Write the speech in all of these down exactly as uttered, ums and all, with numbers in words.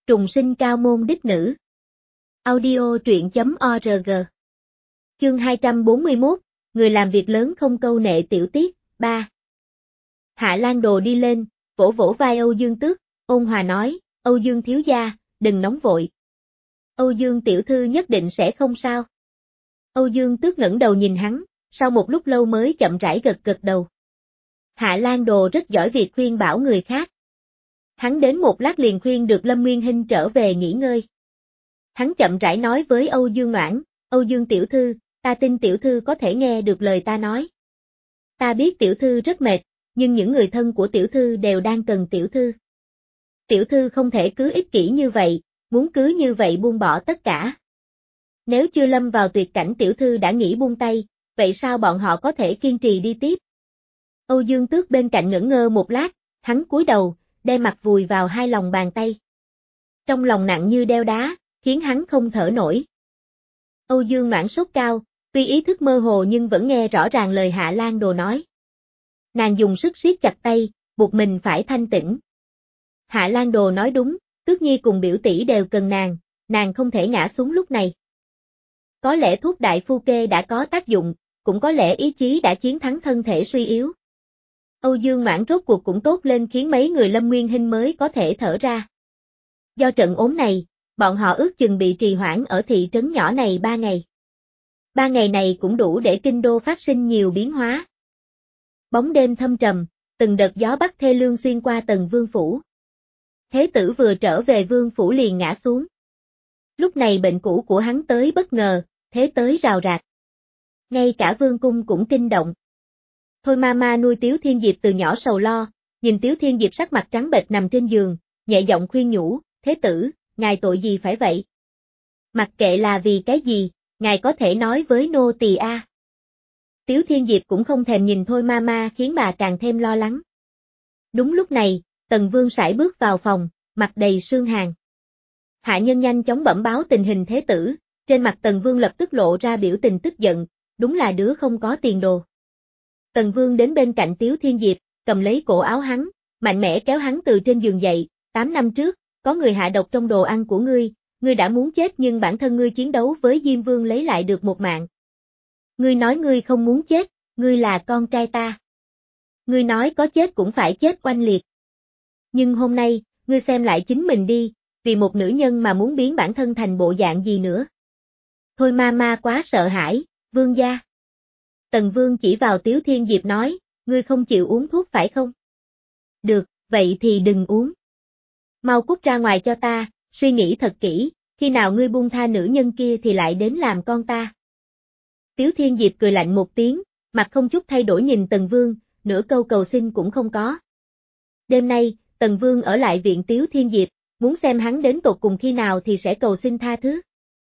Trùng sinh cao môn đích nữ. Audio truyện chấm org. Chương hai trăm bốn mươi mốt, người làm việc lớn không câu nệ tiểu tiết, ba. Hạ Lan Đồ đi lên, vỗ vỗ vai Âu Dương Tước, ôn hòa nói, Âu Dương thiếu gia, đừng nóng vội. Âu Dương tiểu thư nhất định sẽ không sao. Âu Dương Tước ngẩng đầu nhìn hắn, sau một lúc lâu mới chậm rãi gật gật đầu. Hạ Lan Đồ rất giỏi việc khuyên bảo người khác. Hắn đến một lát liền khuyên được Lâm Nguyên Hinh trở về nghỉ ngơi. Hắn chậm rãi nói với Âu Dương Noãn, Âu Dương tiểu thư, ta tin tiểu thư có thể nghe được lời ta nói. Ta biết tiểu thư rất mệt, nhưng những người thân của tiểu thư đều đang cần tiểu thư. Tiểu thư không thể cứ ích kỷ như vậy, muốn cứ như vậy buông bỏ tất cả. Nếu chưa lâm vào tuyệt cảnh tiểu thư đã nghĩ buông tay, vậy sao bọn họ có thể kiên trì đi tiếp? Âu Dương Tước bên cạnh ngẩn ngơ một lát, hắn cúi đầu, đem mặt vùi vào hai lòng bàn tay. Trong lòng nặng như đeo đá, khiến hắn không thở nổi. Âu Dương Noãn sốt cao, tuy ý thức mơ hồ nhưng vẫn nghe rõ ràng lời Hạ Lan Đồ nói. Nàng dùng sức siết chặt tay, buộc mình phải thanh tĩnh. Hạ Lan Đồ nói đúng, Tước Nhi cùng biểu tỷ đều cần nàng, nàng không thể ngã xuống lúc này. Có lẽ thuốc đại phu kê đã có tác dụng, cũng có lẽ ý chí đã chiến thắng thân thể suy yếu. Âu Dương Noãn rốt cuộc cũng tốt lên khiến mấy người Lâm Nguyên Hinh mới có thể thở ra. Do trận ốm này, bọn họ ước chừng bị trì hoãn ở thị trấn nhỏ này ba ngày. Ba ngày này cũng đủ để kinh đô phát sinh nhiều biến hóa. Bóng đêm thâm trầm, từng đợt gió bắc thê lương xuyên qua tầng vương phủ. Thế tử vừa trở về vương phủ liền ngã xuống. Lúc này bệnh cũ của hắn tới bất ngờ, thế tới rào rạc. Ngay cả vương cung cũng kinh động. Thôi mama nuôi Tiếu Thiên Diệp từ nhỏ sầu lo, nhìn Tiếu Thiên Diệp sắc mặt trắng bệch nằm trên giường, nhẹ giọng khuyên nhủ, thế tử, ngài tội gì phải vậy? Mặc kệ là vì cái gì, ngài có thể nói với nô tỳ a. À. Tiếu Thiên Diệp cũng không thèm nhìn Thôi mama khiến bà càng thêm lo lắng. Đúng lúc này, Tần Vương sải bước vào phòng, mặt đầy sương hàn. Hạ nhân nhanh chóng bẩm báo tình hình thế tử, trên mặt Tần Vương lập tức lộ ra biểu tình tức giận, đúng là đứa không có tiền đồ. Tần Vương đến bên cạnh Tiếu Thiên Diệp, cầm lấy cổ áo hắn, mạnh mẽ kéo hắn từ trên giường dậy, tám năm trước, có người hạ độc trong đồ ăn của ngươi, ngươi đã muốn chết nhưng bản thân ngươi chiến đấu với Diêm Vương lấy lại được một mạng. Ngươi nói ngươi không muốn chết, ngươi là con trai ta. Ngươi nói có chết cũng phải chết oanh liệt. Nhưng hôm nay, ngươi xem lại chính mình đi, vì một nữ nhân mà muốn biến bản thân thành bộ dạng gì nữa. Thôi mama quá sợ hãi, Vương gia. Tần Vương chỉ vào Tiếu Thiên Diệp nói, ngươi không chịu uống thuốc phải không? Được, vậy thì đừng uống. Mau cút ra ngoài cho ta, suy nghĩ thật kỹ, khi nào ngươi buông tha nữ nhân kia thì lại đến làm con ta. Tiếu Thiên Diệp cười lạnh một tiếng, mặt không chút thay đổi nhìn Tần Vương, nửa câu cầu xin cũng không có. Đêm nay, Tần Vương ở lại viện Tiếu Thiên Diệp, muốn xem hắn đến tột cùng khi nào thì sẽ cầu xin tha thứ.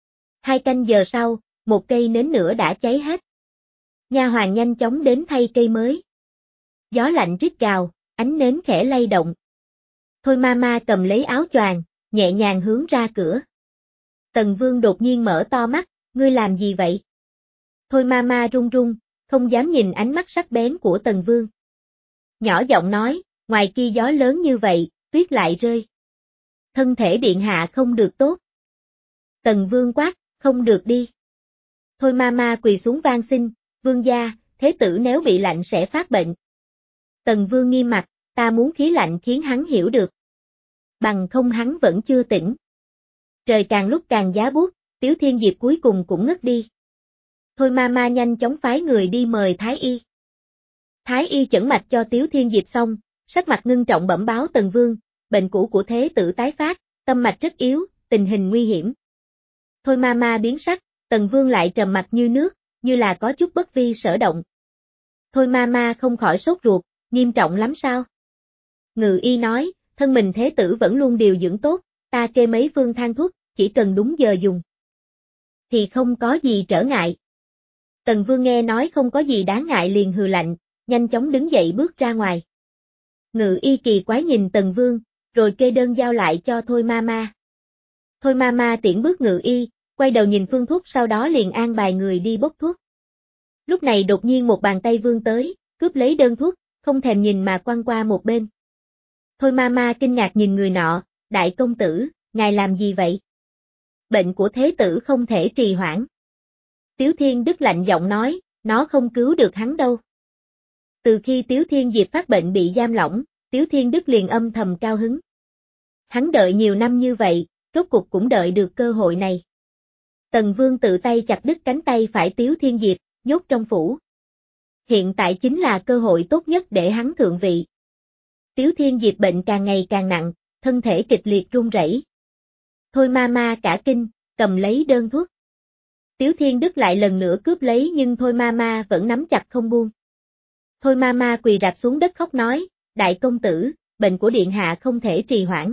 Hai canh giờ sau, một cây nến nữa đã cháy hết. Nha hoàn nhanh chóng đến thay cây mới. Gió lạnh rít gào, ánh nến khẽ lay động. Thôi mama cầm lấy áo choàng, nhẹ nhàng hướng ra cửa. Tần Vương đột nhiên mở to mắt, ngươi làm gì vậy? Thôi mama run run, không dám nhìn ánh mắt sắc bén của Tần Vương. Nhỏ giọng nói, ngoài kia gió lớn như vậy, tuyết lại rơi. Thân thể điện hạ không được tốt. Tần Vương quát, không được đi. Thôi mama quỳ xuống van xin, Vương gia, thế tử nếu bị lạnh sẽ phát bệnh. Tần Vương nghiêm mặt, ta muốn khí lạnh khiến hắn hiểu được. Bằng không hắn vẫn chưa tỉnh. Trời càng lúc càng giá buốt, Tiếu Thiên Diệp cuối cùng cũng ngất đi. Thôi mama nhanh chóng phái người đi mời Thái Y. Thái Y chẩn mạch cho Tiếu Thiên Diệp xong, sắc mặt ngưng trọng bẩm báo Tần Vương, bệnh cũ của thế tử tái phát, tâm mạch rất yếu, tình hình nguy hiểm. Thôi mama biến sắc, Tần Vương lại trầm mặt như nước, như là có chút bất vi sở động. Thôi mama không khỏi sốt ruột, nghiêm trọng lắm sao? Ngự y nói, thân mình thế tử vẫn luôn điều dưỡng tốt, ta kê mấy phương thang thuốc, chỉ cần đúng giờ dùng. Thì không có gì trở ngại. Tần Vương nghe nói không có gì đáng ngại liền hừ lạnh, nhanh chóng đứng dậy bước ra ngoài. Ngự y kỳ quái nhìn Tần Vương, rồi kê đơn giao lại cho Thôi mama. Thôi mama tiễn bước ngự y, quay đầu nhìn phương thuốc sau đó liền an bài người đi bốc thuốc. Lúc này đột nhiên một bàn tay vươn tới, cướp lấy đơn thuốc, không thèm nhìn mà quăng qua một bên. Thôi mama kinh ngạc nhìn người nọ, đại công tử, ngài làm gì vậy? Bệnh của thế tử không thể trì hoãn. Tiếu Thiên Đức lạnh giọng nói, nó không cứu được hắn đâu. Từ khi Tiếu Thiên Diệp phát bệnh bị giam lỏng, Tiếu Thiên Đức liền âm thầm cao hứng. Hắn đợi nhiều năm như vậy, rốt cục cũng đợi được cơ hội này. Tần Vương tự tay chặt đứt cánh tay phải Tiếu Thiên Diệp, nhốt trong phủ. Hiện tại chính là cơ hội tốt nhất để hắn thượng vị. Tiếu Thiên Diệp bệnh càng ngày càng nặng, thân thể kịch liệt run rẩy. Thôi ma ma cả kinh, cầm lấy đơn thuốc. Tiếu Thiên Đức lại lần nữa cướp lấy nhưng Thôi ma ma vẫn nắm chặt không buông. Thôi ma ma quỳ rạp xuống đất khóc nói, đại công tử, bệnh của điện hạ không thể trì hoãn.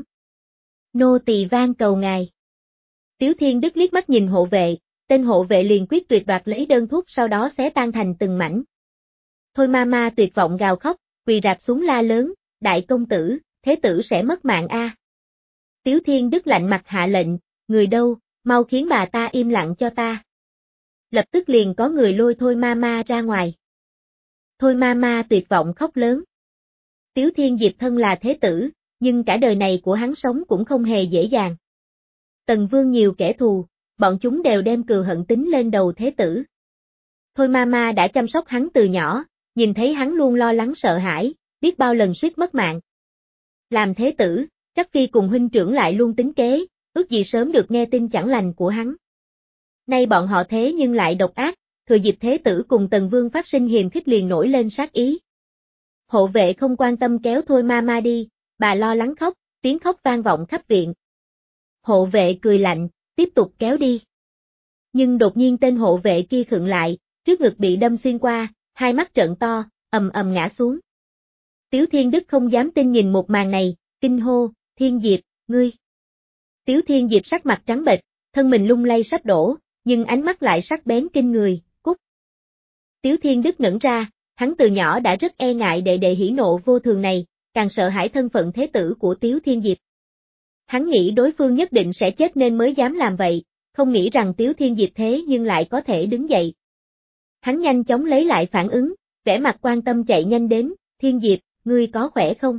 Nô tỳ van cầu ngài. Tiếu Thiên Đức liếc mắt nhìn hộ vệ, tên hộ vệ liền quyết tuyệt đoạt lấy đơn thuốc sau đó xé tan thành từng mảnh. Thôi ma ma tuyệt vọng gào khóc, quỳ rạp xuống la lớn, đại công tử, thế tử sẽ mất mạng a. Tiếu Thiên Đức lạnh mặt hạ lệnh, người đâu, mau khiến bà ta im lặng cho ta. Lập tức liền có người lôi Thôi ma ma ra ngoài. Thôi ma ma tuyệt vọng khóc lớn. Tiếu Thiên Diệp thân là thế tử, nhưng cả đời này của hắn sống cũng không hề dễ dàng. Tần Vương nhiều kẻ thù, bọn chúng đều đem cừu hận tính lên đầu thế tử. Thôi ma ma đã chăm sóc hắn từ nhỏ, nhìn thấy hắn luôn lo lắng sợ hãi, biết bao lần suýt mất mạng. Làm thế tử, Trắc Phi cùng huynh trưởng lại luôn tính kế, ước gì sớm được nghe tin chẳng lành của hắn. Nay bọn họ thế nhưng lại độc ác, thừa dịp thế tử cùng Tần Vương phát sinh hiềm khích liền nổi lên sát ý. Hộ vệ không quan tâm kéo Thôi ma ma đi, bà lo lắng khóc, tiếng khóc vang vọng khắp viện. Hộ vệ cười lạnh, tiếp tục kéo đi. Nhưng đột nhiên tên hộ vệ kia khựng lại, trước ngực bị đâm xuyên qua, hai mắt trợn to, ầm ầm ngã xuống. Tiếu Thiên Đức không dám tin nhìn một màn này, kinh hô, Thiên Diệp, ngươi. Tiếu Thiên Diệp sắc mặt trắng bệch, thân mình lung lay sắp đổ, nhưng ánh mắt lại sắc bén kinh người, cút. Tiếu Thiên Đức ngẩn ra, hắn từ nhỏ đã rất e ngại đệ đệ hỉ nộ vô thường này, càng sợ hãi thân phận thế tử của Tiếu Thiên Diệp. Hắn nghĩ đối phương nhất định sẽ chết nên mới dám làm vậy, không nghĩ rằng Tiếu Thiên Diệp thế nhưng lại có thể đứng dậy. Hắn nhanh chóng lấy lại phản ứng, vẻ mặt quan tâm chạy nhanh đến, Thiên Diệp, ngươi có khỏe không?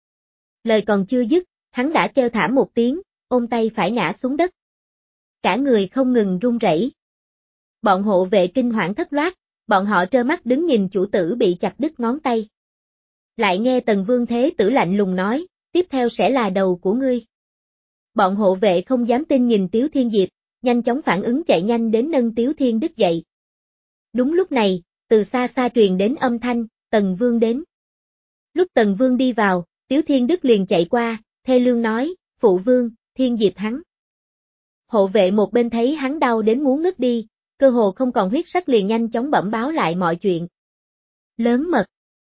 Lời còn chưa dứt, hắn đã kêu thảm một tiếng, ôm tay phải ngã xuống đất. Cả người không ngừng run rẩy. Bọn hộ vệ kinh hoảng thất loát, bọn họ trơ mắt đứng nhìn chủ tử bị chặt đứt ngón tay. Lại nghe Tần Vương thế tử lạnh lùng nói, tiếp theo sẽ là đầu của ngươi. Bọn hộ vệ không dám tin nhìn Tiếu Thiên Diệp, nhanh chóng phản ứng chạy nhanh đến nâng Tiếu Thiên Đức dậy. Đúng lúc này, từ xa xa truyền đến âm thanh, Tần Vương đến. Lúc Tần Vương đi vào, Tiếu Thiên Đức liền chạy qua, thê lương nói, phụ vương, Thiên Diệp hắn. Hộ vệ một bên thấy hắn đau đến muốn ngất đi, cơ hồ không còn huyết sắc liền nhanh chóng bẩm báo lại mọi chuyện. Lớn mật.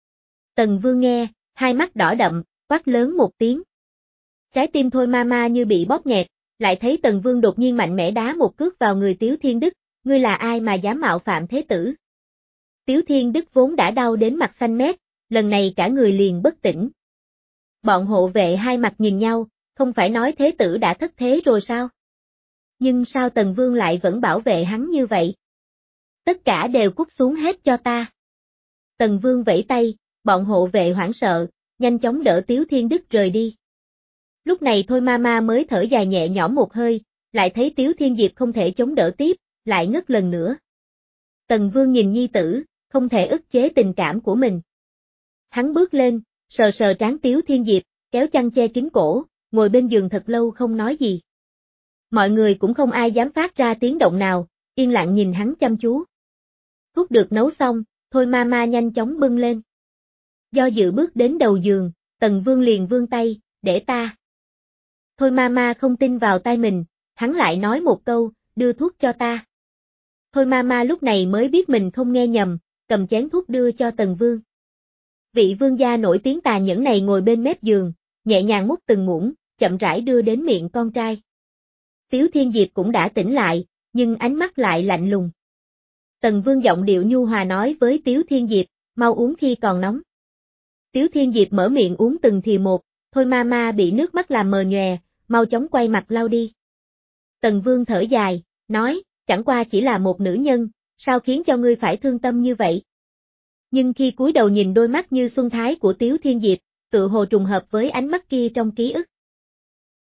Tần Vương nghe, hai mắt đỏ đậm, quát lớn một tiếng. Trái tim Thôi ma ma như bị bóp nghẹt, lại thấy Tần Vương đột nhiên mạnh mẽ đá một cước vào người Tiếu Thiên Đức, ngươi là ai mà dám mạo phạm thế tử? Tiếu Thiên Đức vốn đã đau đến mặt xanh mét, lần này cả người liền bất tỉnh. Bọn hộ vệ hai mặt nhìn nhau, không phải nói thế tử đã thất thế rồi sao? Nhưng sao Tần Vương lại vẫn bảo vệ hắn như vậy? Tất cả đều cút xuống hết cho ta. Tần Vương vẫy tay, bọn hộ vệ hoảng sợ, nhanh chóng đỡ Tiếu Thiên Đức rời đi. Lúc này Thôi ma ma mới thở dài nhẹ nhõm một hơi, lại thấy Tiếu Thiên Diệp không thể chống đỡ tiếp, lại ngất lần nữa. Tần Vương nhìn nhi tử, không thể ức chế tình cảm của mình. Hắn bước lên, sờ sờ trán Tiếu Thiên Diệp, kéo chăn che kín cổ, ngồi bên giường thật lâu không nói gì. Mọi người cũng không ai dám phát ra tiếng động nào, yên lặng nhìn hắn chăm chú. Thuốc được nấu xong, Thôi ma ma nhanh chóng bưng lên. Do dự bước đến đầu giường, Tần Vương liền vươn tay, để ta. Thôi ma ma không tin vào tai mình, hắn lại nói một câu, đưa thuốc cho ta. Thôi ma ma lúc này mới biết mình không nghe nhầm, cầm chén thuốc đưa cho Tần Vương. Vị vương gia nổi tiếng tà nhẫn này ngồi bên mép giường, nhẹ nhàng múc từng muỗng, chậm rãi đưa đến miệng con trai. Tiếu Thiên Diệp cũng đã tỉnh lại, nhưng ánh mắt lại lạnh lùng. Tần Vương giọng điệu nhu hòa nói với Tiếu Thiên Diệp, mau uống khi còn nóng. Tiếu Thiên Diệp mở miệng uống từng thì một, thôi ma ma bị nước mắt làm mờ nhòe, mau chóng quay mặt lau đi. Tần Vương thở dài, nói, chẳng qua chỉ là một nữ nhân, sao khiến cho ngươi phải thương tâm như vậy? Nhưng khi cúi đầu nhìn đôi mắt như xuân thái của Tiếu Thiên Diệp, tự hồ trùng hợp với ánh mắt kia trong ký ức.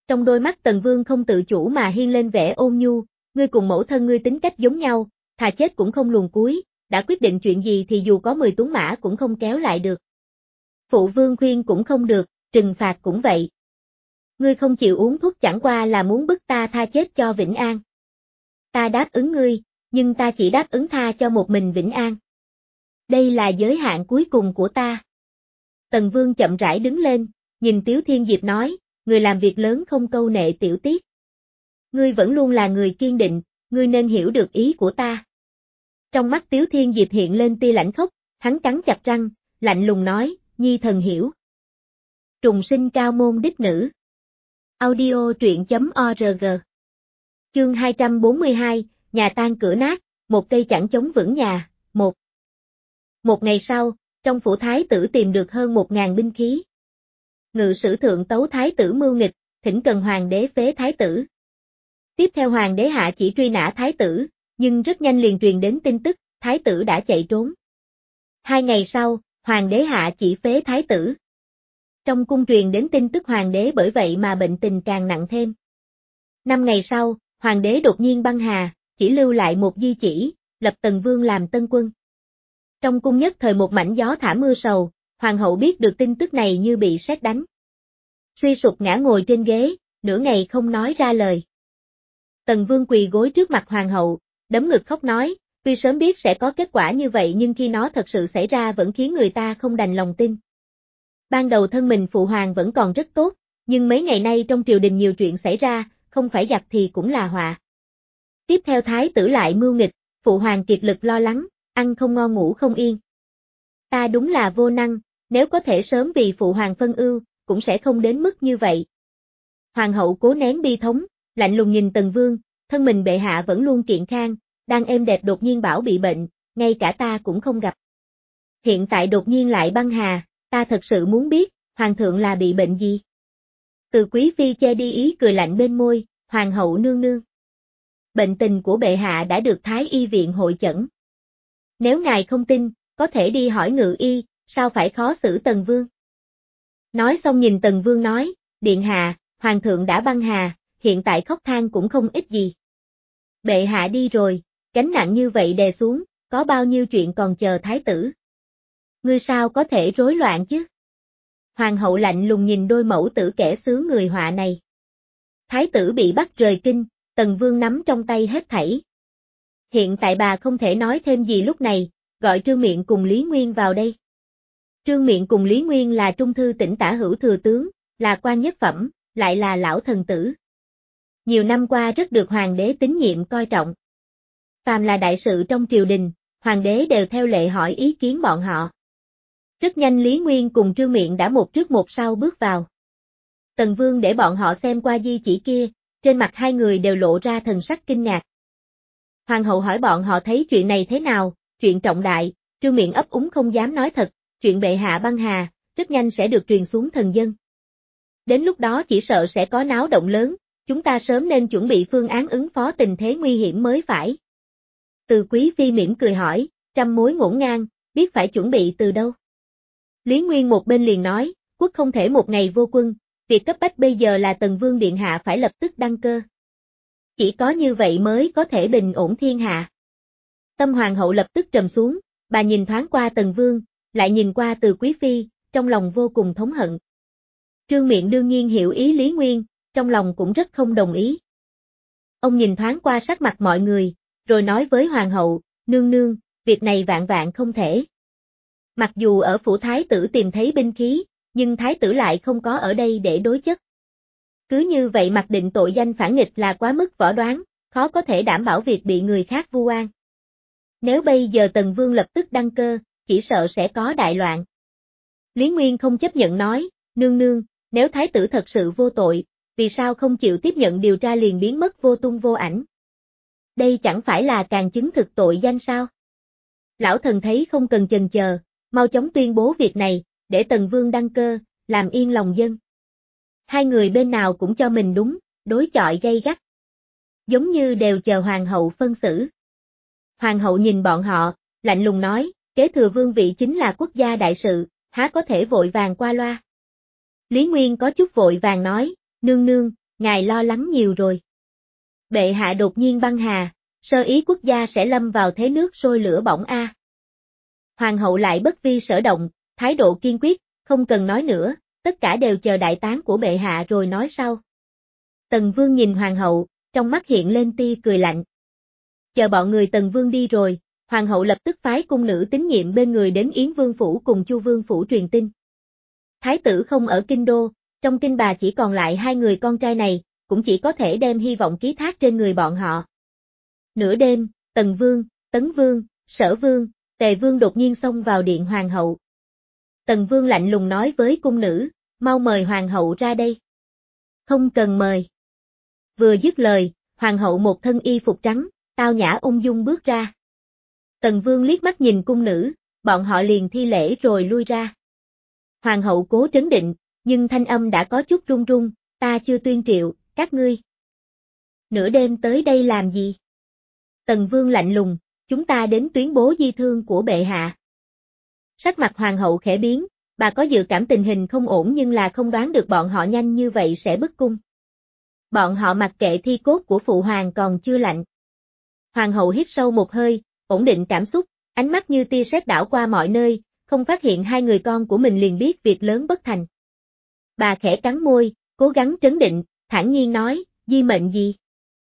Trong đôi mắt Tần Vương không tự chủ mà hiên lên vẻ ôn nhu, ngươi cùng mẫu thân ngươi tính cách giống nhau, thà chết cũng không luồn cuối, đã quyết định chuyện gì thì dù có mười tuấn mã cũng không kéo lại được. Phụ vương khuyên cũng không được, trừng phạt cũng vậy. Ngươi không chịu uống thuốc chẳng qua là muốn bức ta tha chết cho Vĩnh An. Ta đáp ứng ngươi, nhưng ta chỉ đáp ứng tha cho một mình Vĩnh An. Đây là giới hạn cuối cùng của ta. Tần Vương chậm rãi đứng lên, nhìn Tiếu Thiên Diệp nói, người làm việc lớn không câu nệ tiểu tiết. Ngươi vẫn luôn là người kiên định, ngươi nên hiểu được ý của ta. Trong mắt Tiếu Thiên Diệp hiện lên tia lãnh khốc, hắn cắn chặt răng, lạnh lùng nói, nhi thần hiểu. Trùng sinh cao môn đích nữ. Audio truyện chấm org. Chương hai trăm bốn mươi hai, nhà tan cửa nát, một cây chẳng chống vững nhà, một. Một ngày sau, trong phủ thái tử tìm được hơn một ngàn binh khí. Ngự sử thượng tấu thái tử mưu nghịch, thỉnh cần hoàng đế phế thái tử. Tiếp theo hoàng đế hạ chỉ truy nã thái tử, nhưng rất nhanh liền truyền đến tin tức, thái tử đã chạy trốn. Hai ngày sau, hoàng đế hạ chỉ phế thái tử. Trong cung truyền đến tin tức hoàng đế bởi vậy mà bệnh tình càng nặng thêm. Năm ngày sau, hoàng đế đột nhiên băng hà, chỉ lưu lại một di chỉ, lập Tần Vương làm tân quân. Trong cung nhất thời một mảnh gió thả mưa sầu, hoàng hậu biết được tin tức này như bị sét đánh. Suy sụp ngã ngồi trên ghế, nửa ngày không nói ra lời. Tần Vương quỳ gối trước mặt hoàng hậu, đấm ngực khóc nói, tuy sớm biết sẽ có kết quả như vậy nhưng khi nó thật sự xảy ra vẫn khiến người ta không đành lòng tin. Ban đầu thân mình phụ hoàng vẫn còn rất tốt, nhưng mấy ngày nay trong triều đình nhiều chuyện xảy ra, không phải giặc thì cũng là họa. Tiếp theo thái tử lại mưu nghịch, phụ hoàng kiệt lực lo lắng, ăn không ngon ngủ không yên. Ta đúng là vô năng, nếu có thể sớm vì phụ hoàng phân ưu, cũng sẽ không đến mức như vậy. Hoàng hậu cố nén bi thống, lạnh lùng nhìn Tần Vương, thân mình bệ hạ vẫn luôn kiện khang, đang êm đẹp đột nhiên bảo bị bệnh, ngay cả ta cũng không gặp. Hiện tại đột nhiên lại băng hà, ta thật sự muốn biết, hoàng thượng là bị bệnh gì? Từ Quý Phi che đi ý cười lạnh bên môi, hoàng hậu nương nương. Bệnh tình của bệ hạ đã được Thái y viện hội chẩn. Nếu ngài không tin, có thể đi hỏi ngự y, sao phải khó xử Tần Vương? Nói xong nhìn Tần Vương nói, điện hạ, hoàng thượng đã băng hà, hiện tại khóc than cũng không ích gì. Bệ hạ đi rồi, gánh nặng như vậy đè xuống, có bao nhiêu chuyện còn chờ thái tử. Ngươi sao có thể rối loạn chứ? Hoàng hậu lạnh lùng nhìn đôi mẫu tử kẻ xứ người họa này. Thái tử bị bắt rời kinh, Tần Vương nắm trong tay hết thảy. Hiện tại bà không thể nói thêm gì lúc này, gọi Trương Miện cùng Lý Nguyên vào đây. Trương Miện cùng Lý Nguyên là trung thư tỉnh tả hữu thừa tướng, là quan nhất phẩm, lại là lão thần tử. Nhiều năm qua rất được hoàng đế tín nhiệm coi trọng. Phàm là đại sự trong triều đình, hoàng đế đều theo lệ hỏi ý kiến bọn họ. Rất nhanh Lý Nguyên cùng Trương Miện đã một trước một sau bước vào. Tần Vương để bọn họ xem qua di chỉ kia, trên mặt hai người đều lộ ra thần sắc kinh ngạc. Hoàng hậu hỏi bọn họ thấy chuyện này thế nào, chuyện trọng đại, Trương Miện ấp úng không dám nói thật, chuyện bệ hạ băng hà, rất nhanh sẽ được truyền xuống thần dân. Đến lúc đó chỉ sợ sẽ có náo động lớn, chúng ta sớm nên chuẩn bị phương án ứng phó tình thế nguy hiểm mới phải. Từ Quý Phi mỉm cười hỏi, trăm mối ngổn ngang, biết phải chuẩn bị từ đâu. Lý Nguyên một bên liền nói, quốc không thể một ngày vô quân, việc cấp bách bây giờ là Tần Vương Điện Hạ phải lập tức đăng cơ. Chỉ có như vậy mới có thể bình ổn thiên hạ. Tâm hoàng hậu lập tức trầm xuống, bà nhìn thoáng qua Tần Vương, lại nhìn qua Từ Quý Phi, trong lòng vô cùng thống hận. Trương Miện đương nhiên hiểu ý Lý Nguyên, trong lòng cũng rất không đồng ý. Ông nhìn thoáng qua sắc mặt mọi người, rồi nói với hoàng hậu, nương nương, việc này vạn vạn không thể. Mặc dù ở phủ thái tử tìm thấy binh khí, nhưng thái tử lại không có ở đây để đối chất. Cứ như vậy mặc định tội danh phản nghịch là quá mức võ đoán, khó có thể đảm bảo việc bị người khác vu oan. Nếu bây giờ Tần Vương lập tức đăng cơ, chỉ sợ sẽ có đại loạn. Lý Nguyên không chấp nhận nói, nương nương, nếu thái tử thật sự vô tội, vì sao không chịu tiếp nhận điều tra liền biến mất vô tung vô ảnh? Đây chẳng phải là càng chứng thực tội danh sao? Lão thần thấy không cần chần chờ, mau chóng tuyên bố việc này, để Tần Vương đăng cơ, làm yên lòng dân. Hai người bên nào cũng cho mình đúng, đối chọi gay gắt. Giống như đều chờ hoàng hậu phân xử. Hoàng hậu nhìn bọn họ, lạnh lùng nói, kế thừa vương vị chính là quốc gia đại sự, há có thể vội vàng qua loa. Lý Nguyên có chút vội vàng nói, nương nương, ngài lo lắng nhiều rồi. Bệ hạ đột nhiên băng hà, sơ ý quốc gia sẽ lâm vào thế nước sôi lửa bỏng a. Hoàng hậu lại bất vi sở động, thái độ kiên quyết, không cần nói nữa, tất cả đều chờ đại tán của bệ hạ rồi nói sau. Tần Vương nhìn hoàng hậu, trong mắt hiện lên tia cười lạnh. Chờ bọn người Tần Vương đi rồi, hoàng hậu lập tức phái cung nữ tín nhiệm bên người đến Yến Vương phủ cùng Chu Vương phủ truyền tin. Thái tử không ở kinh đô, trong kinh bà chỉ còn lại hai người con trai này, cũng chỉ có thể đem hy vọng ký thác trên người bọn họ. Nửa đêm, Tần Vương, Tấn Vương, Sở Vương, Tề Vương đột nhiên xông vào điện hoàng hậu. Tần Vương lạnh lùng nói với cung nữ, mau mời hoàng hậu ra đây. Không cần mời. Vừa dứt lời, hoàng hậu một thân y phục trắng, tao nhã ung dung bước ra. Tần Vương liếc mắt nhìn cung nữ, bọn họ liền thi lễ rồi lui ra. Hoàng hậu cố trấn định, nhưng thanh âm đã có chút run run, ta chưa tuyên triệu, các ngươi. Nửa đêm tới đây làm gì? Tần Vương lạnh lùng, chúng ta đến tuyên bố di thương của bệ hạ. Sắc mặt hoàng hậu khẽ biến, bà có dự cảm tình hình không ổn nhưng là không đoán được bọn họ nhanh như vậy sẽ bức cung. Bọn họ mặc kệ thi cốt của phụ hoàng còn chưa lạnh. Hoàng hậu hít sâu một hơi, ổn định cảm xúc, ánh mắt như tia sét đảo qua mọi nơi, không phát hiện hai người con của mình liền biết việc lớn bất thành. Bà khẽ cắn môi, cố gắng trấn định, thản nhiên nói, di mệnh gì?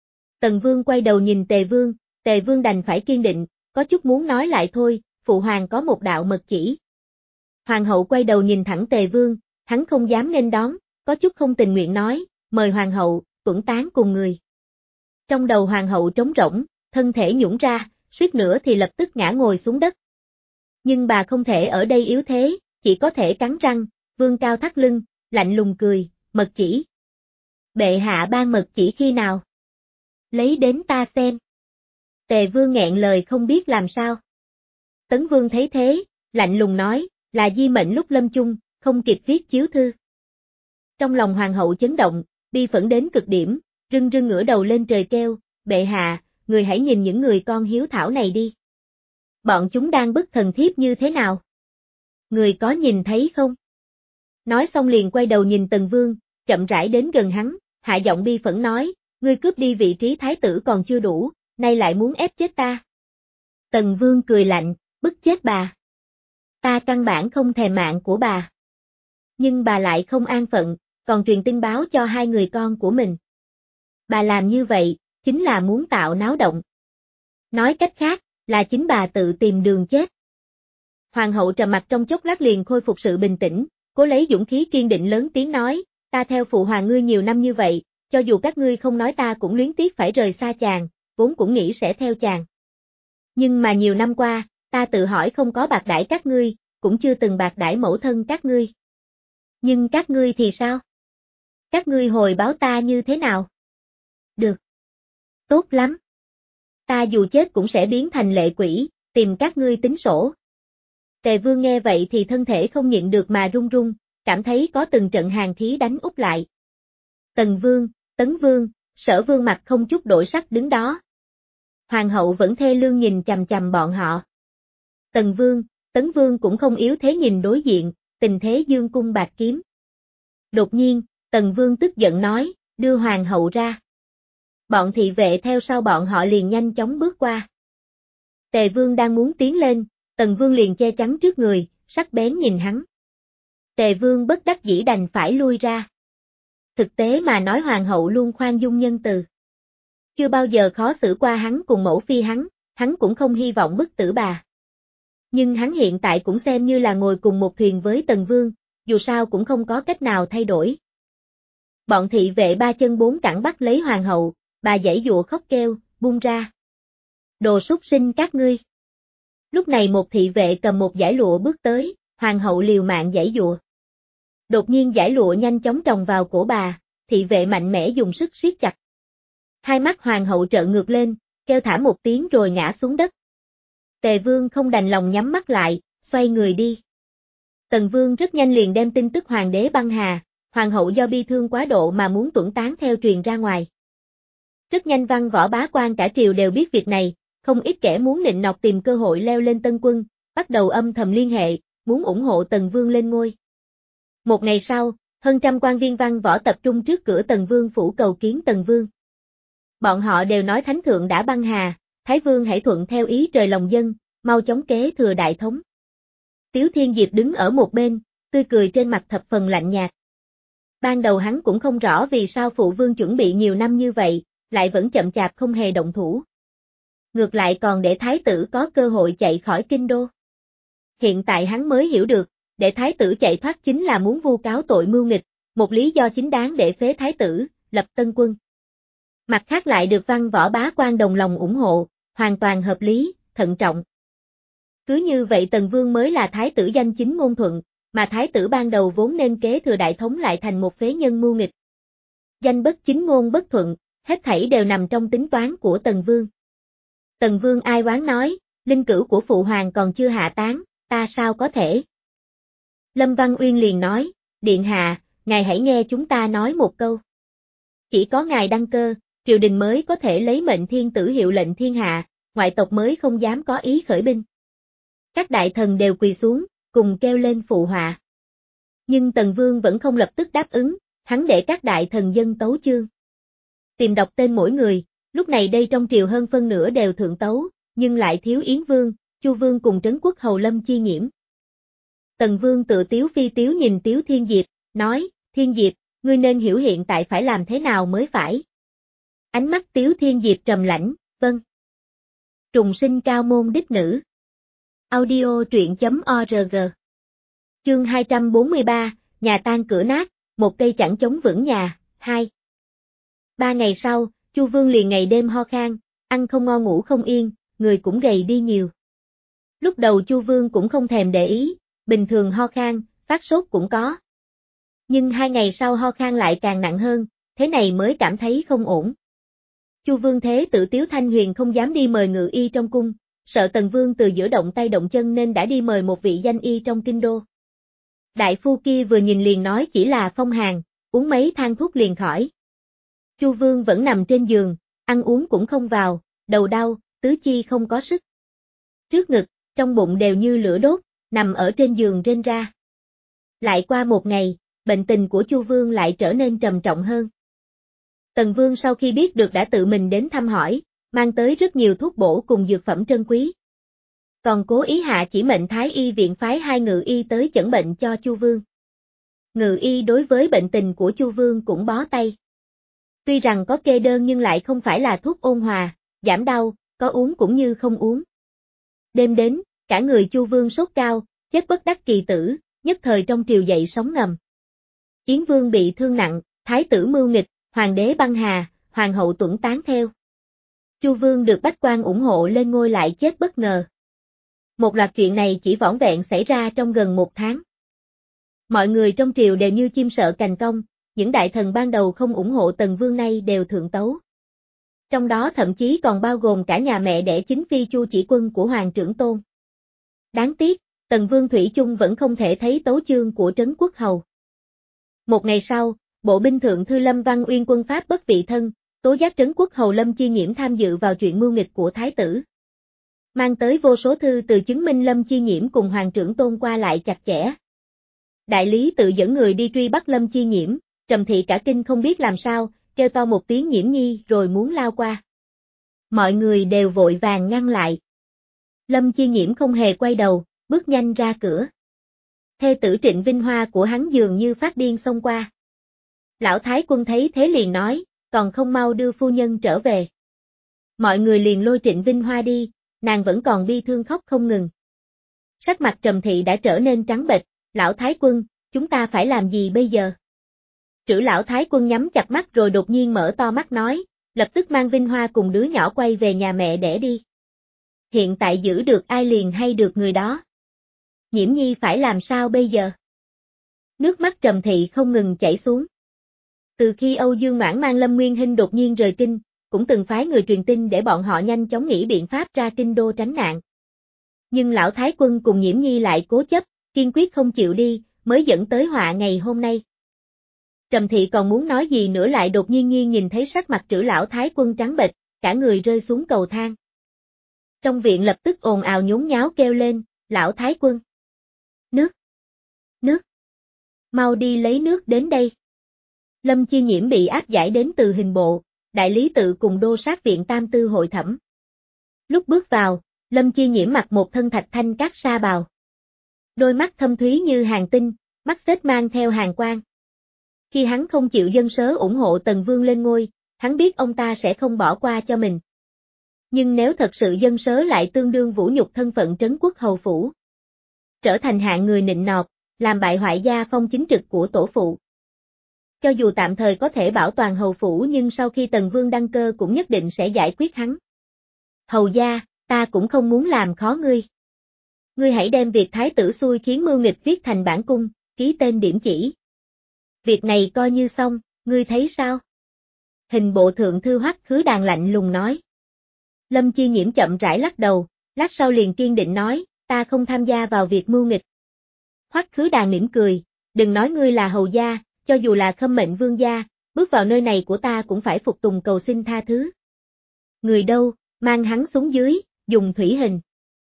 Tần Vương quay đầu nhìn Tề Vương, Tề Vương đành phải kiên định, có chút muốn nói lại thôi, phụ hoàng có một đạo mật chỉ. Hoàng hậu quay đầu nhìn thẳng Tề Vương, hắn không dám nghênh đón, có chút không tình nguyện nói, mời hoàng hậu, tuẫn tán cùng người. Trong đầu hoàng hậu trống rỗng, thân thể nhũn ra, suýt nữa thì lập tức ngã ngồi xuống đất. Nhưng bà không thể ở đây yếu thế, chỉ có thể cắn răng, vương cao thắt lưng, lạnh lùng cười, mật chỉ. Bệ hạ ban mật chỉ khi nào? Lấy đến ta xem. Tề Vương nghẹn lời không biết làm sao. Tấn Vương thấy thế, lạnh lùng nói, là di mệnh lúc lâm chung, không kịp viết chiếu thư. Trong lòng hoàng hậu chấn động, bi phẫn đến cực điểm, rưng rưng ngửa đầu lên trời kêu, bệ hạ, người hãy nhìn những người con hiếu thảo này đi. Bọn chúng đang bức thần thiếp như thế nào? Người có nhìn thấy không? Nói xong liền quay đầu nhìn Tần Vương, chậm rãi đến gần hắn, hạ giọng bi phẫn nói, ngươi cướp đi vị trí thái tử còn chưa đủ, nay lại muốn ép chết ta. Tần Vương cười lạnh, bức chết bà. Ta căn bản không thèm mạng của bà. Nhưng bà lại không an phận, còn truyền tin báo cho hai người con của mình. Bà làm như vậy, chính là muốn tạo náo động. Nói cách khác, là chính bà tự tìm đường chết. Hoàng hậu trầm mặt trong chốc lát liền khôi phục sự bình tĩnh, cố lấy dũng khí kiên định lớn tiếng nói, ta theo phụ hoàng ngươi nhiều năm như vậy, cho dù các ngươi không nói ta cũng luyến tiếc phải rời xa chàng, vốn cũng nghĩ sẽ theo chàng. Nhưng mà nhiều năm qua, ta tự hỏi không có bạc đãi các ngươi, cũng chưa từng bạc đãi mẫu thân các ngươi. Nhưng các ngươi thì sao? Các ngươi hồi báo ta như thế nào? Được. Tốt lắm. Ta dù chết cũng sẽ biến thành lệ quỷ, tìm các ngươi tính sổ. Tề Vương nghe vậy thì thân thể không nhịn được mà run run, cảm thấy có từng trận hàn khí đánh úp lại. Tần Vương, Tấn Vương, Sở Vương mặt không chút đổi sắc đứng đó. Hoàng hậu vẫn thê lương nhìn chằm chằm bọn họ. Tần Vương, Tấn Vương cũng không yếu thế nhìn đối diện, tình thế dương cung bạc kiếm. Đột nhiên, Tần Vương tức giận nói, đưa hoàng hậu ra. Bọn thị vệ theo sau bọn họ liền nhanh chóng bước qua. Tề Vương đang muốn tiến lên, Tần Vương liền che chắn trước người, sắc bén nhìn hắn. Tề Vương bất đắc dĩ đành phải lui ra. Thực tế mà nói hoàng hậu luôn khoan dung nhân từ. Chưa bao giờ khó xử qua hắn cùng mẫu phi hắn, hắn cũng không hy vọng bức tử bà. Nhưng hắn hiện tại cũng xem như là ngồi cùng một thuyền với Tần Vương, dù sao cũng không có cách nào thay đổi. Bọn thị vệ ba chân bốn cẳng bắt lấy hoàng hậu, bà giãy giụa khóc kêu, buông ra. Đồ súc sinh các ngươi. Lúc này một thị vệ cầm một dải lụa bước tới, hoàng hậu liều mạng giãy giụa. Đột nhiên dải lụa nhanh chóng tròng vào cổ bà, thị vệ mạnh mẽ dùng sức siết chặt. Hai mắt hoàng hậu trợn ngược lên, kêu thả một tiếng rồi ngã xuống đất. Tề Vương không đành lòng nhắm mắt lại, xoay người đi. Tần Vương rất nhanh liền đem tin tức hoàng đế băng hà, hoàng hậu do bi thương quá độ mà muốn tuẫn tán theo truyền ra ngoài. Rất nhanh văn võ bá quan cả triều đều biết việc này, không ít kẻ muốn nịnh nọt tìm cơ hội leo lên tân quân, bắt đầu âm thầm liên hệ, muốn ủng hộ Tần Vương lên ngôi. Một ngày sau, Hơn trăm quan viên văn võ tập trung trước cửa Tần Vương phủ cầu kiến Tần Vương. Bọn họ đều nói Thánh Thượng đã băng hà, Thái Vương hãy thuận theo ý trời lòng dân, mau chóng kế thừa đại thống. Tiếu Thiên Diệp đứng ở một bên, tươi cười trên mặt thập phần lạnh nhạt. Ban đầu hắn cũng không rõ vì sao phụ vương chuẩn bị nhiều năm như vậy, lại vẫn chậm chạp không hề động thủ. Ngược lại còn để thái tử có cơ hội chạy khỏi kinh đô. Hiện tại hắn mới hiểu được, để thái tử chạy thoát chính là muốn vu cáo tội mưu nghịch, một lý do chính đáng để phế thái tử, lập tân quân. Mặt khác lại được văn võ bá quan đồng lòng ủng hộ, hoàn toàn hợp lý, thận trọng. Cứ như vậy Tần Vương mới là thái tử danh chính ngôn thuận, mà thái tử ban đầu vốn nên kế thừa đại thống lại thành một phế nhân mưu nghịch. Danh bất chính ngôn bất thuận, hết thảy đều nằm trong tính toán của Tần Vương. Tần Vương ai oán nói, linh cữu của phụ hoàng còn chưa hạ tán, ta sao có thể? Lâm Văn Uyên liền nói, điện hạ, ngài hãy nghe chúng ta nói một câu. Chỉ có ngài đăng cơ, triều đình mới có thể lấy mệnh thiên tử hiệu lệnh thiên hạ, ngoại tộc mới không dám có ý khởi binh. Các đại thần đều quỳ xuống, cùng kêu lên phụ họa. Nhưng Tần Vương vẫn không lập tức đáp ứng, hắn để các đại thần dân tấu chương. Tìm đọc tên mỗi người, lúc này đây trong triều hơn phân nửa đều thượng tấu, nhưng lại thiếu Yến Vương, Chu Vương cùng Trấn Quốc Hầu Lâm Chi Nhiễm. Tần Vương tự tiếu phi tiếu nhìn Tiếu Thiên Diệp, nói, Thiên Diệp, ngươi nên hiểu hiện tại phải làm thế nào mới phải. Ánh mắt Tiếu Thiên Diệp trầm lãnh, vâng. Trùng sinh cao môn đích nữ. Audio truyện.org. Chương hai trăm bốn mươi ba, nhà tan cửa nát, một cây chẳng chống vững nhà, hai. Ba ngày sau, Chu Vương liền ngày đêm ho khan, ăn không ngon ngủ không yên, người cũng gầy đi nhiều. Lúc đầu Chu Vương cũng không thèm để ý, bình thường ho khan, phát sốt cũng có. Nhưng hai ngày sau ho khan lại càng nặng hơn, thế này mới cảm thấy không ổn. Chu Vương thế tự Tiếu Thanh Huyền không dám đi mời ngự y trong cung, sợ Tần Vương từ giữa động tay động chân nên đã đi mời một vị danh y trong kinh đô. Đại phu kia vừa nhìn liền nói chỉ là phong hàn, uống mấy thang thuốc liền khỏi. Chu Vương vẫn nằm trên giường, ăn uống cũng không vào, đầu đau, tứ chi không có sức. Trước ngực, trong bụng đều như lửa đốt, nằm ở trên giường rên ra. Lại qua một ngày, bệnh tình của Chu Vương lại trở nên trầm trọng hơn. Tần Vương sau khi biết được đã tự mình đến thăm hỏi, mang tới rất nhiều thuốc bổ cùng dược phẩm trân quý. Còn cố ý hạ chỉ mệnh Thái y viện phái hai ngự y tới chẩn bệnh cho Chu Vương. Ngự y đối với bệnh tình của Chu Vương cũng bó tay. Tuy rằng có kê đơn nhưng lại không phải là thuốc ôn hòa, giảm đau, có uống cũng như không uống. Đêm đến, cả người Chu Vương sốt cao, chết bất đắc kỳ tử, nhất thời trong triều dậy sóng ngầm. Yến Vương bị thương nặng, Thái tử mưu nghịch, Hoàng đế băng hà, Hoàng hậu tuẫn tán theo. Chu Vương được bách quan ủng hộ lên ngôi lại chết bất ngờ. Một loạt chuyện này chỉ vỏn vẹn xảy ra trong gần một tháng. Mọi người trong triều đều như chim sợ cành cong, những đại thần ban đầu không ủng hộ Tần Vương nay đều thượng tấu. Trong đó thậm chí còn bao gồm cả nhà mẹ đẻ chính phi Chu Chỉ Quân của Hoàng trưởng tôn. Đáng tiếc, Tần Vương thủy chung vẫn không thể thấy tấu chương của Trấn Quốc Hầu. Một ngày sau, bộ binh thượng thư Lâm Văn Uyên quân pháp bất vị thân, tố giác Trấn Quốc Hầu Lâm Chi Nhiễm tham dự vào chuyện mưu nghịch của thái tử. Mang tới vô số thư từ chứng minh Lâm Chi Nhiễm cùng Hoàng trưởng tôn qua lại chặt chẽ. Đại lý tự dẫn người đi truy bắt Lâm Chi Nhiễm, Trầm Thị cả kinh không biết làm sao, kêu to một tiếng Nhiễm Nhi rồi muốn lao qua. Mọi người đều vội vàng ngăn lại. Lâm Chi Nhiễm không hề quay đầu, bước nhanh ra cửa. Thê tử Trịnh Vinh Hoa của hắn dường như phát điên xông qua. Lão Thái Quân thấy thế liền nói, còn không mau đưa phu nhân trở về. Mọi người liền lôi Trịnh Vinh Hoa đi, nàng vẫn còn bi thương khóc không ngừng. Sắc mặt Trầm Thị đã trở nên trắng bệch, Lão Thái Quân, chúng ta phải làm gì bây giờ? Trữ Lão Thái Quân nhắm chặt mắt rồi đột nhiên mở to mắt nói, lập tức mang Vinh Hoa cùng đứa nhỏ quay về nhà mẹ đẻ đi. Hiện tại giữ được ai liền hay được người đó. Nhiễm Nhi phải làm sao bây giờ? Nước mắt Trầm Thị không ngừng chảy xuống. Từ khi Âu Dương Noãn mang Lâm Nguyên Hinh đột nhiên rời kinh, cũng từng phái người truyền tin để bọn họ nhanh chóng nghĩ biện pháp ra kinh đô tránh nạn. Nhưng Lão Thái Quân cùng Nhiễm Nhi lại cố chấp, kiên quyết không chịu đi, mới dẫn tới họa ngày hôm nay. Trầm Thị còn muốn nói gì nữa lại đột nhiên nhiên nhìn thấy sắc mặt Trữ Lão Thái Quân trắng bệch, cả người rơi xuống cầu thang. Trong viện lập tức ồn ào nhốn nháo kêu lên, Lão Thái Quân. Nước! Nước! Mau đi lấy nước đến đây. Lâm Chi Nhiễm bị áp giải đến từ hình bộ, đại lý tự cùng đô sát viện tam tư hội thẩm. Lúc bước vào, Lâm Chi Nhiễm mặc một thân thạch thanh cát sa bào. Đôi mắt thâm thúy như hàng tinh, mắt xếch mang theo hàn quang. Khi hắn không chịu dân sớ ủng hộ Tần Vương lên ngôi, hắn biết ông ta sẽ không bỏ qua cho mình. Nhưng nếu thật sự dân sớ lại tương đương vũ nhục thân phận trấn quốc hầu phủ. Trở thành hạng người nịnh nọt, làm bại hoại gia phong chính trực của tổ phụ. Cho dù tạm thời có thể bảo toàn hầu phủ nhưng sau khi Tần Vương đăng cơ cũng nhất định sẽ giải quyết hắn. Hầu gia, ta cũng không muốn làm khó ngươi. Ngươi hãy đem việc thái tử xui khiến mưu nghịch viết thành bản cung, ký tên điểm chỉ. Việc này coi như xong, ngươi thấy sao? Hình bộ thượng thư Hoắc Khứ Đàn lạnh lùng nói. Lâm Chi Nhiễm chậm rãi lắc đầu, lát sau liền kiên định nói, ta không tham gia vào việc mưu nghịch. Hoắc Khứ Đàn mỉm cười, đừng nói ngươi là hầu gia, cho dù là khâm mệnh vương gia, bước vào nơi này của ta cũng phải phục tùng cầu xin tha thứ. Người đâu, mang hắn xuống dưới, dùng thủy hình.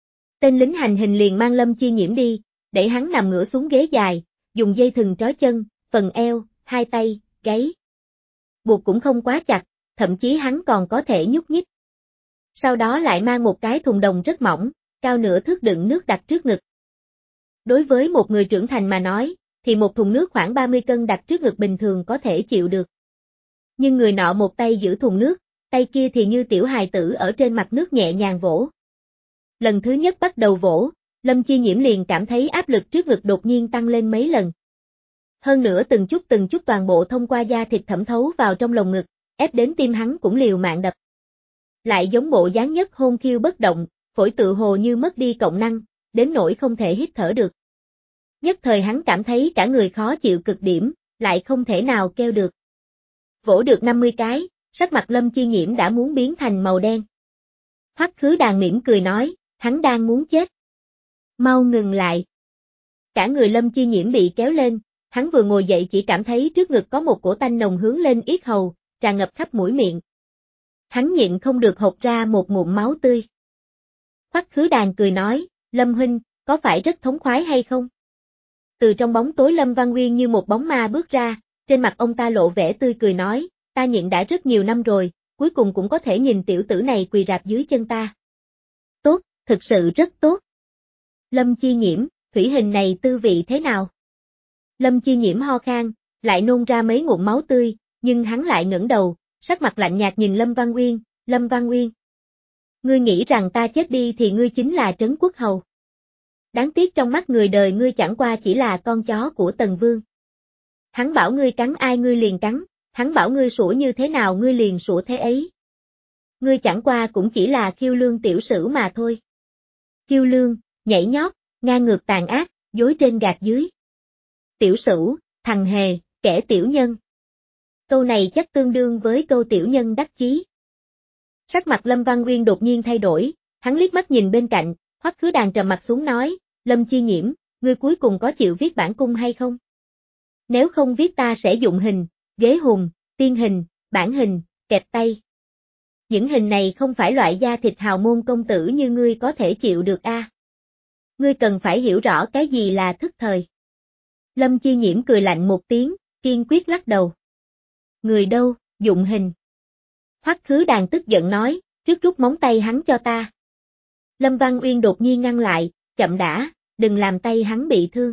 Tên lính hành hình liền mang Lâm Chi Nhiễm đi, đẩy hắn nằm ngửa xuống ghế dài, dùng dây thừng trói chân, phần eo, hai tay, gáy. Buộc cũng không quá chặt, thậm chí hắn còn có thể nhúc nhích. Sau đó lại mang một cái thùng đồng rất mỏng, cao nửa thước đựng nước đặt trước ngực. Đối với một người trưởng thành mà nói, thì một thùng nước khoảng ba mươi cân đặt trước ngực bình thường có thể chịu được. Nhưng người nọ một tay giữ thùng nước, tay kia thì như tiểu hài tử ở trên mặt nước nhẹ nhàng vỗ. Lần thứ nhất bắt đầu vỗ, Lâm Chi Nhiễm liền cảm thấy áp lực trước ngực đột nhiên tăng lên mấy lần. Hơn nữa từng chút từng chút toàn bộ thông qua da thịt thẩm thấu vào trong lồng ngực, ép đến tim hắn cũng liều mạng đập. Lại giống bộ dáng nhất hôn khiêu bất động, phổi tự hồ như mất đi cộng năng, đến nỗi không thể hít thở được. Nhất thời hắn cảm thấy cả người khó chịu cực điểm, lại không thể nào kêu được. Vỗ được năm mươi cái, sắc mặt Lâm Chi Nhiễm đã muốn biến thành màu đen. Hoắc Khứ Đàn mỉm cười nói, hắn đang muốn chết. Mau ngừng lại. Cả người Lâm Chi Nhiễm bị kéo lên, hắn vừa ngồi dậy chỉ cảm thấy trước ngực có một cổ tanh nồng hướng lên yết hầu, tràn ngập khắp mũi miệng. Hắn nhịn không được hộc ra một ngụm máu tươi. Hoắc Khứ Đàn cười nói, Lâm huynh, có phải rất thống khoái hay không? Từ trong bóng tối Lâm Văn Nguyên như một bóng ma bước ra, trên mặt ông ta lộ vẻ tươi cười nói, ta nhịn đã rất nhiều năm rồi, cuối cùng cũng có thể nhìn tiểu tử này quỳ rạp dưới chân ta. Tốt, thực sự rất tốt. Lâm Chi Nhiễm, thủy hình này tư vị thế nào? Lâm Chi Nhiễm ho khan, lại nôn ra mấy ngụm máu tươi, nhưng hắn lại ngẩng đầu, sắc mặt lạnh nhạt nhìn Lâm Văn Nguyên, Lâm Văn Nguyên. Ngươi nghĩ rằng ta chết đi thì ngươi chính là trấn quốc hầu. Đáng tiếc trong mắt người đời ngươi chẳng qua chỉ là con chó của Tần Vương. Hắn bảo ngươi cắn ai ngươi liền cắn, hắn bảo ngươi sủa như thế nào ngươi liền sủa thế ấy. Ngươi chẳng qua cũng chỉ là khiêu lương tiểu sử mà thôi. Khiêu lương, nhảy nhót, ngang ngược tàn ác, dối trên gạt dưới. Tiểu sử, thằng hề, kẻ tiểu nhân. Câu này chắc tương đương với câu tiểu nhân đắc chí. Sắc mặt Lâm Văn Nguyên đột nhiên thay đổi, hắn liếc mắt nhìn bên cạnh, Hoắc Khứ Đàn trầm mặt xuống nói, Lâm Chi Nhiễm, ngươi cuối cùng có chịu viết bản cung hay không? Nếu không viết ta sẽ dụng hình, ghế hùng, tiên hình, bản hình, kẹp tay. Những hình này không phải loại da thịt hào môn công tử như ngươi có thể chịu được a. À. Ngươi cần phải hiểu rõ cái gì là thức thời. Lâm Chi Nhiễm cười lạnh một tiếng, kiên quyết lắc đầu. Người đâu, dụng hình. Hoắc Khứ Đàn tức giận nói, trước rút móng tay hắn cho ta. Lâm Văn Uyên đột nhiên ngăn lại, chậm đã, đừng làm tay hắn bị thương.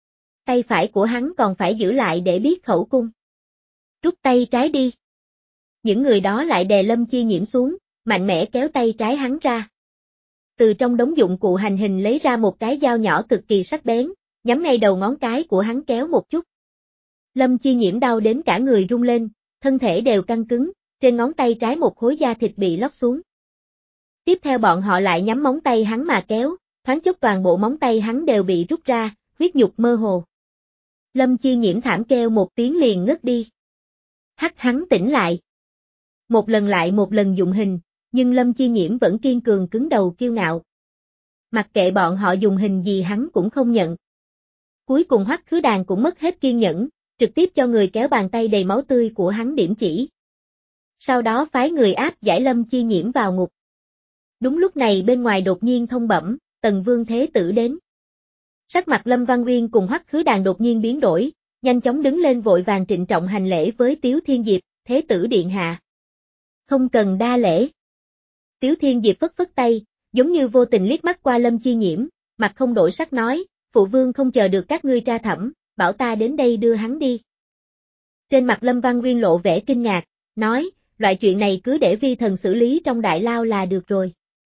Tay phải của hắn còn phải giữ lại để biết khẩu cung. Rút tay trái đi. Những người đó lại đè Lâm Chi Nhiễm xuống, mạnh mẽ kéo tay trái hắn ra. Từ trong đống dụng cụ hành hình lấy ra một cái dao nhỏ cực kỳ sắc bén, nhắm ngay đầu ngón cái của hắn kéo một chút. Lâm Chi Nhiễm đau đến cả người rung lên, thân thể đều căng cứng, trên ngón tay trái một khối da thịt bị lóc xuống. Tiếp theo bọn họ lại nhắm móng tay hắn mà kéo, thoáng chốc toàn bộ móng tay hắn đều bị rút ra, huyết nhục mơ hồ. Lâm Chi Nhiễm thảm kêu một tiếng liền ngất đi. Hắc hắn tỉnh lại. Một lần lại một lần dụng hình, nhưng Lâm Chi Nhiễm vẫn kiên cường cứng đầu kiêu ngạo. Mặc kệ bọn họ dùng hình gì hắn cũng không nhận. Cuối cùng Hoắc Khứ Đàn cũng mất hết kiên nhẫn, trực tiếp cho người kéo bàn tay đầy máu tươi của hắn điểm chỉ. Sau đó phái người áp giải Lâm Chi Nhiễm vào ngục. Đúng lúc này bên ngoài đột nhiên thông bẩm, Tần Vương Thế Tử đến. Sắc mặt Lâm Văn Uyên cùng Hoắc Khứ Đàn đột nhiên biến đổi, nhanh chóng đứng lên vội vàng trịnh trọng hành lễ với Tiếu Thiên Diệp, thế tử điện hạ. Không cần đa lễ. Tiếu Thiên Diệp phất phất tay, giống như vô tình liếc mắt qua Lâm Chi Nhiễm, mặt không đổi sắc nói, phụ vương không chờ được các ngươi tra thẩm, bảo ta đến đây đưa hắn đi. Trên mặt Lâm Văn Uyên lộ vẻ kinh ngạc, nói, loại chuyện này cứ để vi thần xử lý trong đại lao là được rồi.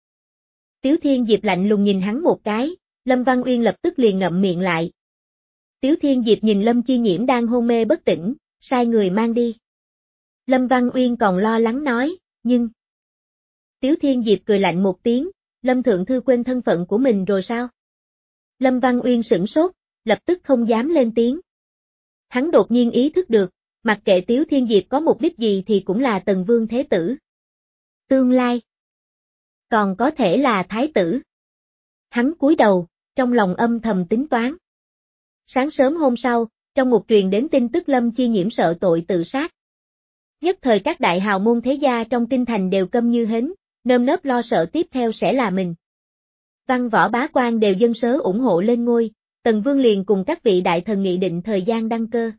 Tiếu Thiên Diệp lạnh lùng nhìn hắn một cái, Lâm Văn Uyên lập tức liền ngậm miệng lại. Tiếu Thiên Diệp nhìn Lâm Chi Nhiễm đang hôn mê bất tỉnh, sai người mang đi. Lâm Văn Uyên còn lo lắng nói, nhưng... Tiếu Thiên Diệp cười lạnh một tiếng, Lâm Thượng Thư quên thân phận của mình rồi sao? Lâm Văn Uyên sửng sốt, lập tức không dám lên tiếng. Hắn đột nhiên ý thức được, mặc kệ Tiếu Thiên Diệp có mục đích gì thì cũng là Tần Vương Thế Tử. Tương lai. Còn có thể là Thái Tử. Hắn cúi đầu, trong lòng âm thầm tính toán. Sáng sớm hôm sau, trong một truyền đến tin tức Lâm Chi Nhiễm sợ tội tự sát. Nhất thời các đại hào môn thế gia trong kinh thành đều câm như hến, nơm nớp lo sợ tiếp theo sẽ là mình. Văn võ bá quan đều dâng sớ ủng hộ lên ngôi, Tần Vương liền cùng các vị đại thần nghị định thời gian đăng cơ.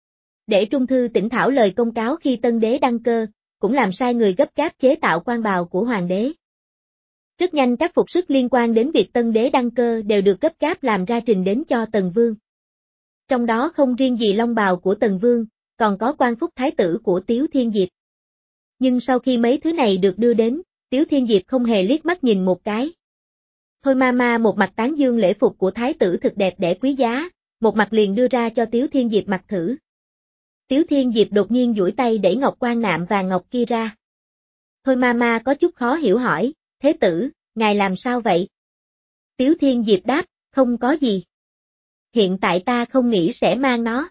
Để Trung Thư Tỉnh thảo lời công cáo khi tân đế đăng cơ, cũng làm sai người gấp gáp chế tạo quan bào của hoàng đế. Rất nhanh các phục sức liên quan đến việc tân đế đăng cơ đều được gấp gáp làm ra trình đến cho Tần Vương. Trong đó không riêng gì long bào của Tần Vương, còn có quan phúc thái tử của Tiếu Thiên Diệp. Nhưng sau khi mấy thứ này được đưa đến, Tiếu Thiên Diệp không hề liếc mắt nhìn một cái. Thôi ma ma một mặt tán dương lễ phục của thái tử thực đẹp đẽ quý giá, một mặt liền đưa ra cho Tiếu Thiên Diệp mặc thử. Tiếu Thiên Diệp đột nhiên duỗi tay đẩy ngọc quan nạm vàng ngọc kia ra. Thôi ma ma có chút khó hiểu hỏi, thế tử, ngài làm sao vậy? Tiếu Thiên Diệp đáp, không có gì. Hiện tại ta không nghĩ sẽ mang nó.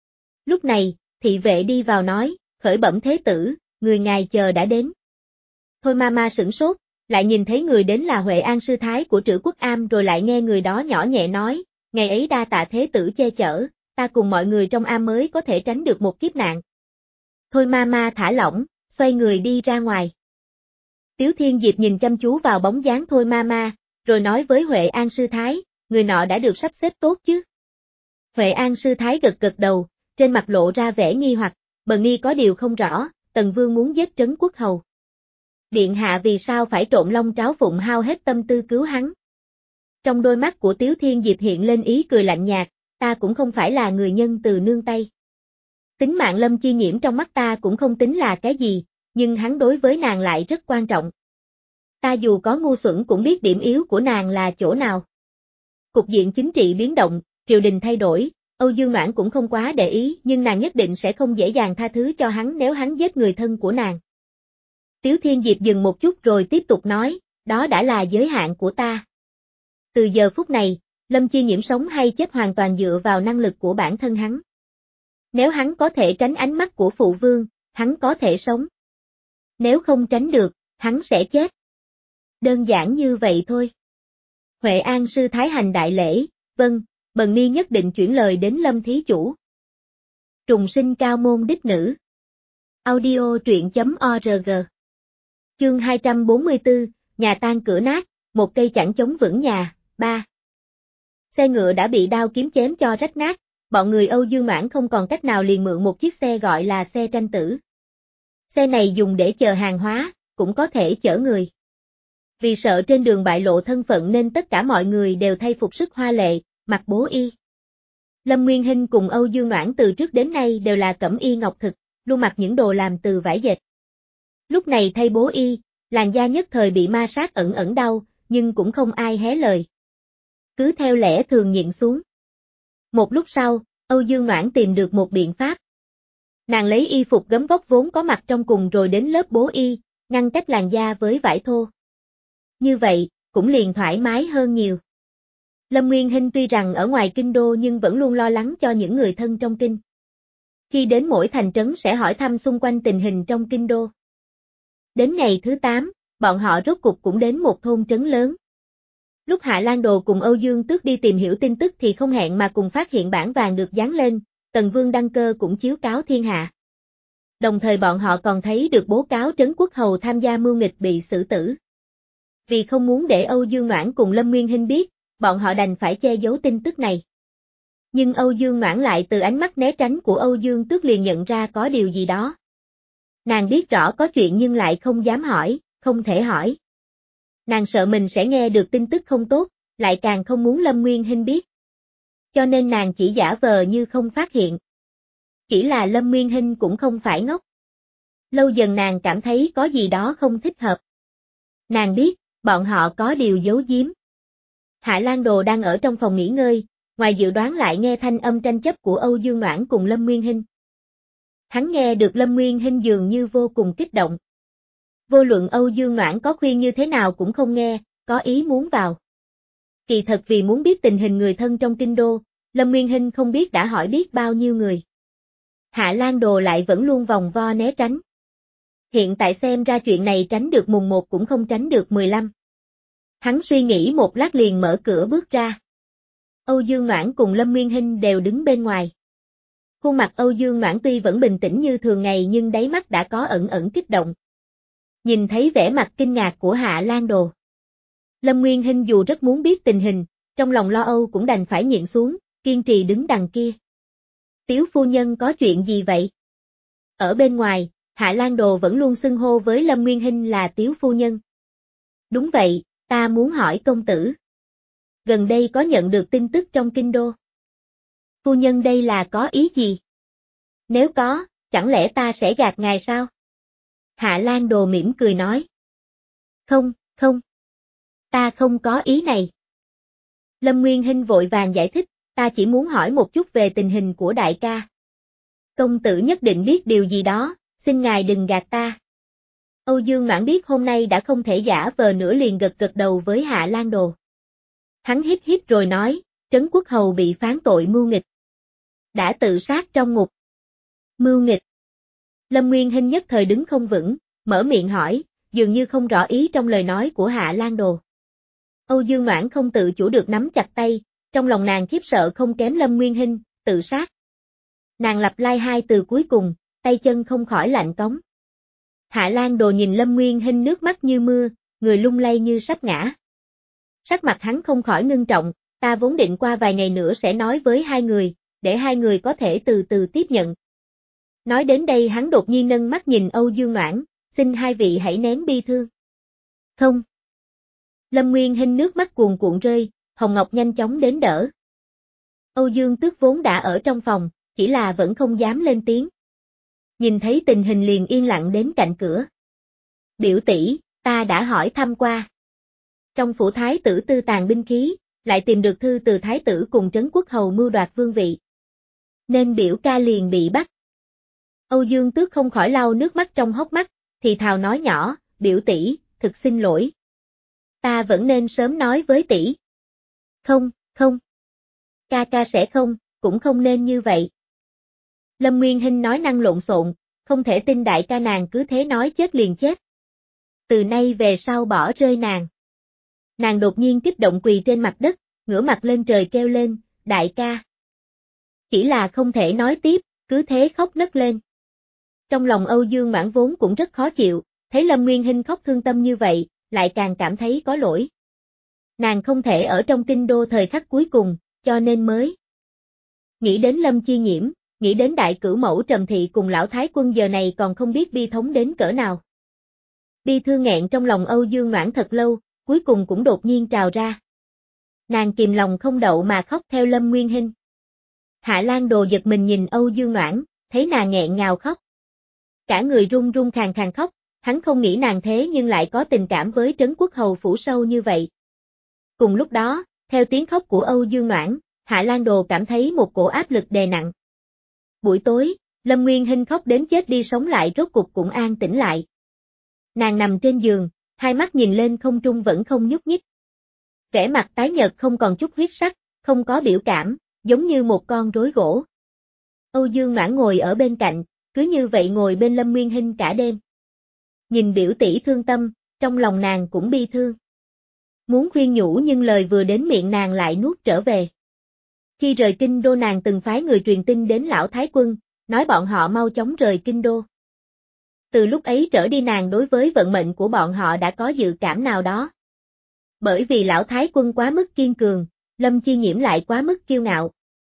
Lúc này, thị vệ đi vào nói, khởi bẩm thế tử, người ngài chờ đã đến. Thôi ma ma sửng sốt, lại nhìn thấy người đến là Huệ An sư thái của Trữ Quốc Am rồi lại nghe người đó nhỏ nhẹ nói, ngày ấy đa tạ thế tử che chở, ta cùng mọi người trong am mới có thể tránh được một kiếp nạn. Thôi ma ma thả lỏng, xoay người đi ra ngoài. Tiếu Thiên Diệp nhìn chăm chú vào bóng dáng Thôi ma ma, rồi nói với Huệ An sư thái, người nọ đã được sắp xếp tốt chứ? Huệ An sư thái gật gật đầu, trên mặt lộ ra vẻ nghi hoặc, bần nghi có điều không rõ, Tần Vương muốn giết Trấn Quốc Hầu. Điện hạ vì sao phải trộn lông tráo phụng hao hết tâm tư cứu hắn? Trong đôi mắt của Tiếu Thiên Diệp hiện lên ý cười lạnh nhạt, ta cũng không phải là người nhân từ nương tay. Tính mạng Lâm Chi Nhiễm trong mắt ta cũng không tính là cái gì, nhưng hắn đối với nàng lại rất quan trọng. Ta dù có ngu xuẩn cũng biết điểm yếu của nàng là chỗ nào. Cục diện chính trị biến động, triều đình thay đổi, Âu Dương Noãn cũng không quá để ý nhưng nàng nhất định sẽ không dễ dàng tha thứ cho hắn nếu hắn giết người thân của nàng. Tiếu Thiên Diệp dừng một chút rồi tiếp tục nói, đó đã là giới hạn của ta. Từ giờ phút này, Lâm Chi Nhiễm sống hay chết hoàn toàn dựa vào năng lực của bản thân hắn. Nếu hắn có thể tránh ánh mắt của phụ vương, hắn có thể sống. Nếu không tránh được, hắn sẽ chết. Đơn giản như vậy thôi. Huệ An sư thái hành đại lễ, vâng, bần ni nhất định chuyển lời đến Lâm thí chủ. Trùng sinh cao môn đích nữ. Audio truyện chấm org. Chương hai trăm bốn mươi tư, nhà tan cửa nát, một cây chẵn chống vững nhà, ba. Xe ngựa đã bị đao kiếm chém cho rách nát, bọn người Âu Dương Noãn không còn cách nào liền mượn một chiếc xe gọi là xe tranh tử. Xe này dùng để chở hàng hóa, cũng có thể chở người. Vì sợ trên đường bại lộ thân phận nên tất cả mọi người đều thay phục sức hoa lệ, mặc bố y. Lâm Nguyên Hinh cùng Âu Dương Noãn từ trước đến nay đều là cẩm y ngọc thực, luôn mặc những đồ làm từ vải dệt. Lúc này thay bố y, làn da nhất thời bị ma sát ẩn ẩn đau, nhưng cũng không ai hé lời. Cứ theo lẽ thường nhịn xuống. Một lúc sau, Âu Dương Noãn tìm được một biện pháp. Nàng lấy y phục gấm vóc vốn có mặt trong cùng rồi đến lớp bố y, ngăn cách làn da với vải thô. Như vậy, cũng liền thoải mái hơn nhiều. Lâm Nguyên Hinh tuy rằng ở ngoài kinh đô nhưng vẫn luôn lo lắng cho những người thân trong kinh. Khi đến mỗi thành trấn sẽ hỏi thăm xung quanh tình hình trong kinh đô. Đến ngày thứ tám, bọn họ rốt cục cũng đến một thôn trấn lớn. Lúc Hạ Lan Đồ cùng Âu Dương Tước đi tìm hiểu tin tức thì không hẹn mà cùng phát hiện bản vàng được dán lên, Tần Vương đăng cơ cũng chiếu cáo thiên hạ. Đồng thời bọn họ còn thấy được bố cáo Trấn Quốc Hầu tham gia mưu nghịch bị xử tử. Vì không muốn để Âu Dương Noãn cùng Lâm Nguyên Hinh biết, bọn họ đành phải che giấu tin tức này. Nhưng Âu Dương Noãn lại từ ánh mắt né tránh của Âu Dương Tước liền nhận ra có điều gì đó. Nàng biết rõ có chuyện nhưng lại không dám hỏi, không thể hỏi. Nàng sợ mình sẽ nghe được tin tức không tốt, lại càng không muốn Lâm Nguyên Hinh biết. Cho nên nàng chỉ giả vờ như không phát hiện. Chỉ là Lâm Nguyên Hinh cũng không phải ngốc. Lâu dần nàng cảm thấy có gì đó không thích hợp. Nàng biết, bọn họ có điều giấu giếm. Hạ Lan Đồ đang ở trong phòng nghỉ ngơi, ngoài dự đoán lại nghe thanh âm tranh chấp của Âu Dương Noãn cùng Lâm Nguyên Hinh. Hắn nghe được Lâm Nguyên Hinh dường như vô cùng kích động. Vô luận Âu Dương Noãn có khuyên như thế nào cũng không nghe, có ý muốn vào. Kỳ thật vì muốn biết tình hình người thân trong kinh đô, Lâm Nguyên Hinh không biết đã hỏi biết bao nhiêu người. Hạ Lan Đồ lại vẫn luôn vòng vo né tránh. Hiện tại xem ra chuyện này tránh được mùng một cũng không tránh được mười lăm. Hắn suy nghĩ một lát liền mở cửa bước ra. Âu Dương Noãn cùng Lâm Nguyên Hinh đều đứng bên ngoài. Khuôn mặt Âu Dương Noãn tuy vẫn bình tĩnh như thường ngày nhưng đáy mắt đã có ẩn ẩn kích động. Nhìn thấy vẻ mặt kinh ngạc của Hạ Lan Đồ. Lâm Nguyên Hinh dù rất muốn biết tình hình, trong lòng lo âu cũng đành phải nhịn xuống, kiên trì đứng đằng kia. Tiếu phu nhân có chuyện gì vậy? Ở bên ngoài, Hạ Lan Đồ vẫn luôn xưng hô với Lâm Nguyên Hinh là Tiếu phu nhân. Đúng vậy, ta muốn hỏi công tử. Gần đây có nhận được tin tức trong kinh đô. Phu nhân đây là có ý gì? Nếu có, chẳng lẽ ta sẽ gạt ngài sao? Hạ Lan Đồ mỉm cười nói. Không, không. Ta không có ý này. Lâm Nguyên Hinh vội vàng giải thích, ta chỉ muốn hỏi một chút về tình hình của đại ca. Công tử nhất định biết điều gì đó, xin ngài đừng gạt ta. Âu Dương Noãn biết hôm nay đã không thể giả vờ nữa liền gật gật đầu với Hạ Lan Đồ. Hắn hít hít rồi nói, Trấn Quốc Hầu bị phán tội mưu nghịch. Đã tự sát trong ngục. Mưu nghịch. Lâm Nguyên Hinh nhất thời đứng không vững, mở miệng hỏi, dường như không rõ ý trong lời nói của Hạ Lan Đồ. Âu Dương Noãn không tự chủ được nắm chặt tay, trong lòng nàng khiếp sợ không kém Lâm Nguyên Hinh, tự sát. Nàng lặp lại hai từ cuối cùng, tay chân không khỏi lạnh cống. Hạ Lan Đồ nhìn Lâm Nguyên Hinh nước mắt như mưa, người lung lay như sắp ngã. Sắc mặt hắn không khỏi ngưng trọng, ta vốn định qua vài ngày nữa sẽ nói với hai người, để hai người có thể từ từ tiếp nhận. Nói đến đây hắn đột nhiên nâng mắt nhìn Âu Dương Noãn, xin hai vị hãy nén bi thương. Không. Lâm Nguyên Hinh nước mắt cuồn cuộn rơi, Hồng Ngọc nhanh chóng đến đỡ. Âu Dương Tước vốn đã ở trong phòng, chỉ là vẫn không dám lên tiếng. Nhìn thấy tình hình liền yên lặng đến cạnh cửa. Biểu tỷ, ta đã hỏi thăm qua. Trong phủ thái tử tư tàn binh khí, lại tìm được thư từ thái tử cùng Trấn Quốc Hầu mưu đoạt vương vị. Nên biểu ca liền bị bắt. Âu Dương Tước không khỏi lau nước mắt trong hốc mắt, thì thào nói nhỏ, biểu tỷ, thực xin lỗi. Ta vẫn nên sớm nói với tỷ. Không, không. Ca ca sẽ không, cũng không nên như vậy. Lâm Nguyên Hinh nói năng lộn xộn, không thể tin đại ca nàng cứ thế nói chết liền chết. Từ nay về sau bỏ rơi nàng. Nàng đột nhiên kích động quỳ trên mặt đất, ngửa mặt lên trời kêu lên, đại ca. Chỉ là không thể nói tiếp, cứ thế khóc nấc lên. Trong lòng Âu Dương Mãn vốn cũng rất khó chịu, thấy Lâm Nguyên Hinh khóc thương tâm như vậy, lại càng cảm thấy có lỗi. Nàng không thể ở trong kinh đô thời khắc cuối cùng, cho nên mới. Nghĩ đến Lâm Chi Nhiễm, nghĩ đến đại cửu mẫu Trầm Thị cùng lão thái quân giờ này còn không biết bi thống đến cỡ nào. Bi thương nghẹn trong lòng Âu Dương Noãn thật lâu, cuối cùng cũng đột nhiên trào ra. Nàng kìm lòng không đậu mà khóc theo Lâm Nguyên Hinh. Hạ Lan Đồ giật mình nhìn Âu Dương Noãn, thấy nàng nghẹn ngào khóc. Cả người run run khàn khàn khóc, hắn không nghĩ nàng thế nhưng lại có tình cảm với Trấn Quốc Hầu phủ sâu như vậy. Cùng lúc đó, theo tiếng khóc của Âu Dương Noãn, Hạ Lan Đồ cảm thấy một cổ áp lực đè nặng. Buổi tối, Lâm Nguyên Hinh khóc đến chết đi sống lại rốt cục cũng an tĩnh lại. Nàng nằm trên giường, hai mắt nhìn lên không trung vẫn không nhúc nhích. Vẻ mặt tái nhợt không còn chút huyết sắc, không có biểu cảm, giống như một con rối gỗ. Âu Dương Noãn ngồi ở bên cạnh, cứ như vậy ngồi bên Lâm Nguyên Hinh cả đêm. Nhìn biểu tỷ thương tâm, trong lòng nàng cũng bi thương. Muốn khuyên nhủ nhưng lời vừa đến miệng nàng lại nuốt trở về. Khi rời kinh đô nàng từng phái người truyền tin đến lão thái quân, nói bọn họ mau chóng rời kinh đô. Từ lúc ấy trở đi nàng đối với vận mệnh của bọn họ đã có dự cảm nào đó. Bởi vì lão thái quân quá mức kiên cường, Lâm Chi Nhiễm lại quá mức kiêu ngạo.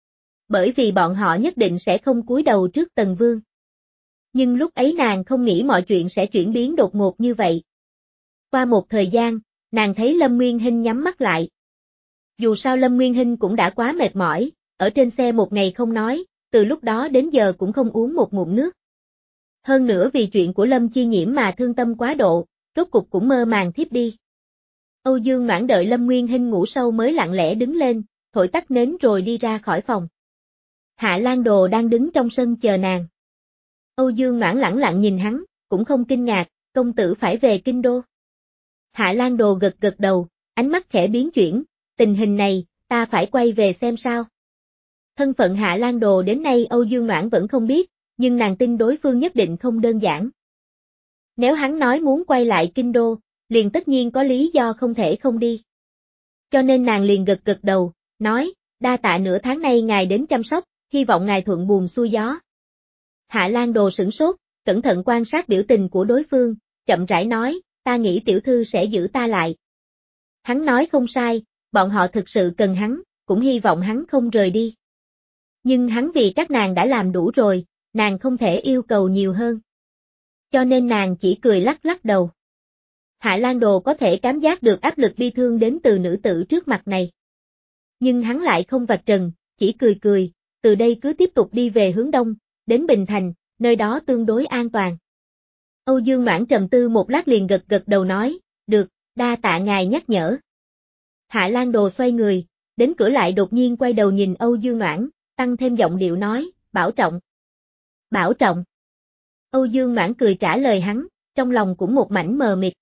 bởi vì bọn họ nhất định sẽ không cúi đầu trước Tần Vương. Nhưng lúc ấy nàng không nghĩ mọi chuyện sẽ chuyển biến đột ngột như vậy. Qua một thời gian, nàng thấy Lâm Nguyên Hinh nhắm mắt lại. Dù sao Lâm Nguyên Hinh cũng đã quá mệt mỏi, ở trên xe một ngày không nói, từ lúc đó đến giờ cũng không uống một ngụm nước. Hơn nữa vì chuyện của Lâm Chi Nhiễm mà thương tâm quá độ, rốt cục cũng mơ màng thiếp đi. Âu Dương Noãn đợi Lâm Nguyên Hinh ngủ sâu mới lặng lẽ đứng lên, thổi tắt nến rồi đi ra khỏi phòng. Hạ Lan Đồ đang đứng trong sân chờ nàng. Âu Dương Noãn lẳng lặng nhìn hắn, cũng không kinh ngạc, công tử phải về kinh đô. Hạ Lan Đồ gật gật đầu, ánh mắt khẽ biến chuyển, tình hình này, ta phải quay về xem sao. Thân phận Hạ Lan Đồ đến nay Âu Dương Noãn vẫn không biết, nhưng nàng tin đối phương nhất định không đơn giản. Nếu hắn nói muốn quay lại kinh đô, liền tất nhiên có lý do không thể không đi. Cho nên nàng liền gật gật đầu, nói, đa tạ nửa tháng nay ngài đến chăm sóc, hy vọng ngài thuận buồm xuôi gió. Hạ Lan Đồ sửng sốt, cẩn thận quan sát biểu tình của đối phương, chậm rãi nói, ta nghĩ tiểu thư sẽ giữ ta lại. Hắn nói không sai, bọn họ thực sự cần hắn, cũng hy vọng hắn không rời đi. Nhưng hắn vì các nàng đã làm đủ rồi, nàng không thể yêu cầu nhiều hơn. Cho nên nàng chỉ cười lắc lắc đầu. Hạ Lan Đồ có thể cảm giác được áp lực bi thương đến từ nữ tử trước mặt này. Nhưng hắn lại không vạch trần, chỉ cười cười, từ đây cứ tiếp tục đi về hướng đông, đến Bình Thành, nơi đó tương đối an toàn. Âu Dương Noãn trầm tư một lát liền gật gật đầu nói, được, đa tạ ngài nhắc nhở. Hạ Lan Đồ xoay người, đến cửa lại đột nhiên quay đầu nhìn Âu Dương Noãn, tăng thêm giọng điệu nói, bảo trọng. Bảo trọng. Âu Dương Noãn cười trả lời hắn, trong lòng cũng một mảnh mờ mịt.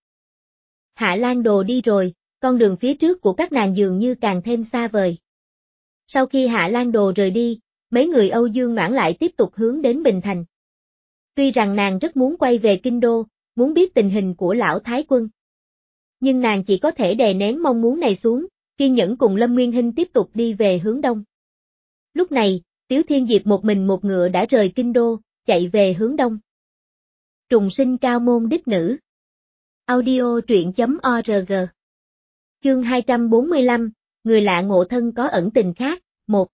Hạ Lan Đồ đi rồi, con đường phía trước của các nàng dường như càng thêm xa vời. Sau khi Hạ Lan Đồ rời đi, mấy người Âu Dương Noãn lại tiếp tục hướng đến Bình Thành. Tuy rằng nàng rất muốn quay về kinh đô, muốn biết tình hình của lão Thái Quân. Nhưng nàng chỉ có thể đè nén mong muốn này xuống, kiên nhẫn cùng Lâm Nguyên Hinh tiếp tục đi về hướng đông. Lúc này, Tiếu Thiên Diệp một mình một ngựa đã rời kinh đô, chạy về hướng đông. Trùng sinh cao môn đích nữ. Audio truyện chấm org. Chương hai trăm bốn mươi lăm, người lạ ngộ thân có ẩn tình khác, một.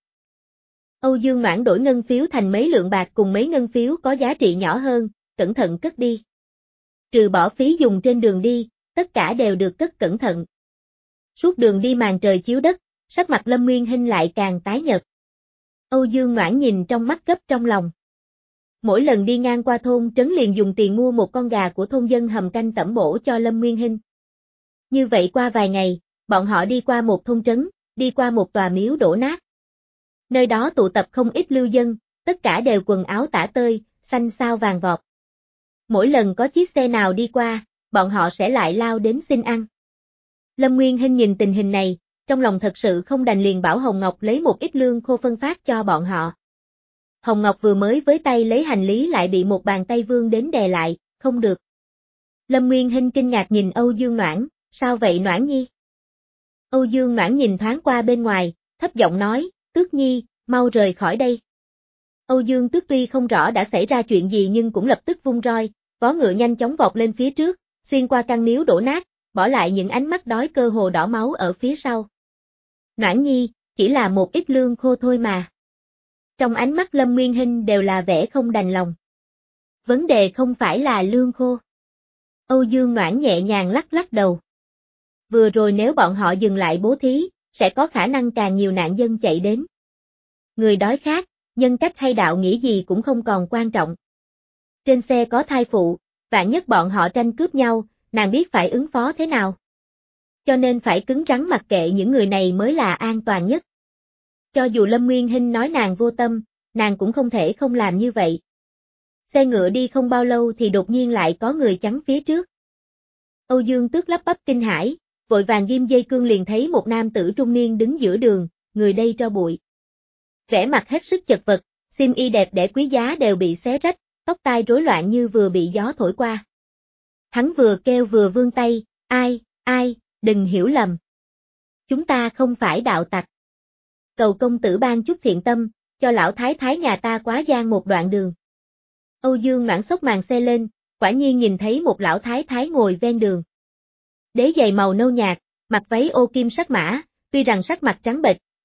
Âu Dương Noãn đổi ngân phiếu thành mấy lượng bạc cùng mấy ngân phiếu có giá trị nhỏ hơn, cẩn thận cất đi. Trừ bỏ phí dùng trên đường đi, tất cả đều được cất cẩn thận. Suốt đường đi màn trời chiếu đất, sắc mặt Lâm Nguyên Hinh lại càng tái nhợt. Âu Dương Noãn nhìn trong mắt gấp trong lòng. Mỗi lần đi ngang qua thôn trấn liền dùng tiền mua một con gà của thôn dân hầm canh tẩm bổ cho Lâm Nguyên Hinh. Như vậy qua vài ngày, bọn họ đi qua một thôn trấn, đi qua một tòa miếu đổ nát. Nơi đó tụ tập không ít lưu dân, tất cả đều quần áo tả tơi, xanh xao vàng vọt. Mỗi lần có chiếc xe nào đi qua, bọn họ sẽ lại lao đến xin ăn. Lâm Nguyên Hinh nhìn tình hình này, trong lòng thật sự không đành liền bảo Hồng Ngọc lấy một ít lương khô phân phát cho bọn họ. Hồng Ngọc vừa mới với tay lấy hành lý lại bị một bàn tay vươn đến đè lại, không được. Lâm Nguyên Hinh kinh ngạc nhìn Âu Dương Noãn, sao vậy Noãn Nhi? Âu Dương Noãn nhìn thoáng qua bên ngoài, thấp giọng nói, Tước Nhi, mau rời khỏi đây. Âu Dương Tước tuy không rõ đã xảy ra chuyện gì nhưng cũng lập tức vung roi, vó ngựa nhanh chóng vọt lên phía trước, xuyên qua căn miếu đổ nát, bỏ lại những ánh mắt đói cơ hồ đỏ máu ở phía sau. Noãn Nhi, chỉ là một ít lương khô thôi mà. Trong ánh mắt Lâm Nguyên Hinh đều là vẻ không đành lòng. Vấn đề không phải là lương khô. Âu Dương Noãn nhẹ nhàng lắc lắc đầu. Vừa rồi nếu bọn họ dừng lại bố thí, sẽ có khả năng càng nhiều nạn dân chạy đến. Người đói khát, nhân cách hay đạo nghĩa gì cũng không còn quan trọng. Trên xe có thai phụ, vạn nhất bọn họ tranh cướp nhau, nàng biết phải ứng phó thế nào. Cho nên phải cứng rắn mặc kệ những người này mới là an toàn nhất. Cho dù Lâm Nguyên Hinh nói nàng vô tâm, nàng cũng không thể không làm như vậy. Xe ngựa đi không bao lâu thì đột nhiên lại có người chắn phía trước. Âu Dương Tước lắp bắp kinh hãi, vội vàng ghim dây cương liền thấy một nam tử trung niên đứng giữa đường, người đây tro bụi. Vẻ mặt hết sức chật vật, xiêm y đẹp đẽ quý giá đều bị xé rách, tóc tai rối loạn như vừa bị gió thổi qua. Hắn vừa kêu vừa vươn tay, ai, ai, đừng hiểu lầm. Chúng ta không phải đạo tặc. Cầu công tử ban chút thiện tâm, cho lão thái thái nhà ta quá gian một đoạn đường. Âu Dương Noãn xốc màn xe lên, quả nhiên nhìn thấy một lão thái thái ngồi ven đường. Đế giày màu nâu nhạt, mặc váy ô kim sắc mã, tuy rằng sắc mặt trắng bệch,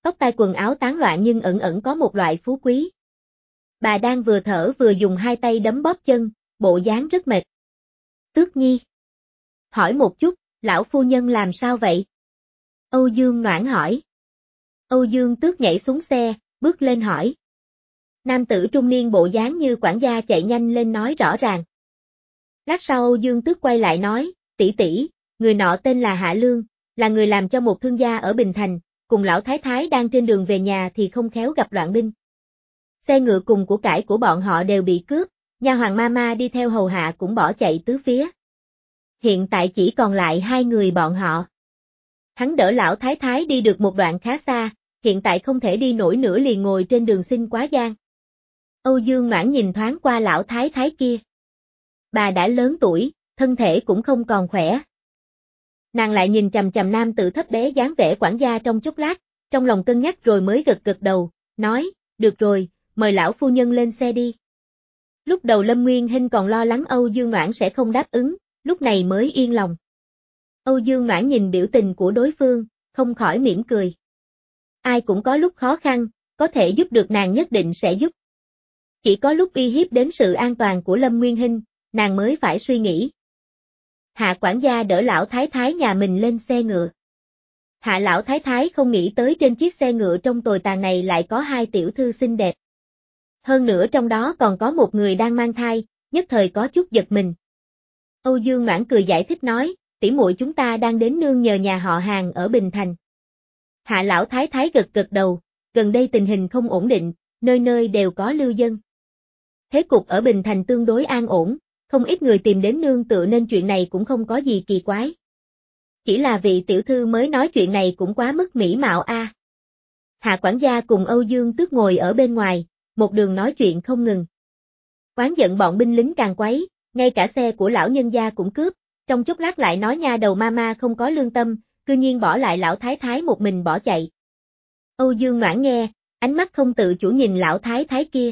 tóc tai quần áo tán loạn nhưng ẩn ẩn có một loại phú quý. Bà đang vừa thở vừa dùng hai tay đấm bóp chân, bộ dáng rất mệt. Tước Nhi. Hỏi một chút, lão phu nhân làm sao vậy? Âu Dương Noãn hỏi. Âu Dương Tước nhảy xuống xe, bước lên hỏi. Nam tử trung niên bộ dáng như quản gia chạy nhanh lên nói rõ ràng. Lát sau Âu Dương Tước quay lại nói, tỷ tỷ, người nọ tên là Hạ Lương, là người làm cho một thương gia ở Bình Thành, cùng lão thái thái đang trên đường về nhà thì không khéo gặp loạn binh. Xe ngựa cùng của cải của bọn họ đều bị cướp, nha hoàng Mama đi theo hầu hạ cũng bỏ chạy tứ phía. Hiện tại chỉ còn lại hai người bọn họ. Hắn đỡ lão thái thái đi được một đoạn khá xa, hiện tại không thể đi nổi nữa liền ngồi trên đường xin quá gian. Âu Dương Noãn nhìn thoáng qua lão thái thái kia. Bà đã lớn tuổi, thân thể cũng không còn khỏe. Nàng lại nhìn chằm chằm nam tử thấp bé dáng vẻ quản gia trong chốc lát, trong lòng cân nhắc rồi mới gật gật đầu, nói, được rồi, mời lão phu nhân lên xe đi. Lúc đầu Lâm Nguyên Hinh còn lo lắng Âu Dương Noãn sẽ không đáp ứng, lúc này mới yên lòng. Âu Dương Noãn nhìn biểu tình của đối phương, không khỏi mỉm cười. Ai cũng có lúc khó khăn, có thể giúp được nàng nhất định sẽ giúp. Chỉ có lúc uy hiếp đến sự an toàn của Lâm Nguyên Hinh, nàng mới phải suy nghĩ. Hạ quản gia đỡ lão thái thái nhà mình lên xe ngựa. Hạ lão thái thái không nghĩ tới trên chiếc xe ngựa trong tồi tàn này lại có hai tiểu thư xinh đẹp. Hơn nữa trong đó còn có một người đang mang thai, nhất thời có chút giật mình. Âu Dương Noãn cười giải thích nói, tỷ muội chúng ta đang đến nương nhờ nhà họ Hàng ở Bình Thành. Hạ lão thái thái gật gật đầu, gần đây tình hình không ổn định, nơi nơi đều có lưu dân. Thế cục ở Bình Thành tương đối an ổn, không ít người tìm đến nương tựa nên chuyện này cũng không có gì kỳ quái. Chỉ là vị tiểu thư mới nói chuyện này cũng quá mức mỹ mạo a. À. Hạ quản gia cùng Âu Dương Tước ngồi ở bên ngoài, một đường nói chuyện không ngừng. Oán giận bọn binh lính càng quấy, ngay cả xe của lão nhân gia cũng cướp, trong chốc lát lại nói nha đầu Mama không có lương tâm, cư nhiên bỏ lại lão thái thái một mình bỏ chạy. Âu Dương Noãn nghe, ánh mắt không tự chủ nhìn lão thái thái kia.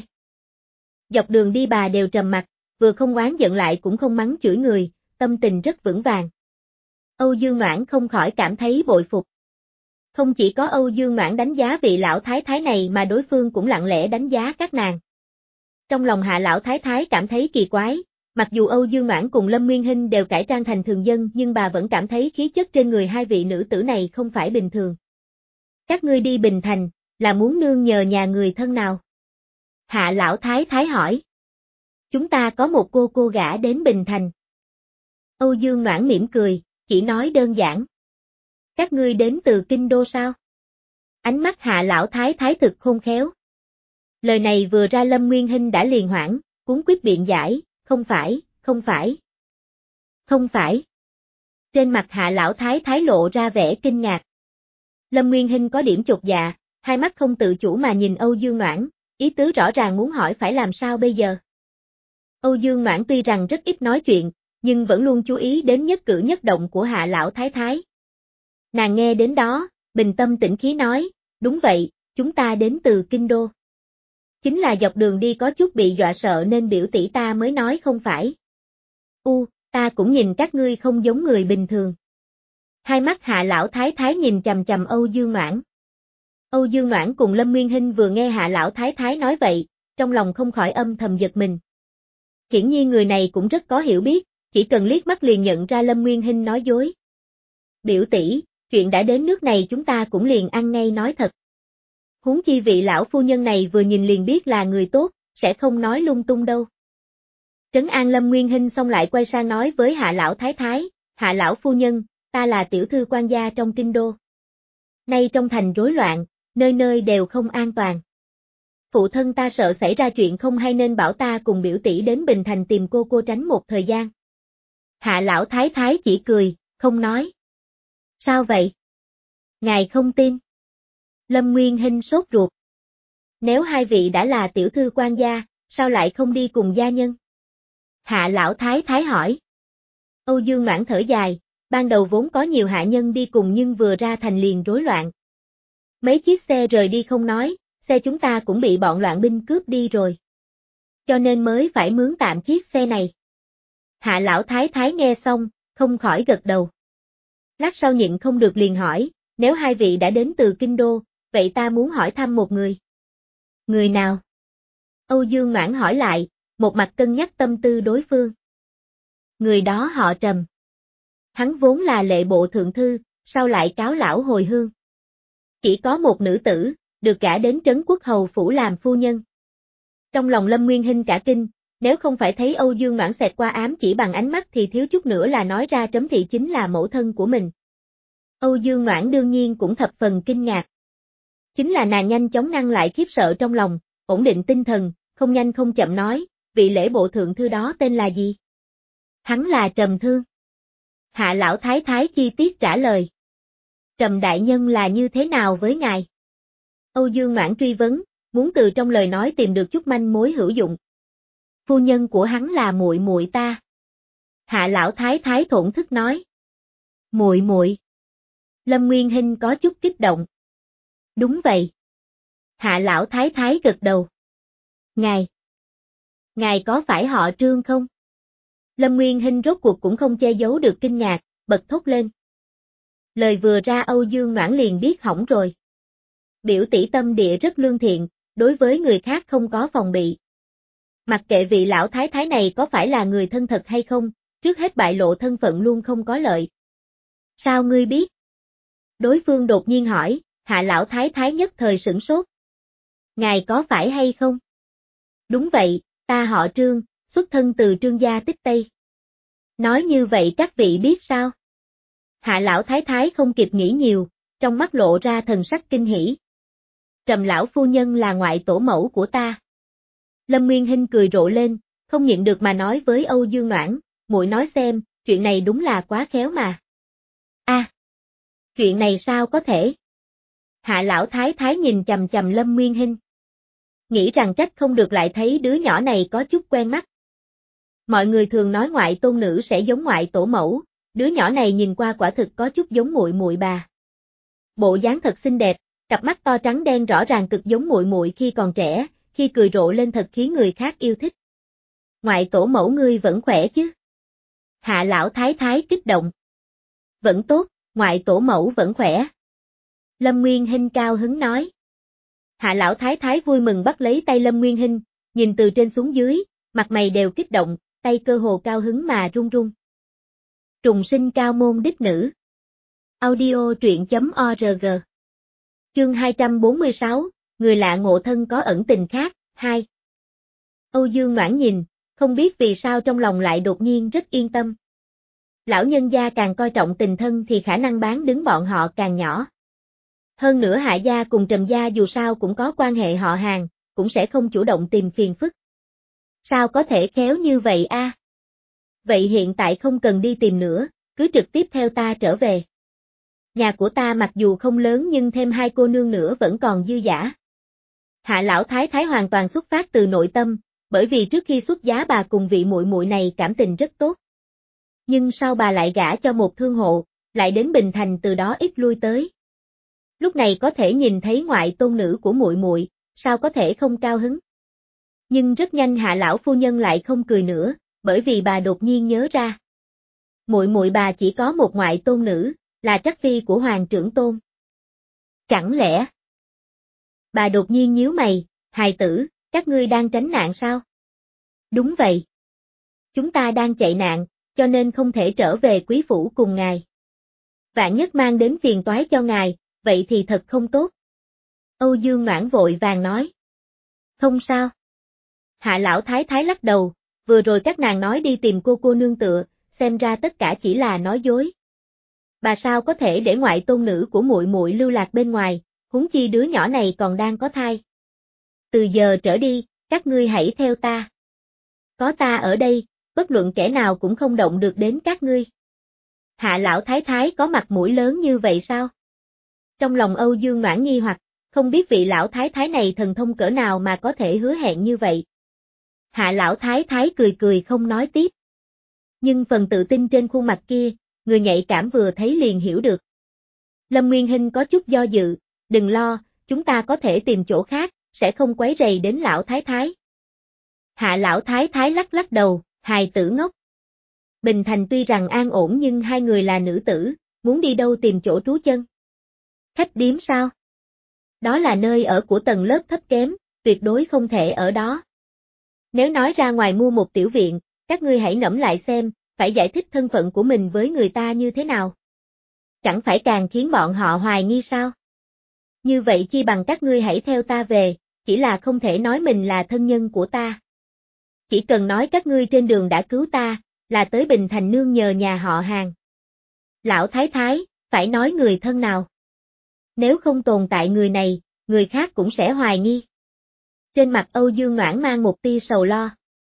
Dọc đường đi bà đều trầm mặc, vừa không oán giận lại cũng không mắng chửi người, tâm tình rất vững vàng. Âu Dương Noãn không khỏi cảm thấy bội phục. Không chỉ có Âu Dương Noãn đánh giá vị lão thái thái này mà đối phương cũng lặng lẽ đánh giá các nàng. Trong lòng Hạ lão thái thái cảm thấy kỳ quái, mặc dù Âu Dương Noãn cùng Lâm Nguyên Hinh đều cải trang thành thường dân nhưng bà vẫn cảm thấy khí chất trên người hai vị nữ tử này không phải bình thường. Các ngươi đi Bình Thành, là muốn nương nhờ nhà người thân nào? Hạ lão thái thái hỏi. Chúng ta có một cô cô gả đến Bình Thành. Âu Dương Noãn mỉm cười, chỉ nói đơn giản. Các ngươi đến từ Kinh Đô sao? Ánh mắt Hạ lão thái thái thực khôn khéo. Lời này vừa ra Lâm Nguyên Hinh đã liền hoảng, cuống quýt biện giải, không phải, không phải. Không phải. Trên mặt Hạ lão thái thái lộ ra vẻ kinh ngạc. Lâm Nguyên Hinh có điểm chột dạ, hai mắt không tự chủ mà nhìn Âu Dương Noãn, ý tứ rõ ràng muốn hỏi phải làm sao bây giờ. Âu Dương Noãn tuy rằng rất ít nói chuyện, nhưng vẫn luôn chú ý đến nhất cử nhất động của Hạ lão thái thái. Nàng nghe đến đó, bình tâm tĩnh khí nói, đúng vậy, chúng ta đến từ Kinh Đô. Chính là dọc đường đi có chút bị dọa sợ nên biểu tỷ ta mới nói không phải. U, ta cũng nhìn các ngươi không giống người bình thường. Hai mắt Hạ lão thái thái nhìn chằm chằm Âu Dương Noãn. Âu Dương Noãn cùng Lâm Nguyên Hinh vừa nghe Hạ lão thái thái nói vậy, trong lòng không khỏi âm thầm giật mình. Hiển nhiên người này cũng rất có hiểu biết, chỉ cần liếc mắt liền nhận ra Lâm Nguyên Hinh nói dối. Biểu tỷ, chuyện đã đến nước này chúng ta cũng liền ăn ngay nói thật. Huống chi vị lão phu nhân này vừa nhìn liền biết là người tốt, sẽ không nói lung tung đâu. Trấn an Lâm Nguyên Hinh xong lại quay sang nói với Hạ lão thái thái, Hạ lão phu nhân, ta là tiểu thư quan gia trong Kinh Đô. Nay trong thành rối loạn, nơi nơi đều không an toàn. Phụ thân ta sợ xảy ra chuyện không hay nên bảo ta cùng biểu tỷ đến Bình Thành tìm cô cô tránh một thời gian. Hạ lão thái thái chỉ cười, không nói. Sao vậy? Ngài không tin? Lâm Nguyên Hinh sốt ruột. Nếu hai vị đã là tiểu thư quan gia, sao lại không đi cùng gia nhân? Hạ lão thái thái hỏi. Âu Dương Noãn thở dài, ban đầu vốn có nhiều hạ nhân đi cùng nhưng vừa ra thành liền rối loạn. Mấy chiếc xe rời đi không nói, xe chúng ta cũng bị bọn loạn binh cướp đi rồi. Cho nên mới phải mướn tạm chiếc xe này. Hạ lão thái thái nghe xong, không khỏi gật đầu. Lát sau nhịn không được liền hỏi, nếu hai vị đã đến từ Kinh Đô, vậy ta muốn hỏi thăm một người. Người nào? Âu Dương Noãn hỏi lại, một mặt cân nhắc tâm tư đối phương. Người đó họ Trầm. Hắn vốn là lệ bộ thượng thư, sao lại cáo lão hồi hương. Chỉ có một nữ tử, được gả đến Trấn Quốc Hầu Phủ làm phu nhân. Trong lòng Lâm Nguyên Hinh cả kinh, nếu không phải thấy Âu Dương Noãn xẹt qua ám chỉ bằng ánh mắt thì thiếu chút nữa là nói ra Trấm Thị chính là mẫu thân của mình. Âu Dương Noãn đương nhiên cũng thập phần kinh ngạc. Chính là nàng nhanh chóng ngăn lại khiếp sợ trong lòng, ổn định tinh thần, không nhanh không chậm nói, vị lễ bộ thượng thư đó tên là gì? Hắn là Trầm Thương. Hạ lão thái thái chi tiết trả lời. Trầm đại nhân là như thế nào với ngài? Âu Dương Noãn truy vấn, muốn từ trong lời nói tìm được chút manh mối hữu dụng. Phu nhân của hắn là muội muội ta. Hạ lão thái thái thổn thức nói. Muội muội. Lâm Nguyên Hinh có chút kích động. Đúng vậy. Hạ lão thái thái gật đầu. Ngài. Ngài có phải họ Trương không? Lâm Nguyên Hinh rốt cuộc cũng không che giấu được kinh ngạc, bật thốt lên. Lời vừa ra Âu Dương Noãn liền biết hỏng rồi. Biểu tỷ tâm địa rất lương thiện, đối với người khác không có phòng bị. Mặc kệ vị lão thái thái này có phải là người thân thật hay không, trước hết bại lộ thân phận luôn không có lợi. Sao ngươi biết? Đối phương đột nhiên hỏi, hạ lão thái thái nhất thời sửng sốt. Ngài có phải hay không? Đúng vậy, ta họ Trương, xuất thân từ Trương gia Tích Tây. Nói như vậy các vị biết sao? Hạ lão thái thái không kịp nghĩ nhiều, trong mắt lộ ra thần sắc kinh hỉ. Trầm lão phu nhân là ngoại tổ mẫu của ta. Lâm Nguyên Hinh cười rộ lên, không nhịn được mà nói với Âu Dương Noãn, muội nói xem, chuyện này đúng là quá khéo mà. A, à, chuyện này sao có thể? Hạ lão thái thái nhìn chằm chằm Lâm Nguyên Hinh. Nghĩ rằng trách không được lại thấy đứa nhỏ này có chút quen mắt. Mọi người thường nói ngoại tôn nữ sẽ giống ngoại tổ mẫu, đứa nhỏ này nhìn qua quả thực có chút giống muội muội bà. Bộ dáng thật xinh đẹp, cặp mắt to trắng đen rõ ràng cực giống muội muội khi còn trẻ, khi cười rộ lên thật khiến người khác yêu thích. Ngoại tổ mẫu ngươi vẫn khỏe chứ? Hạ lão thái thái kích động. Vẫn tốt, ngoại tổ mẫu vẫn khỏe. Lâm Nguyên Hinh cao hứng nói. Hạ lão thái thái vui mừng bắt lấy tay Lâm Nguyên Hinh, nhìn từ trên xuống dưới, mặt mày đều kích động, tay cơ hồ cao hứng mà run run. Trùng sinh cao môn đích nữ. Audio truyện chấm org. Chương hai trăm bốn mươi sáu, người lạ ngộ thân có ẩn tình khác, hai. Âu Dương Noãn nhìn, không biết vì sao trong lòng lại đột nhiên rất yên tâm. Lão nhân gia càng coi trọng tình thân thì khả năng bán đứng bọn họ càng nhỏ. Hơn nữa Hạ gia cùng Trầm gia dù sao cũng có quan hệ họ hàng, cũng sẽ không chủ động tìm phiền phức. Sao có thể khéo như vậy a? À? Vậy hiện tại không cần đi tìm nữa, cứ trực tiếp theo ta trở về. Nhà của ta mặc dù không lớn nhưng thêm hai cô nương nữa vẫn còn dư dả. Hạ lão thái thái hoàn toàn xuất phát từ nội tâm, bởi vì trước khi xuất giá bà cùng vị muội muội này cảm tình rất tốt. Nhưng sau bà lại gả cho một thương hộ, lại đến Bình Thành từ đó ít lui tới. Lúc này có thể nhìn thấy ngoại tôn nữ của muội muội, sao có thể không cao hứng. Nhưng rất nhanh Hạ lão phu nhân lại không cười nữa, bởi vì bà đột nhiên nhớ ra. Muội muội bà chỉ có một ngoại tôn nữ, là trắc phi của Hoàng trưởng tôn. Chẳng lẽ? Bà đột nhiên nhíu mày, hài tử, các ngươi đang tránh nạn sao? Đúng vậy. Chúng ta đang chạy nạn, cho nên không thể trở về quý phủ cùng ngài. Vạn nhất mang đến phiền toái cho ngài, vậy thì thật không tốt. Âu Dương Noãn vội vàng nói. Không sao. Hạ lão thái thái lắc đầu, vừa rồi các nàng nói đi tìm cô cô nương tựa, xem ra tất cả chỉ là nói dối. Bà sao có thể để ngoại tôn nữ của muội muội lưu lạc bên ngoài, huống chi đứa nhỏ này còn đang có thai. Từ giờ trở đi, các ngươi hãy theo ta. Có ta ở đây, bất luận kẻ nào cũng không động được đến các ngươi. Hạ lão thái thái có mặt mũi lớn như vậy sao? Trong lòng Âu Dương Noãn nghi hoặc, không biết vị lão thái thái này thần thông cỡ nào mà có thể hứa hẹn như vậy. Hạ lão thái thái cười cười không nói tiếp. Nhưng phần tự tin trên khuôn mặt kia, người nhạy cảm vừa thấy liền hiểu được. Lâm Nguyên Hinh có chút do dự, đừng lo, chúng ta có thể tìm chỗ khác, sẽ không quấy rầy đến lão thái thái. Hạ lão thái thái lắc lắc đầu, hài tử ngốc. Bình Thành tuy rằng an ổn nhưng hai người là nữ tử, muốn đi đâu tìm chỗ trú chân. Khách điếm sao? Đó là nơi ở của tầng lớp thấp kém, tuyệt đối không thể ở đó. Nếu nói ra ngoài mua một tiểu viện, các ngươi hãy ngẫm lại xem, phải giải thích thân phận của mình với người ta như thế nào. Chẳng phải càng khiến bọn họ hoài nghi sao? Như vậy chi bằng các ngươi hãy theo ta về, chỉ là không thể nói mình là thân nhân của ta. Chỉ cần nói các ngươi trên đường đã cứu ta, là tới Bình Thành nương nhờ nhà họ Hàng. Lão Thái Thái, phải nói người thân nào? Nếu không tồn tại người này, người khác cũng sẽ hoài nghi. Trên mặt Âu Dương Noãn mang một tia sầu lo.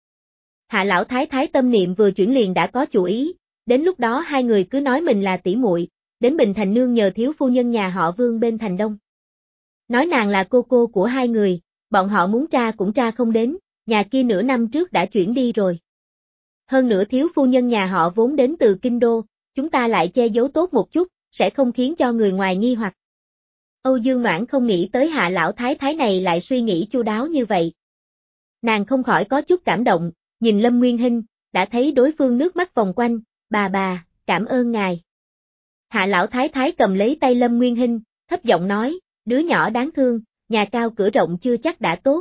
Hạ Lão Thái Thái tâm niệm vừa chuyển liền đã có chủ ý, đến lúc đó hai người cứ nói mình là tỷ muội, đến Bình Thành nương nhờ thiếu phu nhân nhà họ Vương bên Thành Đông. Nói nàng là cô cô của hai người, bọn họ muốn tra cũng tra không đến, nhà kia nửa năm trước đã chuyển đi rồi. Hơn nữa thiếu phu nhân nhà họ vốn đến từ Kinh Đô, chúng ta lại che giấu tốt một chút, sẽ không khiến cho người ngoài nghi hoặc. Âu Dương Noãn không nghĩ tới Hạ Lão Thái Thái này lại suy nghĩ chu đáo như vậy. Nàng không khỏi có chút cảm động, nhìn Lâm Nguyên Hinh, đã thấy đối phương nước mắt vòng quanh, bà bà, cảm ơn ngài. Hạ Lão Thái Thái cầm lấy tay Lâm Nguyên Hinh, thấp giọng nói, đứa nhỏ đáng thương, nhà cao cửa rộng chưa chắc đã tốt.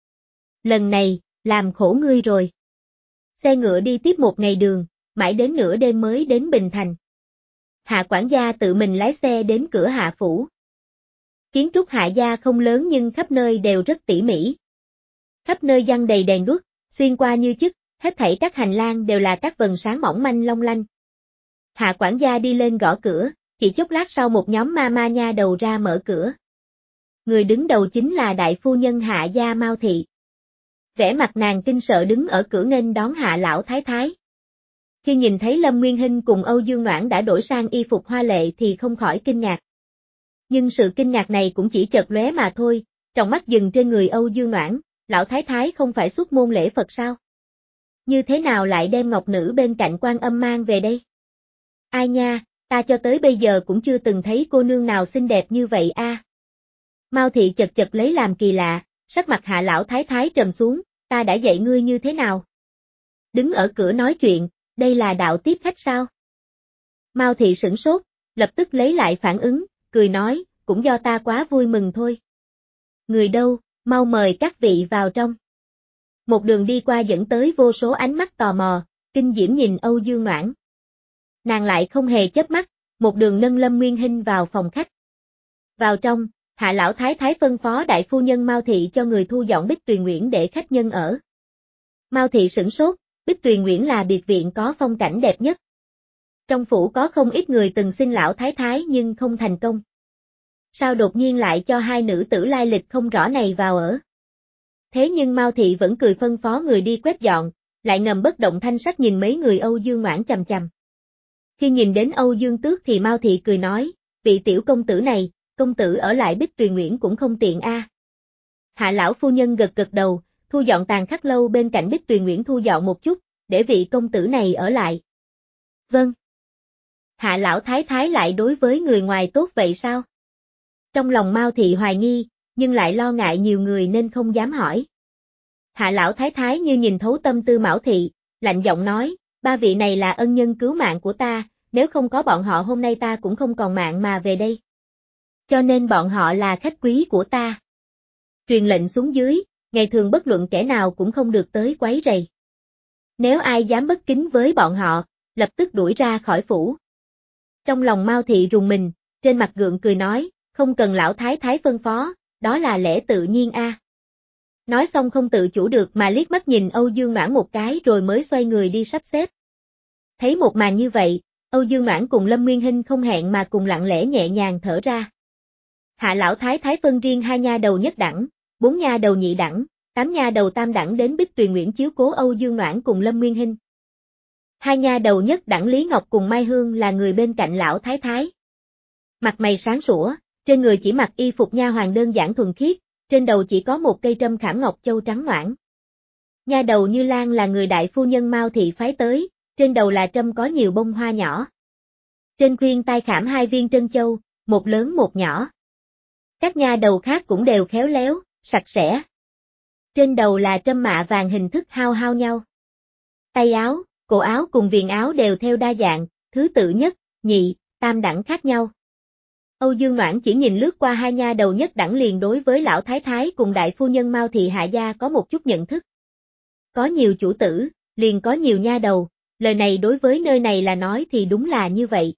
Lần này, làm khổ ngươi rồi. Xe ngựa đi tiếp một ngày đường, mãi đến nửa đêm mới đến Bình Thành. Hạ quản gia tự mình lái xe đến cửa Hạ phủ. Kiến trúc Hạ gia không lớn nhưng khắp nơi đều rất tỉ mỉ. Khắp nơi giăng đầy đèn đuốc, xuyên qua như chức, hết thảy các hành lang đều là các vầng sáng mỏng manh long lanh. Hạ quản gia đi lên gõ cửa, chỉ chốc lát sau một nhóm ma ma nha đầu ra mở cửa. Người đứng đầu chính là đại phu nhân Hạ gia Mao Thị. Vẻ mặt nàng kinh sợ đứng ở cửa nghênh đón Hạ Lão Thái Thái. Khi nhìn thấy Lâm Nguyên Hinh cùng Âu Dương Noãn đã đổi sang y phục hoa lệ thì không khỏi kinh ngạc. Nhưng sự kinh ngạc này cũng chỉ chợt lóe mà thôi, trong mắt dừng trên người Âu Dương Noãn, Lão Thái Thái không phải xuất môn lễ Phật sao? Như thế nào lại đem ngọc nữ bên cạnh Quan Âm mang về đây? Ai nha, ta cho tới bây giờ cũng chưa từng thấy cô nương nào xinh đẹp như vậy a. À. Mao Thị chật chật lấy làm kỳ lạ, sắc mặt Hạ Lão Thái Thái trầm xuống, ta đã dạy ngươi như thế nào? Đứng ở cửa nói chuyện, đây là đạo tiếp khách sao? Mao Thị sửng sốt, lập tức lấy lại phản ứng, cười nói, cũng do ta quá vui mừng thôi. Người đâu, mau mời các vị vào trong. Một đường đi qua dẫn tới vô số ánh mắt tò mò, kinh diễm nhìn Âu Dương Noãn. Nàng lại không hề chớp mắt, một đường nâng Lâm Nguyên Hinh vào phòng khách. Vào trong, Hạ Lão Thái Thái phân phó đại phu nhân Mao Thị cho người thu dọn Bích Tuyền Nguyễn để khách nhân ở. Mao Thị sửng sốt, Bích Tuyền Nguyễn là biệt viện có phong cảnh đẹp nhất. Trong phủ có không ít người từng xin Lão Thái Thái nhưng không thành công. Sao đột nhiên lại cho hai nữ tử lai lịch không rõ này vào ở? Thế nhưng Mao Thị vẫn cười phân phó người đi quét dọn, lại ngầm bất động thanh sắc nhìn mấy người Âu Dương Noãn chằm chằm. Khi nhìn đến Âu Dương Tước thì Mao Thị cười nói, vị tiểu công tử này, công tử ở lại Bích Tuyền Nguyễn cũng không tiện a. À. Hạ lão phu nhân gật gật đầu, thu dọn tàn khắc lâu bên cạnh Bích Tuyền Nguyễn thu dọn một chút, để vị công tử này ở lại. Vâng. Hạ lão thái thái lại đối với người ngoài tốt vậy sao? Trong lòng Mao Thị hoài nghi, nhưng lại lo ngại nhiều người nên không dám hỏi. Hạ lão thái thái như nhìn thấu tâm tư Mão Thị, lạnh giọng nói, ba vị này là ân nhân cứu mạng của ta, nếu không có bọn họ hôm nay ta cũng không còn mạng mà về đây. Cho nên bọn họ là khách quý của ta. Truyền lệnh xuống dưới, ngày thường bất luận kẻ nào cũng không được tới quấy rầy. Nếu ai dám bất kính với bọn họ, lập tức đuổi ra khỏi phủ. Trong lòng Mao Thị rùng mình, trên mặt gượng cười nói, không cần lão thái thái phân phó, đó là lẽ tự nhiên a. À. Nói xong không tự chủ được mà liếc mắt nhìn Âu Dương Noãn một cái rồi mới xoay người đi sắp xếp. Thấy một màn như vậy, Âu Dương Noãn cùng Lâm Nguyên Hinh không hẹn mà cùng lặng lẽ nhẹ nhàng thở ra. Hạ lão thái thái phân riêng hai nha đầu nhất đẳng, bốn nha đầu nhị đẳng, tám nha đầu tam đẳng đến Bích Tuyền Nguyễn chiếu cố Âu Dương Noãn cùng Lâm Nguyên Hinh. Hai nha đầu nhất đẳng Lý Ngọc cùng Mai Hương là người bên cạnh lão thái thái. Mặt mày sáng sủa, trên người chỉ mặc y phục nha hoàn đơn giản thuần khiết, trên đầu chỉ có một cây trâm khảm ngọc châu trắng noãn. Nha đầu Như Lan là người đại phu nhân Mao Thị phái tới, trên đầu là trâm có nhiều bông hoa nhỏ. Trên khuyên tai khảm hai viên trân châu, một lớn một nhỏ. Các nha đầu khác cũng đều khéo léo, sạch sẽ. Trên đầu là trâm mạ vàng hình thức hao hao nhau. Tay áo, cổ áo cùng viền áo đều theo đa dạng, thứ tự nhất, nhị, tam đẳng khác nhau. Âu Dương Noãn chỉ nhìn lướt qua hai nha đầu nhất đẳng liền đối với lão thái thái cùng đại phu nhân Mao Thị Hạ gia có một chút nhận thức. Có nhiều chủ tử, liền có nhiều nha đầu, lời này đối với nơi này là nói thì đúng là như vậy.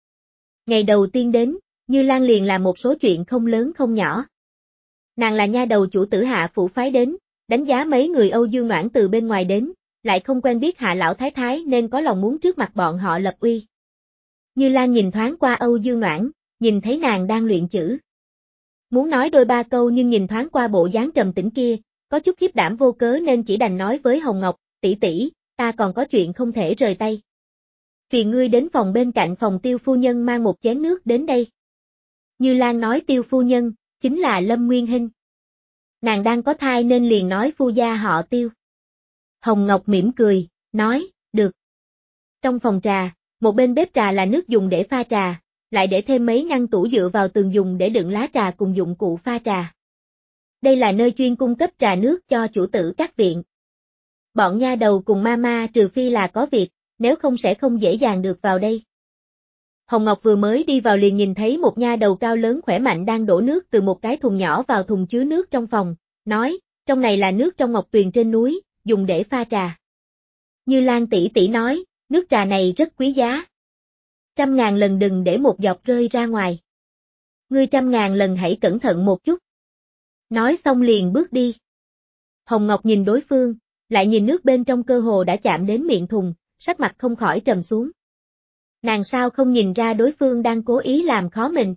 Ngày đầu tiên đến, Như Lan liền làm một số chuyện không lớn không nhỏ. Nàng là nha đầu chủ tử Hạ phủ phái đến, đánh giá mấy người Âu Dương Noãn từ bên ngoài đến, lại không quen biết Hạ lão thái thái nên có lòng muốn trước mặt bọn họ lập uy. Như Lan nhìn thoáng qua Âu Dương Noãn, nhìn thấy nàng đang luyện chữ. Muốn nói đôi ba câu nhưng nhìn thoáng qua bộ dáng trầm tĩnh kia, có chút khiếp đảm vô cớ nên chỉ đành nói với Hồng Ngọc, tỷ tỷ, ta còn có chuyện không thể rời tay. Phiền ngươi đến phòng bên cạnh phòng Tiêu phu nhân mang một chén nước đến đây. Như Lan nói Tiêu phu nhân, chính là Lâm Nguyên Hinh. Nàng đang có thai nên liền nói phu gia họ Tiêu. Hồng Ngọc mỉm cười, nói, được. Trong phòng trà, một bên bếp trà là nước dùng để pha trà, lại để thêm mấy ngăn tủ dựa vào tường dùng để đựng lá trà cùng dụng cụ pha trà. Đây là nơi chuyên cung cấp trà nước cho chủ tử các viện. Bọn nha đầu cùng mama trừ phi là có việc, nếu không sẽ không dễ dàng được vào đây. Hồng Ngọc vừa mới đi vào liền nhìn thấy một nha đầu cao lớn khỏe mạnh đang đổ nước từ một cái thùng nhỏ vào thùng chứa nước trong phòng, nói, trong này là nước trong ngọc tuyền trên núi, dùng để pha trà. Như Lan tỷ tỷ nói, nước trà này rất quý giá. Trăm ngàn lần đừng để một giọt rơi ra ngoài. Ngươi trăm ngàn lần hãy cẩn thận một chút. Nói xong liền bước đi. Hồng Ngọc nhìn đối phương, lại nhìn nước bên trong cơ hồ đã chạm đến miệng thùng, sắc mặt không khỏi trầm xuống. Nàng sao không nhìn ra đối phương đang cố ý làm khó mình.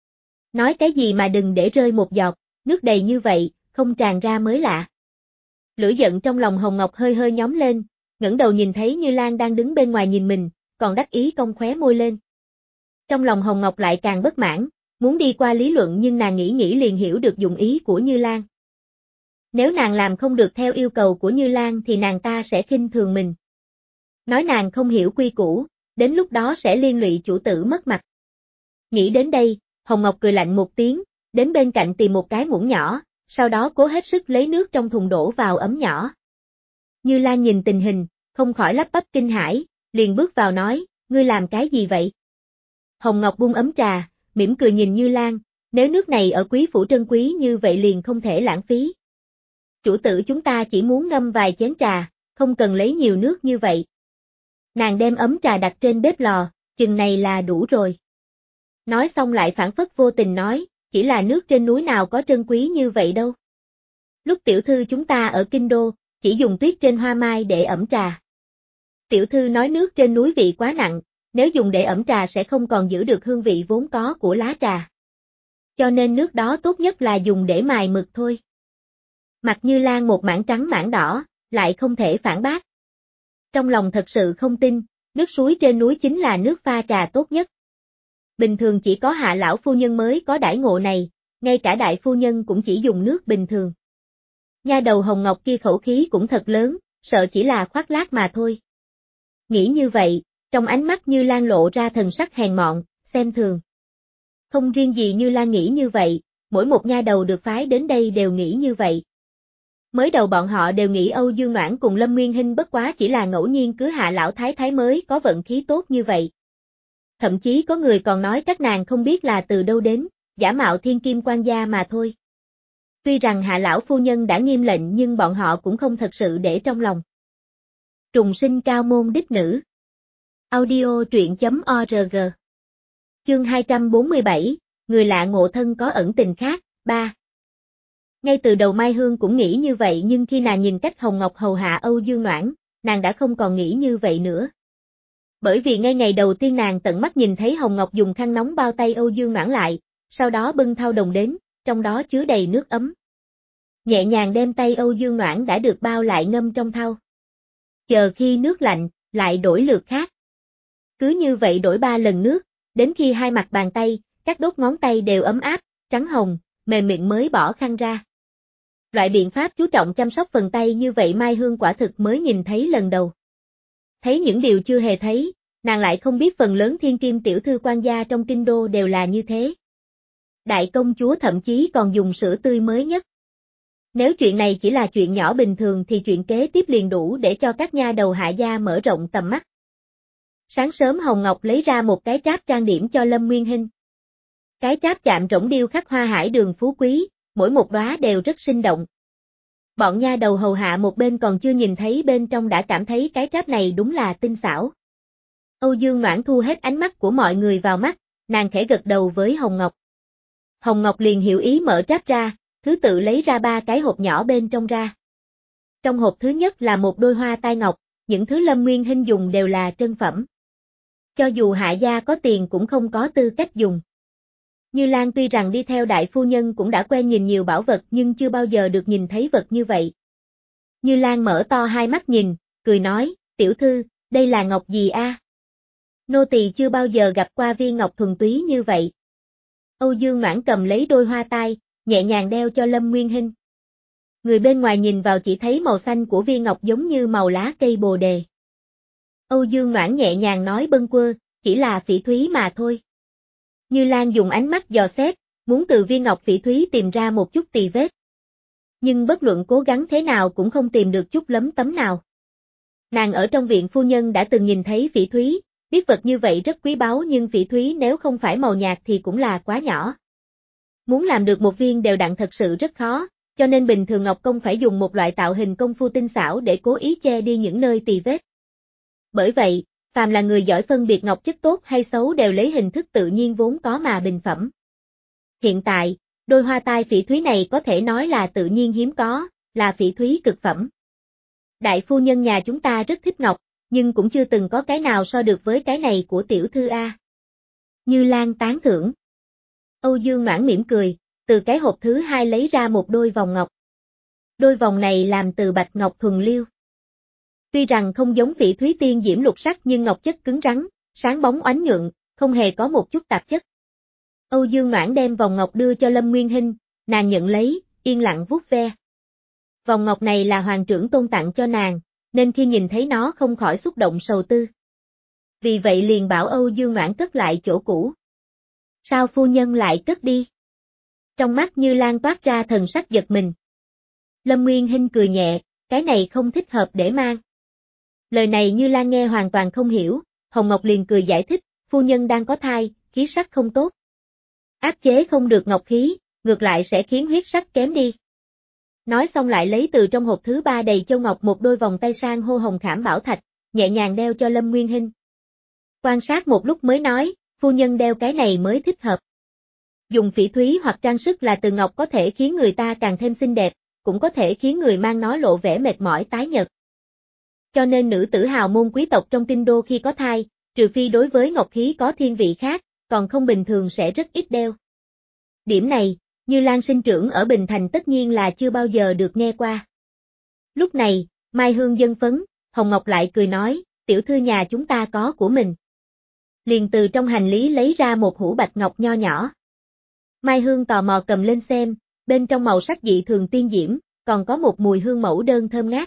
Nói cái gì mà đừng để rơi một giọt, nước đầy như vậy, không tràn ra mới lạ. Lửa giận trong lòng Hồng Ngọc hơi hơi nhóm lên, ngẩng đầu nhìn thấy Như Lan đang đứng bên ngoài nhìn mình, còn đắc ý cong khóe môi lên. Trong lòng Hồng Ngọc lại càng bất mãn, muốn đi qua lý luận nhưng nàng nghĩ nghĩ liền hiểu được dụng ý của Như Lan. Nếu nàng làm không được theo yêu cầu của Như Lan thì nàng ta sẽ khinh thường mình. Nói nàng không hiểu quy củ, đến lúc đó sẽ liên lụy chủ tử mất mặt. Nghĩ đến đây, Hồng Ngọc cười lạnh một tiếng, đến bên cạnh tìm một cái muỗng nhỏ, sau đó cố hết sức lấy nước trong thùng đổ vào ấm nhỏ. Như Lan nhìn tình hình, không khỏi lắp bắp kinh hãi, liền bước vào nói, ngươi làm cái gì vậy? Hồng Ngọc buông ấm trà, mỉm cười nhìn Như Lan, nếu nước này ở quý phủ trân quý như vậy liền không thể lãng phí. Chủ tử chúng ta chỉ muốn ngâm vài chén trà, không cần lấy nhiều nước như vậy. Nàng đem ấm trà đặt trên bếp lò, chừng này là đủ rồi. Nói xong lại phản phất vô tình nói, chỉ là nước trên núi nào có trân quý như vậy đâu. Lúc tiểu thư chúng ta ở Kinh Đô, chỉ dùng tuyết trên hoa mai để ẩm trà. Tiểu thư nói nước trên núi vị quá nặng, nếu dùng để ẩm trà sẽ không còn giữ được hương vị vốn có của lá trà. Cho nên nước đó tốt nhất là dùng để mài mực thôi. Mặt Như Lan một mảng trắng mảng đỏ, lại không thể phản bác. Trong lòng thật sự không tin, nước suối trên núi chính là nước pha trà tốt nhất. Bình thường chỉ có Hạ lão phu nhân mới có đãi ngộ này, ngay cả đại phu nhân cũng chỉ dùng nước bình thường. Nha đầu Hồng Ngọc kia khẩu khí cũng thật lớn, sợ chỉ là khoác lác mà thôi. Nghĩ như vậy, trong ánh mắt Như Lan lộ ra thần sắc hèn mọn, xem thường. Không riêng gì Như Lan nghĩ như vậy, mỗi một nha đầu được phái đến đây đều nghĩ như vậy. Mới đầu bọn họ đều nghĩ Âu Dương Noãn cùng Lâm Nguyên Hinh bất quá chỉ là ngẫu nhiên cứ Hạ lão thái thái mới có vận khí tốt như vậy. Thậm chí có người còn nói các nàng không biết là từ đâu đến, giả mạo thiên kim quan gia mà thôi. Tuy rằng Hạ lão phu nhân đã nghiêm lệnh nhưng bọn họ cũng không thật sự để trong lòng. Trùng sinh cao môn đích nữ. Audio truyện chấm org. Chương hai trăm bốn mươi bảy, người lạ ngộ thân có ẩn tình khác, ba. Ngay từ đầu Mai Hương cũng nghĩ như vậy nhưng khi nàng nhìn cách Hồng Ngọc hầu hạ Âu Dương Noãn, nàng đã không còn nghĩ như vậy nữa. Bởi vì ngay ngày đầu tiên nàng tận mắt nhìn thấy Hồng Ngọc dùng khăn nóng bao tay Âu Dương Noãn lại, sau đó bưng thau đồng đến, trong đó chứa đầy nước ấm. Nhẹ nhàng đem tay Âu Dương Noãn đã được bao lại ngâm trong thau. Chờ khi nước lạnh, lại đổi lượt khác. Cứ như vậy đổi ba lần nước, đến khi hai mặt bàn tay, các đốt ngón tay đều ấm áp, trắng hồng, mềm miệng mới bỏ khăn ra. Loại biện pháp chú trọng chăm sóc phần tay như vậy Mai Hương quả thực mới nhìn thấy lần đầu. Thấy những điều chưa hề thấy, nàng lại không biết phần lớn thiên kim tiểu thư quan gia trong kinh đô đều là như thế. Đại công chúa thậm chí còn dùng sữa tươi mới nhất. Nếu chuyện này chỉ là chuyện nhỏ bình thường thì chuyện kế tiếp liền đủ để cho các nha đầu Hạ gia mở rộng tầm mắt. Sáng sớm Hồng Ngọc lấy ra một cái tráp trang điểm cho Lâm Nguyên Hinh. Cái tráp chạm rỗng điêu khắc hoa hải đường phú quý, mỗi một đóa đều rất sinh động. Bọn nha đầu hầu hạ một bên còn chưa nhìn thấy bên trong đã cảm thấy cái tráp này đúng là tinh xảo. Âu Dương Noãn thu hết ánh mắt của mọi người vào mắt, nàng khẽ gật đầu với Hồng Ngọc. Hồng Ngọc liền hiểu ý mở tráp ra, thứ tự lấy ra ba cái hộp nhỏ bên trong ra. Trong hộp thứ nhất là một đôi hoa tai ngọc, những thứ Lâm Nguyên Hinh dùng đều là trân phẩm. Cho dù hạ gia có tiền cũng không có tư cách dùng. Như Lan tuy rằng đi theo đại phu nhân cũng đã quen nhìn nhiều bảo vật nhưng chưa bao giờ được nhìn thấy vật như vậy. Như Lan mở to hai mắt nhìn, cười nói, tiểu thư, đây là ngọc gì a? Nô tỳ chưa bao giờ gặp qua viên ngọc thuần túy như vậy. Âu Dương Noãn cầm lấy đôi hoa tai, nhẹ nhàng đeo cho Lâm Nguyên Hinh. Người bên ngoài nhìn vào chỉ thấy màu xanh của viên ngọc giống như màu lá cây bồ đề. Âu Dương Noãn nhẹ nhàng nói bâng quơ, chỉ là phỉ thúy mà thôi. Như Lan dùng ánh mắt dò xét, muốn từ viên ngọc phỉ thúy tìm ra một chút tì vết. Nhưng bất luận cố gắng thế nào cũng không tìm được chút lấm tấm nào. Nàng ở trong viện phu nhân đã từng nhìn thấy phỉ thúy, biết vật như vậy rất quý báu nhưng phỉ thúy nếu không phải màu nhạt thì cũng là quá nhỏ. Muốn làm được một viên đều đặn thật sự rất khó, cho nên bình thường Ngọc Công phải dùng một loại tạo hình công phu tinh xảo để cố ý che đi những nơi tì vết. Bởi vậy, phàm là người giỏi phân biệt ngọc chất tốt hay xấu đều lấy hình thức tự nhiên vốn có mà bình phẩm. Hiện tại, đôi hoa tai phỉ thúy này có thể nói là tự nhiên hiếm có, là phỉ thúy cực phẩm. Đại phu nhân nhà chúng ta rất thích ngọc, nhưng cũng chưa từng có cái nào so được với cái này của tiểu thư A. Như Lan tán thưởng. Âu Dương Noãn mỉm cười, từ cái hộp thứ hai lấy ra một đôi vòng ngọc. Đôi vòng này làm từ bạch ngọc thuần liêu. Tuy rằng không giống phỉ thúy tiên diễm lục sắc nhưng ngọc chất cứng rắn, sáng bóng oánh nhuận, không hề có một chút tạp chất. Âu Dương Noãn đem vòng ngọc đưa cho Lâm Nguyên Hinh, nàng nhận lấy, yên lặng vuốt ve. Vòng ngọc này là hoàng trưởng tôn tặng cho nàng, nên khi nhìn thấy nó không khỏi xúc động sầu tư. Vì vậy liền bảo Âu Dương Noãn cất lại chỗ cũ. Sao phu nhân lại cất đi? Trong mắt Như Lan toát ra thần sắc giật mình. Lâm Nguyên Hinh cười nhẹ, cái này không thích hợp để mang. Lời này Như Lan nghe hoàn toàn không hiểu, Hồng Ngọc liền cười giải thích, phu nhân đang có thai, khí sắc không tốt. Áp chế không được ngọc khí, ngược lại sẽ khiến huyết sắc kém đi. Nói xong lại lấy từ trong hộp thứ ba đầy châu ngọc một đôi vòng tay sang hô hồng khảm bảo thạch, nhẹ nhàng đeo cho Lâm Nguyên Hinh. Quan sát một lúc mới nói, phu nhân đeo cái này mới thích hợp. Dùng phỉ thúy hoặc trang sức là từ ngọc có thể khiến người ta càng thêm xinh đẹp, cũng có thể khiến người mang nó lộ vẻ mệt mỏi tái nhợt. Cho nên nữ tử hào môn quý tộc trong kinh đô khi có thai, trừ phi đối với ngọc khí có thiên vị khác, còn không bình thường sẽ rất ít đeo. Điểm này, Như Lan sinh trưởng ở Bình Thành tất nhiên là chưa bao giờ được nghe qua. Lúc này, Mai Hương dân phấn, Hồng Ngọc lại cười nói, tiểu thư nhà chúng ta có của mình. Liền từ trong hành lý lấy ra một hũ bạch ngọc nho nhỏ. Mai Hương tò mò cầm lên xem, bên trong màu sắc dị thường tiên diễm, còn có một mùi hương mẫu đơn thơm ngát.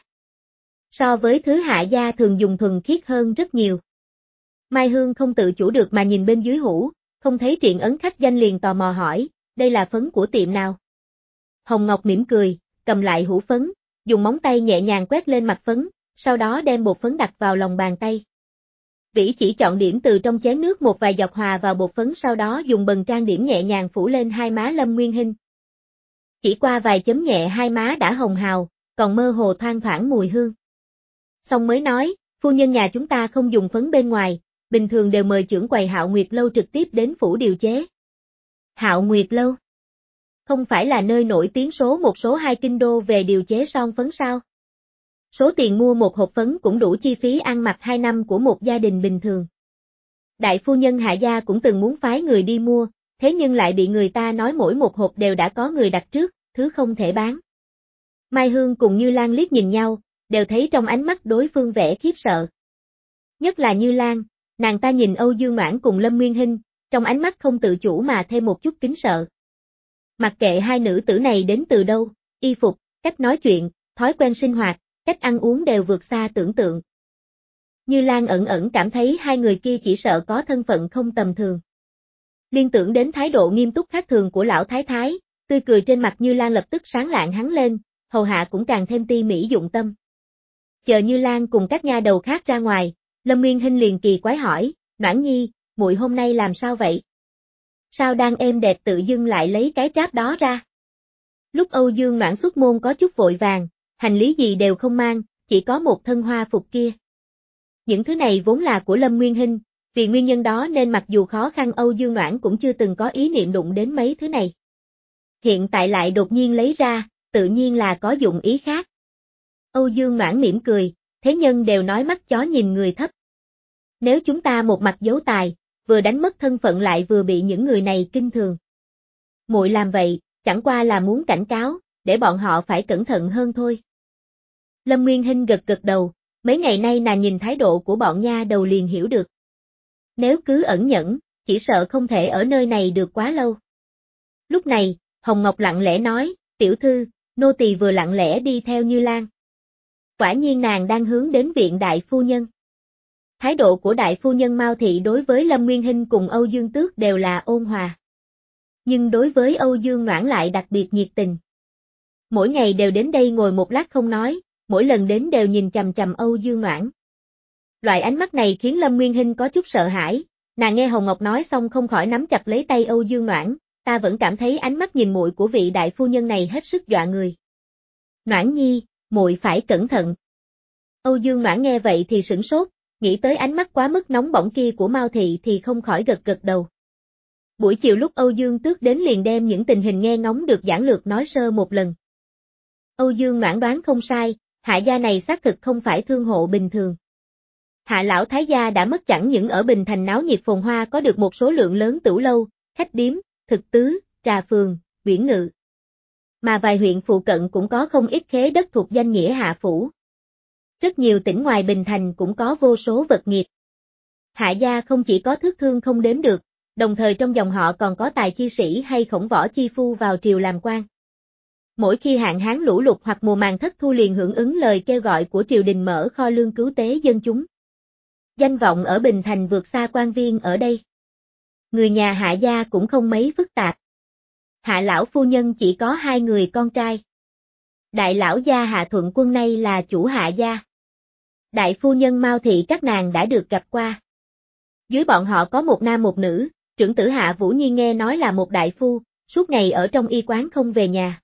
So với thứ hạ gia thường dùng thuần khiết hơn rất nhiều. Mai Hương không tự chủ được mà nhìn bên dưới hũ, không thấy truyện ấn khách danh liền tò mò hỏi, đây là phấn của tiệm nào? Hồng Ngọc mỉm cười, cầm lại hũ phấn, dùng móng tay nhẹ nhàng quét lên mặt phấn, sau đó đem bột phấn đặt vào lòng bàn tay. Vĩ chỉ chọn điểm từ trong chén nước một vài giọt hòa vào bột phấn sau đó dùng bần trang điểm nhẹ nhàng phủ lên hai má Lâm Nguyên Hinh. Chỉ qua vài chấm nhẹ hai má đã hồng hào, còn mơ hồ thoang thoảng mùi hương. Xong mới nói, phu nhân nhà chúng ta không dùng phấn bên ngoài, bình thường đều mời trưởng quầy Hạo Nguyệt Lâu trực tiếp đến phủ điều chế. Hạo Nguyệt Lâu? Không phải là nơi nổi tiếng số một số hai kinh đô về điều chế son phấn sao? Số tiền mua một hộp phấn cũng đủ chi phí ăn mặc hai năm của một gia đình bình thường. Đại phu nhân Hạ gia cũng từng muốn phái người đi mua, thế nhưng lại bị người ta nói mỗi một hộp đều đã có người đặt trước, thứ không thể bán. Mai Hương cùng Như Lan liếc nhìn nhau, đều thấy trong ánh mắt đối phương vẻ khiếp sợ. Nhất là Như Lan, nàng ta nhìn Âu Dương Noãn cùng Lâm Nguyên Hinh, trong ánh mắt không tự chủ mà thêm một chút kính sợ. Mặc kệ hai nữ tử này đến từ đâu, y phục, cách nói chuyện, thói quen sinh hoạt, cách ăn uống đều vượt xa tưởng tượng. Như Lan ẩn ẩn cảm thấy hai người kia chỉ sợ có thân phận không tầm thường. Liên tưởng đến thái độ nghiêm túc khác thường của lão thái thái, tươi cười trên mặt Như Lan lập tức sáng lạng hắn lên, hầu hạ cũng càng thêm ti mỹ dụng tâm. Chờ Như Lan cùng các nha đầu khác ra ngoài, Lâm Nguyên Hinh liền kỳ quái hỏi, Noãn Nhi, muội hôm nay làm sao vậy? Sao đang êm đẹp tự dưng lại lấy cái tráp đó ra? Lúc Âu Dương Noãn xuất môn có chút vội vàng, hành lý gì đều không mang, chỉ có một thân hoa phục kia. Những thứ này vốn là của Lâm Nguyên Hinh, vì nguyên nhân đó nên mặc dù khó khăn Âu Dương Noãn cũng chưa từng có ý niệm đụng đến mấy thứ này. Hiện tại lại đột nhiên lấy ra, tự nhiên là có dụng ý khác. Âu Dương Noãn mỉm cười, thế nhân đều nói mắt chó nhìn người thấp. Nếu chúng ta một mặt giấu tài, vừa đánh mất thân phận lại vừa bị những người này kinh thường. Muội làm vậy, chẳng qua là muốn cảnh cáo, để bọn họ phải cẩn thận hơn thôi. Lâm Nguyên Hinh gật gật đầu, mấy ngày nay nàng nhìn thái độ của bọn nha đầu liền hiểu được. Nếu cứ ẩn nhẫn, chỉ sợ không thể ở nơi này được quá lâu. Lúc này, Hồng Ngọc lặng lẽ nói, tiểu thư, nô tỳ vừa lặng lẽ đi theo Như Lan. Quả nhiên nàng đang hướng đến viện đại phu nhân. Thái độ của đại phu nhân Mao Thị đối với Lâm Nguyên Hinh cùng Âu Dương Tước đều là ôn hòa. Nhưng đối với Âu Dương Noãn lại đặc biệt nhiệt tình. Mỗi ngày đều đến đây ngồi một lát không nói, mỗi lần đến đều nhìn chằm chằm Âu Dương Noãn. Loại ánh mắt này khiến Lâm Nguyên Hinh có chút sợ hãi, nàng nghe Hồng Ngọc nói xong không khỏi nắm chặt lấy tay Âu Dương Noãn, ta vẫn cảm thấy ánh mắt nhìn muội của vị đại phu nhân này hết sức dọa người. Noãn nhi, muội phải cẩn thận. Âu Dương Noãn nghe vậy thì sửng sốt, nghĩ tới ánh mắt quá mức nóng bỏng kia của Mao Thị thì không khỏi gật gật đầu. Buổi chiều lúc Âu Dương Tước đến liền đem những tình hình nghe ngóng được giản lược nói sơ một lần. Âu Dương Noãn đoán không sai, Hạ gia này xác thực không phải thương hộ bình thường. Hạ lão thái gia đã mất chẳng những ở Bình Thành náo nhiệt phồn hoa có được một số lượng lớn tửu lâu, khách điếm, thực tứ, trà phường, viễn ngự. Mà vài huyện phụ cận cũng có không ít khế đất thuộc danh nghĩa Hạ phủ. Rất nhiều tỉnh ngoài Bình Thành cũng có vô số vật nghiệp. Hạ gia không chỉ có thước thương không đếm được, đồng thời trong dòng họ còn có tài chi sĩ hay khổng võ chi phu vào triều làm quan. Mỗi khi hạn hán lũ lụt hoặc mùa màng thất thu liền hưởng ứng lời kêu gọi của triều đình mở kho lương cứu tế dân chúng. Danh vọng ở Bình Thành vượt xa quan viên ở đây. Người nhà Hạ gia cũng không mấy phức tạp. Hạ lão phu nhân chỉ có hai người con trai. Đại lão gia Hạ Thuận Quân nay là chủ Hạ gia. Đại phu nhân Mao Thị các nàng đã được gặp qua. Dưới bọn họ có một nam một nữ, trưởng tử Hạ Vũ Nhi nghe nói là một đại phu, suốt ngày ở trong y quán không về nhà.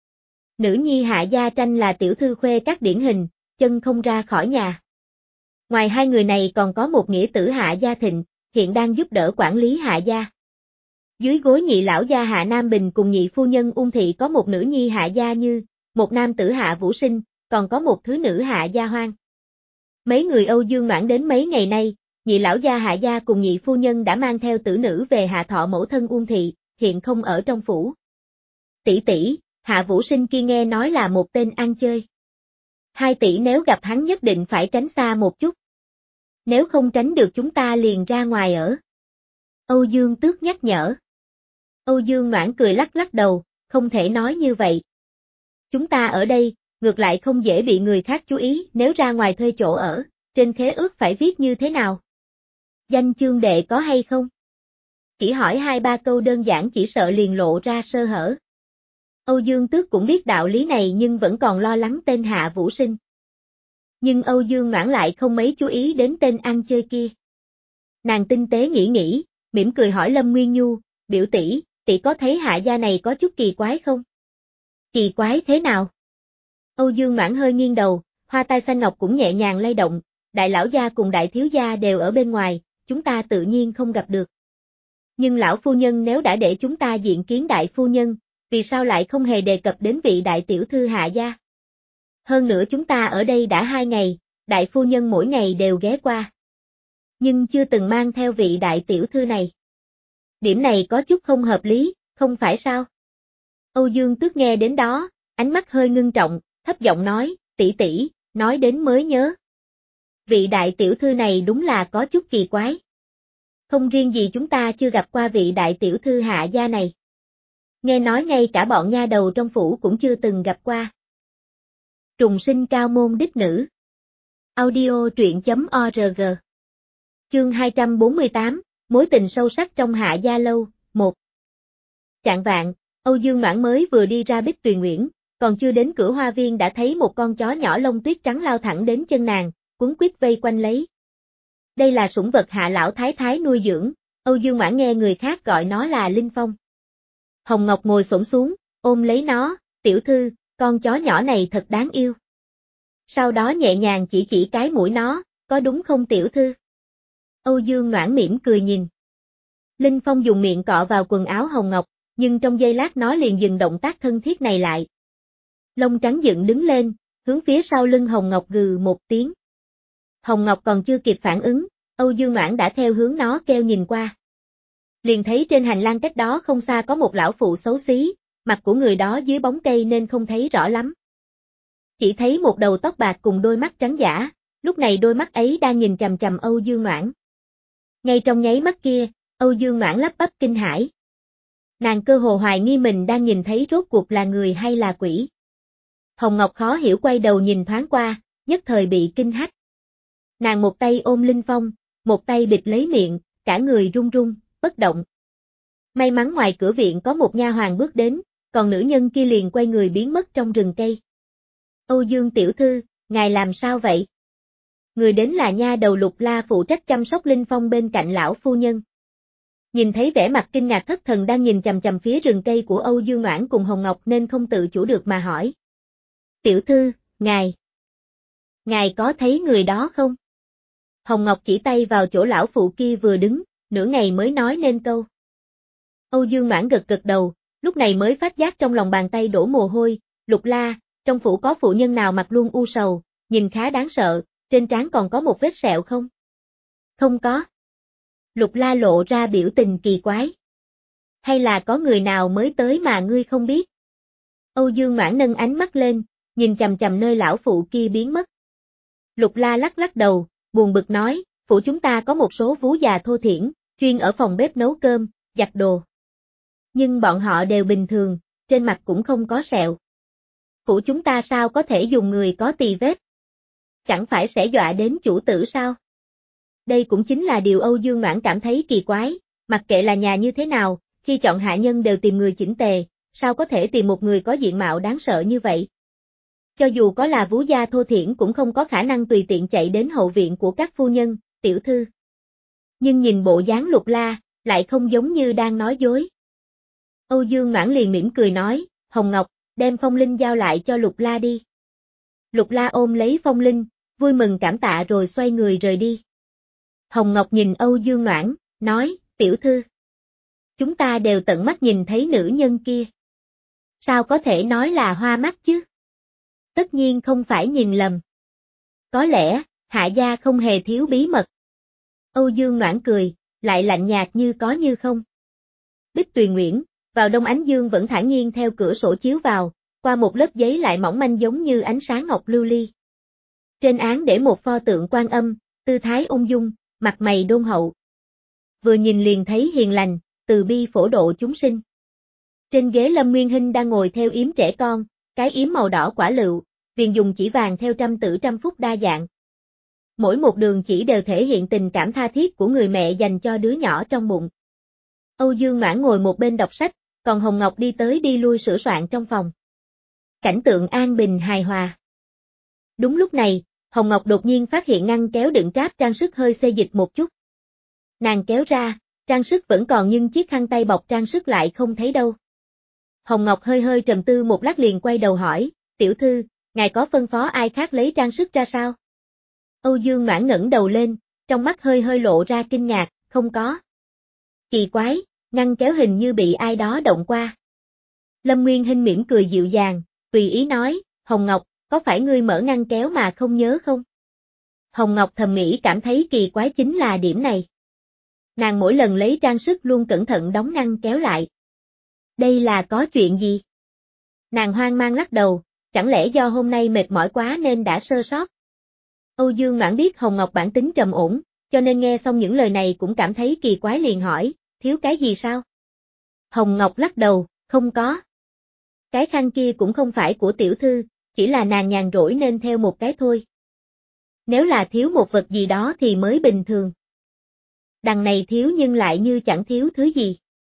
Nữ nhi Hạ Gia Tranh là tiểu thư khuê các điển hình, chân không ra khỏi nhà. Ngoài hai người này còn có một nghĩa tử Hạ Gia Thịnh, hiện đang giúp đỡ quản lý Hạ Gia. Dưới gối nhị lão gia Hạ Nam Bình cùng nhị phu nhân Ung Thị có một nữ nhi Hạ Gia Như, một nam tử Hạ Vũ Sinh, còn có một thứ nữ Hạ Gia Hoang. Mấy người Âu Dương Noãn đến mấy ngày nay, nhị lão gia Hạ Gia cùng nhị phu nhân đã mang theo tử nữ về Hạ Thọ mẫu thân Ung Thị, hiện không ở trong phủ. Tỷ tỷ, Hạ Vũ Sinh kia nghe nói là một tên ăn chơi. Hai tỷ nếu gặp hắn nhất định phải tránh xa một chút. Nếu không tránh được chúng ta liền ra ngoài ở. Âu Dương Tước nhắc nhở. Âu Dương Noãn cười lắc lắc đầu, không thể nói như vậy. Chúng ta ở đây, ngược lại không dễ bị người khác chú ý nếu ra ngoài thuê chỗ ở, trên khế ước phải viết như thế nào. Danh chương đệ có hay không? Chỉ hỏi hai ba câu đơn giản chỉ sợ liền lộ ra sơ hở. Âu Dương Tước cũng biết đạo lý này nhưng vẫn còn lo lắng tên Hạ Vũ Sinh. Nhưng Âu Dương Noãn lại không mấy chú ý đến tên ăn chơi kia. Nàng tinh tế nghĩ nghĩ, mỉm cười hỏi Lâm Nguyên Nhu, biểu tỷ, tỷ có thấy Hạ gia này có chút kỳ quái không? Kỳ quái thế nào? Âu Dương Noãn hơi nghiêng đầu, hoa tai xanh ngọc cũng nhẹ nhàng lay động, đại lão gia cùng đại thiếu gia đều ở bên ngoài, chúng ta tự nhiên không gặp được. Nhưng lão phu nhân nếu đã để chúng ta diện kiến đại phu nhân, vì sao lại không hề đề cập đến vị đại tiểu thư Hạ gia? Hơn nữa chúng ta ở đây đã hai ngày, đại phu nhân mỗi ngày đều ghé qua. Nhưng chưa từng mang theo vị đại tiểu thư này. Điểm này có chút không hợp lý, không phải sao? Âu Dương Tước nghe đến đó, ánh mắt hơi ngưng trọng, thấp giọng nói, tỷ tỷ, nói đến mới nhớ. Vị đại tiểu thư này đúng là có chút kỳ quái. Không riêng gì chúng ta chưa gặp qua vị đại tiểu thư Hạ gia này. Nghe nói ngay cả bọn nha đầu trong phủ cũng chưa từng gặp qua. Trùng sinh cao môn đích nữ. Audio truyện chấm org. Chương hai trăm bốn mươi tám, mối tình sâu sắc trong Hạ gia lâu, một. Chạng vạn, Âu Dương Noãn mới vừa đi ra Bích Tùy Nguyễn, còn chưa đến cửa hoa viên đã thấy một con chó nhỏ lông tuyết trắng lao thẳng đến chân nàng, quấn quýt vây quanh lấy. Đây là sủng vật Hạ lão thái thái nuôi dưỡng, Âu Dương Mãn nghe người khác gọi nó là Linh Phong. Hồng Ngọc ngồi xổm xuống, ôm lấy nó, tiểu thư, con chó nhỏ này thật đáng yêu. Sau đó nhẹ nhàng chỉ chỉ cái mũi nó, có đúng không tiểu thư? Âu Dương Noãn mỉm cười nhìn. Linh Phong dùng miệng cọ vào quần áo Hồng Ngọc, nhưng trong giây lát nó liền dừng động tác thân thiết này lại. Lông trắng dựng đứng lên, hướng phía sau lưng Hồng Ngọc gừ một tiếng. Hồng Ngọc còn chưa kịp phản ứng, Âu Dương Noãn đã theo hướng nó kêu nhìn qua. Liền thấy trên hành lang cách đó không xa có một lão phụ xấu xí, mặt của người đó dưới bóng cây nên không thấy rõ lắm. Chỉ thấy một đầu tóc bạc cùng đôi mắt trắng dã, lúc này đôi mắt ấy đang nhìn chằm chằm Âu Dương Noãn. Ngay trong nháy mắt kia, Âu Dương Noãn lắp bắp kinh hãi. Nàng cơ hồ hoài nghi mình đang nhìn thấy rốt cuộc là người hay là quỷ. Hồng Ngọc khó hiểu quay đầu nhìn thoáng qua, nhất thời bị kinh hách. Nàng một tay ôm Linh Phong, một tay bịt lấy miệng, cả người run run, bất động. May mắn ngoài cửa viện có một nha hoàn bước đến, còn nữ nhân kia liền quay người biến mất trong rừng cây. Âu Dương tiểu thư, ngài làm sao vậy? Người đến là nha đầu Lục La phụ trách chăm sóc Linh Phong bên cạnh lão phu nhân. Nhìn thấy vẻ mặt kinh ngạc thất thần đang nhìn chằm chằm phía rừng cây của Âu Dương Noãn cùng Hồng Ngọc nên không tự chủ được mà hỏi. Tiểu thư, ngài. Ngài có thấy người đó không? Hồng Ngọc chỉ tay vào chỗ lão phụ kia vừa đứng, nửa ngày mới nói nên câu. Âu Dương Noãn gật gật đầu, lúc này mới phát giác trong lòng bàn tay đổ mồ hôi, Lục La, trong phủ có phụ nhân nào mặt luôn u sầu, nhìn khá đáng sợ, trên trán còn có một vết sẹo không? Không có. Lục La lộ ra biểu tình kỳ quái. Hay là có người nào mới tới mà ngươi không biết? Âu Dương Noãn nâng ánh mắt lên, nhìn chằm chằm nơi lão phụ kia biến mất. Lục La lắc lắc đầu, buồn bực nói, phủ chúng ta có một số vú già thô thiển, chuyên ở phòng bếp nấu cơm, giặt đồ. Nhưng bọn họ đều bình thường, trên mặt cũng không có sẹo. Phủ chúng ta sao có thể dùng người có tì vết? Chẳng phải sẽ dọa đến chủ tử sao? Đây cũng chính là điều Âu Dương Noãn cảm thấy kỳ quái, mặc kệ là nhà như thế nào, khi chọn hạ nhân đều tìm người chỉnh tề, sao có thể tìm một người có diện mạo đáng sợ như vậy? Cho dù có là vú gia thô thiển cũng không có khả năng tùy tiện chạy đến hậu viện của các phu nhân, tiểu thư. Nhưng nhìn bộ dáng Lục La, lại không giống như đang nói dối. Âu Dương Noãn liền mỉm cười nói, Hồng Ngọc, đem phong linh giao lại cho Lục La đi. Lục La ôm lấy phong linh, vui mừng cảm tạ rồi xoay người rời đi. Hồng Ngọc nhìn Âu Dương Noãn, nói, tiểu thư. Chúng ta đều tận mắt nhìn thấy nữ nhân kia. Sao có thể nói là hoa mắt chứ? Tất nhiên không phải nhìn lầm. Có lẽ, hạ gia không hề thiếu bí mật. Âu Dương Noãn cười, lại lạnh nhạt như có như không. Bích Tuyền Nguyễn, vào đông ánh dương vẫn thản nhiên theo cửa sổ chiếu vào, qua một lớp giấy lại mỏng manh giống như ánh sáng ngọc lưu ly. Trên án để một pho tượng Quan Âm, tư thái ung dung, mặt mày đôn hậu. Vừa nhìn liền thấy hiền lành, từ bi phổ độ chúng sinh. Trên ghế Lâm Nguyên Hinh đang ngồi theo yếm trẻ con, cái yếm màu đỏ quả lựu, viền dùng chỉ vàng theo trăm tử trăm phúc đa dạng. Mỗi một đường chỉ đều thể hiện tình cảm tha thiết của người mẹ dành cho đứa nhỏ trong bụng. Âu Dương Noãn ngồi một bên đọc sách, còn Hồng Ngọc đi tới đi lui sửa soạn trong phòng. Cảnh tượng an bình hài hòa. Đúng lúc này, Hồng Ngọc đột nhiên phát hiện ngăn kéo đựng tráp trang sức hơi xê dịch một chút. Nàng kéo ra, trang sức vẫn còn nhưng chiếc khăn tay bọc trang sức lại không thấy đâu. Hồng Ngọc hơi hơi trầm tư một lát liền quay đầu hỏi, tiểu thư, ngài có phân phó ai khác lấy trang sức ra sao? Âu Dương Noãn ngẩng đầu lên, trong mắt hơi hơi lộ ra kinh ngạc, không có. Kỳ quái, ngăn kéo hình như bị ai đó động qua. Lâm Nguyên Hinh mỉm cười dịu dàng, tùy ý nói, Hồng Ngọc, có phải ngươi mở ngăn kéo mà không nhớ không? Hồng Ngọc thầm nghĩ cảm thấy kỳ quái chính là điểm này. Nàng mỗi lần lấy trang sức luôn cẩn thận đóng ngăn kéo lại. Đây là có chuyện gì? Nàng hoang mang lắc đầu, chẳng lẽ do hôm nay mệt mỏi quá nên đã sơ sót? Âu Dương Noãn biết Hồng Ngọc bản tính trầm ổn, cho nên nghe xong những lời này cũng cảm thấy kỳ quái liền hỏi, thiếu cái gì sao? Hồng Ngọc lắc đầu, không có. Cái khăn kia cũng không phải của tiểu thư, chỉ là nàng nhàn rỗi nên theo một cái thôi. Nếu là thiếu một vật gì đó thì mới bình thường. Đằng này thiếu nhưng lại như chẳng thiếu thứ gì.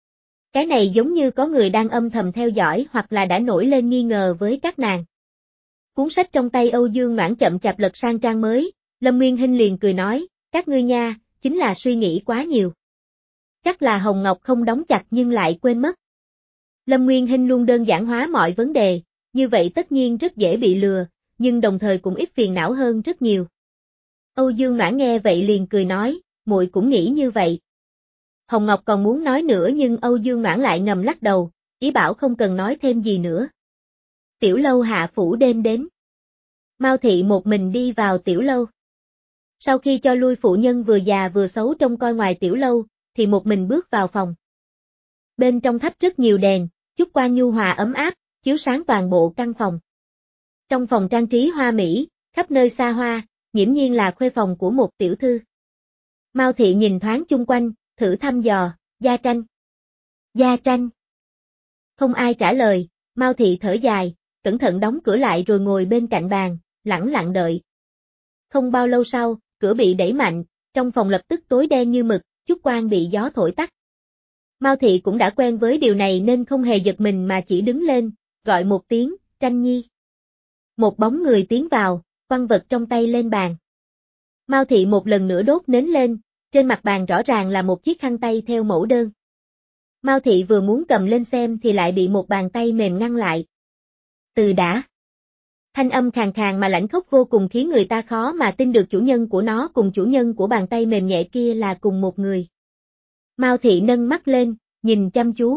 Cái này giống như có người đang âm thầm theo dõi hoặc là đã nổi lên nghi ngờ với các nàng. Cuốn sách trong tay Âu Dương Noãn chậm chạp lật sang trang mới, Lâm Nguyên Hinh liền cười nói, các ngươi nha, chính là suy nghĩ quá nhiều. Chắc là Hồng Ngọc không đóng chặt nhưng lại quên mất. Lâm Nguyên Hinh luôn đơn giản hóa mọi vấn đề, như vậy tất nhiên rất dễ bị lừa, nhưng đồng thời cũng ít phiền não hơn rất nhiều. Âu Dương Noãn nghe vậy liền cười nói, muội cũng nghĩ như vậy. Hồng Ngọc còn muốn nói nữa nhưng Âu Dương Noãn lại ngầm lắc đầu, ý bảo không cần nói thêm gì nữa. Tiểu lâu hạ phủ đêm đến. Mao Thị một mình đi vào tiểu lâu. Sau khi cho lui phụ nhân vừa già vừa xấu trông coi ngoài tiểu lâu, thì một mình bước vào phòng. Bên trong thắp rất nhiều đèn, chút quang nhu hòa ấm áp, chiếu sáng toàn bộ căn phòng. Trong phòng trang trí hoa mỹ, khắp nơi xa hoa, nghiễm nhiên là khuê phòng của một tiểu thư. Mao Thị nhìn thoáng chung quanh, thử thăm dò, Gia Tranh. Gia Tranh. Không ai trả lời, Mao Thị thở dài, cẩn thận đóng cửa lại rồi ngồi bên cạnh bàn, lẳng lặng đợi. Không bao lâu sau, cửa bị đẩy mạnh, trong phòng lập tức tối đen như mực, chút quang bị gió thổi tắt. Mao Thị cũng đã quen với điều này nên không hề giật mình mà chỉ đứng lên, gọi một tiếng, Tranh Nhi. Một bóng người tiến vào, quăng vật trong tay lên bàn. Mao Thị một lần nữa đốt nến lên, trên mặt bàn rõ ràng là một chiếc khăn tay theo mẫu đơn. Mao Thị vừa muốn cầm lên xem thì lại bị một bàn tay mềm ngăn lại. Từ đã. Thanh âm khàn khàn mà lãnh khốc vô cùng khiến người ta khó mà tin được chủ nhân của nó cùng chủ nhân của bàn tay mềm nhẹ kia là cùng một người. Mao Thị nâng mắt lên, nhìn chăm chú.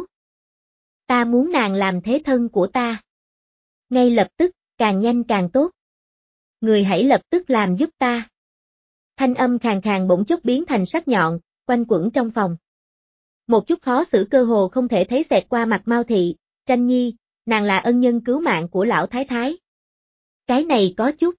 Ta muốn nàng làm thế thân của ta. Ngay lập tức, càng nhanh càng tốt. Người hãy lập tức làm giúp ta. Thanh âm khàn khàn bỗng chốc biến thành sắc nhọn, quanh quẩn trong phòng. Một chút khó xử cơ hồ không thể thấy xẹt qua mặt Mao Thị, Tranh Nhi, nàng là ân nhân cứu mạng của lão thái thái. Cái này có chút.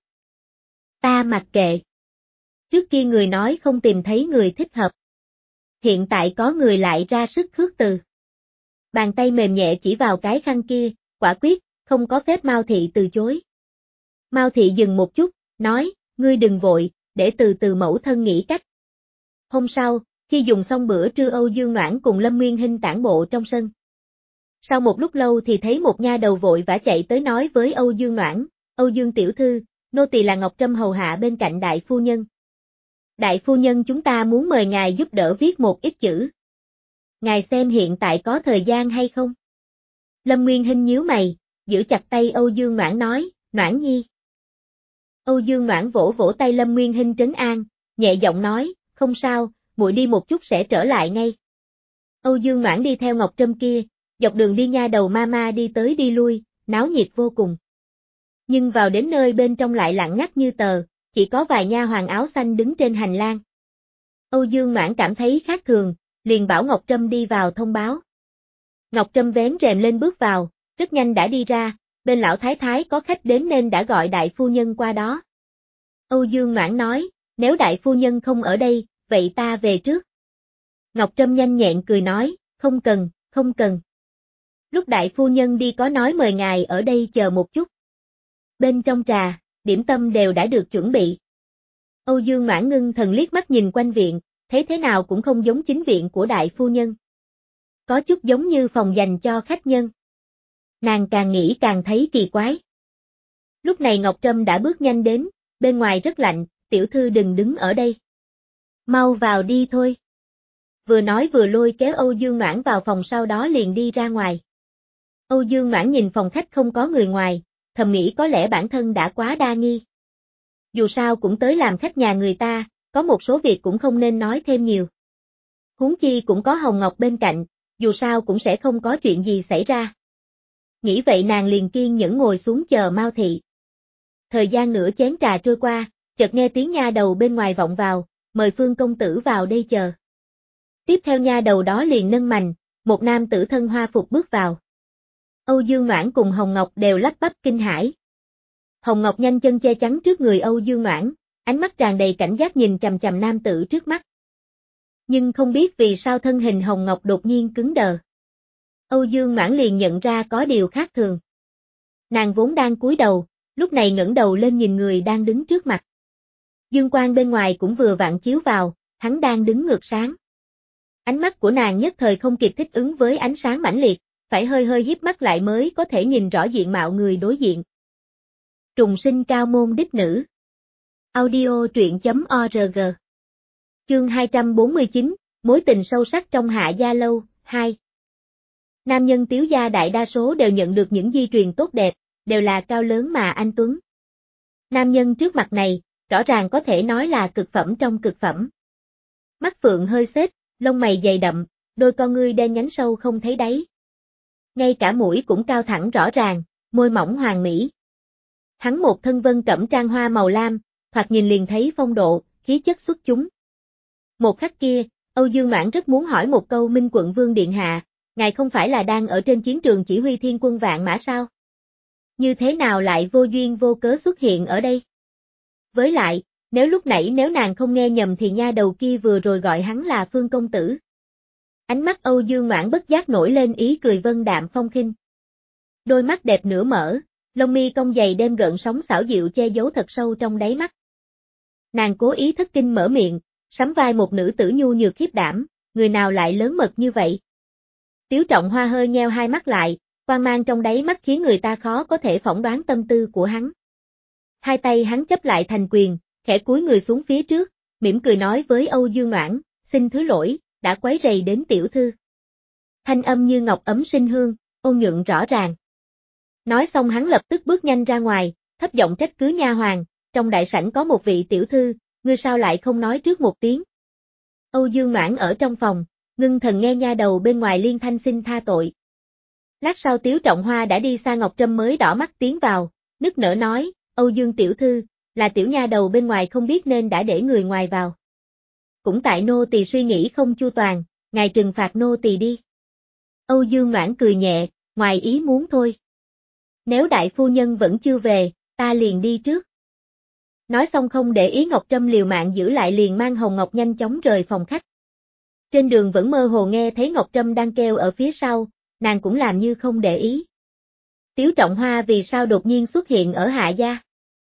Ta mặc kệ. Trước kia người nói không tìm thấy người thích hợp. Hiện tại có người lại ra sức khước từ. Bàn tay mềm nhẹ chỉ vào cái khăn kia, quả quyết, không có phép Mao Thị từ chối. Mao Thị dừng một chút, nói, ngươi đừng vội, để từ từ mẫu thân nghĩ cách. Hôm sau, khi dùng xong bữa trưa Âu Dương Noãn cùng Lâm Nguyên Hinh tản bộ trong sân. Sau một lúc lâu thì thấy một nha đầu vội vã chạy tới nói với Âu Dương Noãn, Âu Dương tiểu thư, nô tỳ là Ngọc Trâm hầu hạ bên cạnh đại phu nhân. Đại phu nhân chúng ta muốn mời ngài giúp đỡ viết một ít chữ. Ngài xem hiện tại có thời gian hay không? Lâm Nguyên Hinh nhíu mày, giữ chặt tay Âu Dương Noãn nói, Noãn nhi. Âu Dương Noãn vỗ vỗ tay Lâm Nguyên Hinh trấn an, nhẹ giọng nói, không sao, muội đi một chút sẽ trở lại ngay. Âu Dương Noãn đi theo Ngọc Trâm kia, dọc đường đi nha đầu mama đi tới đi lui, náo nhiệt vô cùng. Nhưng vào đến nơi bên trong lại lặng ngắt như tờ, chỉ có vài nha hoàng áo xanh đứng trên hành lang. Âu Dương Noãn cảm thấy khác thường, liền bảo Ngọc Trâm đi vào thông báo. Ngọc Trâm vén rèm lên bước vào, rất nhanh đã đi ra, bên lão thái thái có khách đến nên đã gọi đại phu nhân qua đó. Âu Dương Noãn nói, nếu đại phu nhân không ở đây, vậy ta về trước. Ngọc Trâm nhanh nhẹn cười nói, không cần, không cần. Lúc đại phu nhân đi có nói mời ngài ở đây chờ một chút. Bên trong trà, điểm tâm đều đã được chuẩn bị. Âu Dương Noãn ngưng thần liếc mắt nhìn quanh viện, thấy thế nào cũng không giống chính viện của đại phu nhân. Có chút giống như phòng dành cho khách nhân. Nàng càng nghĩ càng thấy kỳ quái. Lúc này Ngọc Trâm đã bước nhanh đến, bên ngoài rất lạnh, tiểu thư đừng đứng ở đây. Mau vào đi thôi. Vừa nói vừa lôi kéo Âu Dương Noãn vào phòng sau đó liền đi ra ngoài. Âu Dương Noãn nhìn phòng khách không có người ngoài, thầm nghĩ có lẽ bản thân đã quá đa nghi. Dù sao cũng tới làm khách nhà người ta, có một số việc cũng không nên nói thêm nhiều. Huống chi cũng có Hồng Ngọc bên cạnh, dù sao cũng sẽ không có chuyện gì xảy ra. Nghĩ vậy nàng liền kiên nhẫn ngồi xuống chờ Mao Thị. Thời gian nửa chén trà trôi qua, chợt nghe tiếng nha đầu bên ngoài vọng vào, mời Phương công tử vào đây chờ. Tiếp theo nha đầu đó liền nâng mành, một nam tử thân hoa phục bước vào. Âu Dương Noãn cùng Hồng Ngọc đều lắp bắp kinh hãi. Hồng Ngọc nhanh chân che chắn trước người Âu Dương Noãn, ánh mắt tràn đầy cảnh giác nhìn chằm chằm nam tử trước mắt. Nhưng không biết vì sao thân hình Hồng Ngọc đột nhiên cứng đờ. Âu Dương Noãn liền nhận ra có điều khác thường. Nàng vốn đang cúi đầu, lúc này ngẩng đầu lên nhìn người đang đứng trước mặt. Dương quang bên ngoài cũng vừa vặn chiếu vào, hắn đang đứng ngược sáng. Ánh mắt của nàng nhất thời không kịp thích ứng với ánh sáng mãnh liệt, phải hơi hơi híp mắt lại mới có thể nhìn rõ diện mạo người đối diện. Trùng sinh cao môn đích nữ. Audio truyện chấm org. Chương hai trăm bốn mươi chín, Mối tình sâu sắc trong Hạ gia lâu, hai. Nam nhân Tiếu gia đại đa số đều nhận được những di truyền tốt đẹp, đều là cao lớn mà anh tuấn. Nam nhân trước mặt này, rõ ràng có thể nói là cực phẩm trong cực phẩm. Mắt phượng hơi xếp, lông mày dày đậm, đôi con ngươi đen nhánh sâu không thấy đáy. Ngay cả mũi cũng cao thẳng rõ ràng, môi mỏng hoàn mỹ. Hắn một thân vân cẩm trang hoa màu lam, thoạt nhìn liền thấy phong độ, khí chất xuất chúng. Một khắc kia, Âu Dương Noãn rất muốn hỏi một câu Minh Quận Vương điện hạ, ngài không phải là đang ở trên chiến trường chỉ huy thiên quân vạn mã sao? Như thế nào lại vô duyên vô cớ xuất hiện ở đây? Với lại, nếu lúc nãy nếu nàng không nghe nhầm thì nha đầu kia vừa rồi gọi hắn là Phương công tử. Ánh mắt Âu Dương Noãn bất giác nổi lên ý cười vân đạm phong khinh. Đôi mắt đẹp nửa mở, lông mi cong dày đem gợn sóng xảo diệu che giấu thật sâu trong đáy mắt. Nàng cố ý thất kinh mở miệng, sắm vai một nữ tử nhu nhược khiếp đảm, người nào lại lớn mật như vậy? Tiếu Trọng Hoa hơi nheo hai mắt lại, quang mang trong đáy mắt khiến người ta khó có thể phỏng đoán tâm tư của hắn. Hai tay hắn chấp lại thành quyền, khẽ cúi người xuống phía trước, mỉm cười nói với Âu Dương Noãn, xin thứ lỗi, đã quấy rầy đến tiểu thư. Thanh âm như ngọc ấm sinh hương, ôn nhuận rõ ràng. Nói xong hắn lập tức bước nhanh ra ngoài, thấp giọng trách cứ nha hoàn, trong đại sảnh có một vị tiểu thư, ngươi sao lại không nói trước một tiếng. Âu Dương Noãn ở trong phòng, ngưng thần nghe nha đầu bên ngoài liên thanh xin tha tội. Lát sau Tiếu Trọng Hoa đã đi xa Ngọc Trâm mới đỏ mắt tiến vào, nức nở nói, Âu Dương tiểu thư, là tiểu nha đầu bên ngoài không biết nên đã để người ngoài vào. Cũng tại nô tỳ suy nghĩ không chu toàn, ngài trừng phạt nô tỳ đi. Âu Dương Noãn cười nhẹ, ngoài ý muốn thôi. Nếu đại phu nhân vẫn chưa về, ta liền đi trước. Nói xong không để ý Ngọc Trâm liều mạng giữ lại liền mang Hồng Ngọc nhanh chóng rời phòng khách. Trên đường vẫn mơ hồ nghe thấy Ngọc Trâm đang kêu ở phía sau, nàng cũng làm như không để ý. Tiếu Trọng Hoa vì sao đột nhiên xuất hiện ở Hạ gia?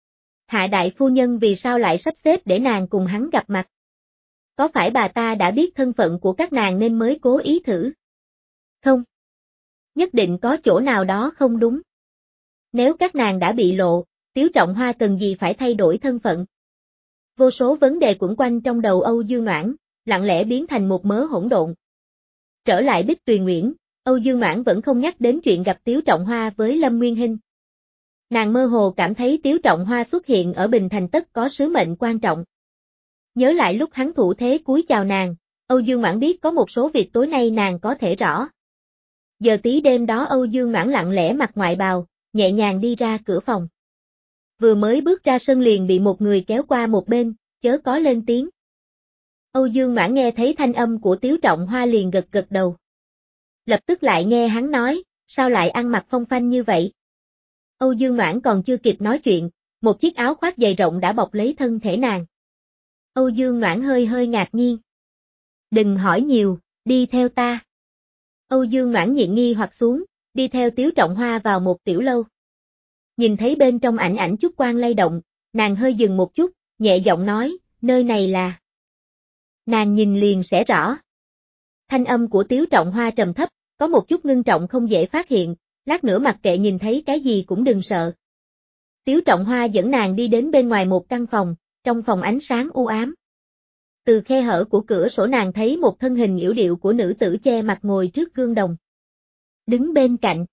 Hạ đại phu nhân vì sao lại sắp xếp để nàng cùng hắn gặp mặt? Có phải bà ta đã biết thân phận của các nàng nên mới cố ý thử? Không. Nhất định có chỗ nào đó không đúng. Nếu các nàng đã bị lộ, Tiếu Trọng Hoa cần gì phải thay đổi thân phận? Vô số vấn đề quẩn quanh trong đầu Âu Dương Noãn, lặng lẽ biến thành một mớ hỗn độn. Trở lại Bích Tuyền Nguyễn, Âu Dương Noãn vẫn không nhắc đến chuyện gặp Tiếu Trọng Hoa với Lâm Nguyên Hinh. Nàng mơ hồ cảm thấy Tiếu Trọng Hoa xuất hiện ở Bình Thành tất có sứ mệnh quan trọng. Nhớ lại lúc hắn thủ thế cúi chào nàng, Âu Dương Noãn biết có một số việc tối nay nàng có thể rõ. Giờ tí đêm đó Âu Dương Noãn lặng lẽ mặc ngoại bào, nhẹ nhàng đi ra cửa phòng. Vừa mới bước ra sân liền bị một người kéo qua một bên, chớ có lên tiếng. Âu Dương Noãn nghe thấy thanh âm của Tiếu Trọng Hoa liền gật gật đầu. Lập tức lại nghe hắn nói, sao lại ăn mặc phong phanh như vậy? Âu Dương Noãn còn chưa kịp nói chuyện, một chiếc áo khoác dày rộng đã bọc lấy thân thể nàng. Âu Dương Noãn hơi hơi ngạc nhiên. Đừng hỏi nhiều, đi theo ta. Âu Dương Noãn nhịn nghi hoặc xuống, đi theo Tiếu Trọng Hoa vào một tiểu lâu. Nhìn thấy bên trong ảnh ảnh chút quang lay động, nàng hơi dừng một chút, nhẹ giọng nói, nơi này là... Nàng nhìn liền sẽ rõ. Thanh âm của Tiếu Trọng Hoa trầm thấp, có một chút ngưng trọng không dễ phát hiện, lát nữa mặc kệ nhìn thấy cái gì cũng đừng sợ. Tiếu Trọng Hoa dẫn nàng đi đến bên ngoài một căn phòng, trong phòng ánh sáng u ám. Từ khe hở của cửa sổ nàng thấy một thân hình yểu điệu của nữ tử che mặt ngồi trước gương đồng. Đứng bên cạnh.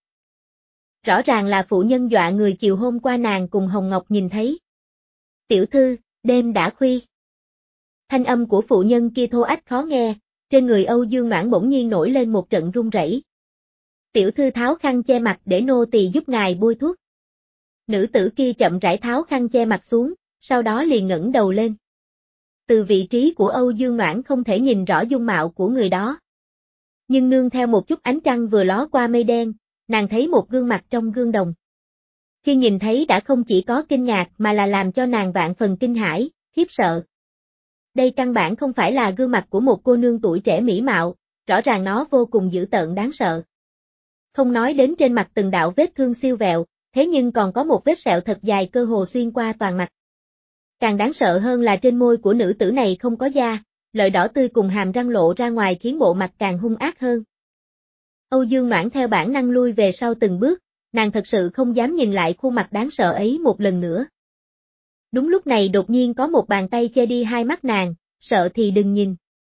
Rõ ràng là phụ nhân dọa người chiều hôm qua nàng cùng Hồng Ngọc nhìn thấy. Tiểu thư, đêm đã khuya. Thanh âm của phụ nhân kia thô ách khó nghe, trên người Âu Dương Noãn bỗng nhiên nổi lên một trận run rẩy. Tiểu thư tháo khăn che mặt để nô tỳ giúp ngài bôi thuốc. Nữ tử kia chậm rãi tháo khăn che mặt xuống, sau đó liền ngẩng đầu lên. Từ vị trí của Âu Dương Noãn không thể nhìn rõ dung mạo của người đó. Nhưng nương theo một chút ánh trăng vừa ló qua mây đen, nàng thấy một gương mặt trong gương đồng. Khi nhìn thấy đã không chỉ có kinh ngạc mà là làm cho nàng vạn phần kinh hãi, khiếp sợ. Đây căn bản không phải là gương mặt của một cô nương tuổi trẻ mỹ mạo, rõ ràng nó vô cùng dữ tợn đáng sợ. Không nói đến trên mặt từng đạo vết thương siêu vẹo, thế nhưng còn có một vết sẹo thật dài cơ hồ xuyên qua toàn mặt. Càng đáng sợ hơn là trên môi của nữ tử này không có da, lợi đỏ tươi cùng hàm răng lộ ra ngoài khiến bộ mặt càng hung ác hơn. Âu Dương Noãn theo bản năng lui về sau từng bước, nàng thật sự không dám nhìn lại khuôn mặt đáng sợ ấy một lần nữa. Đúng lúc này đột nhiên có một bàn tay che đi hai mắt nàng, sợ thì đừng nhìn.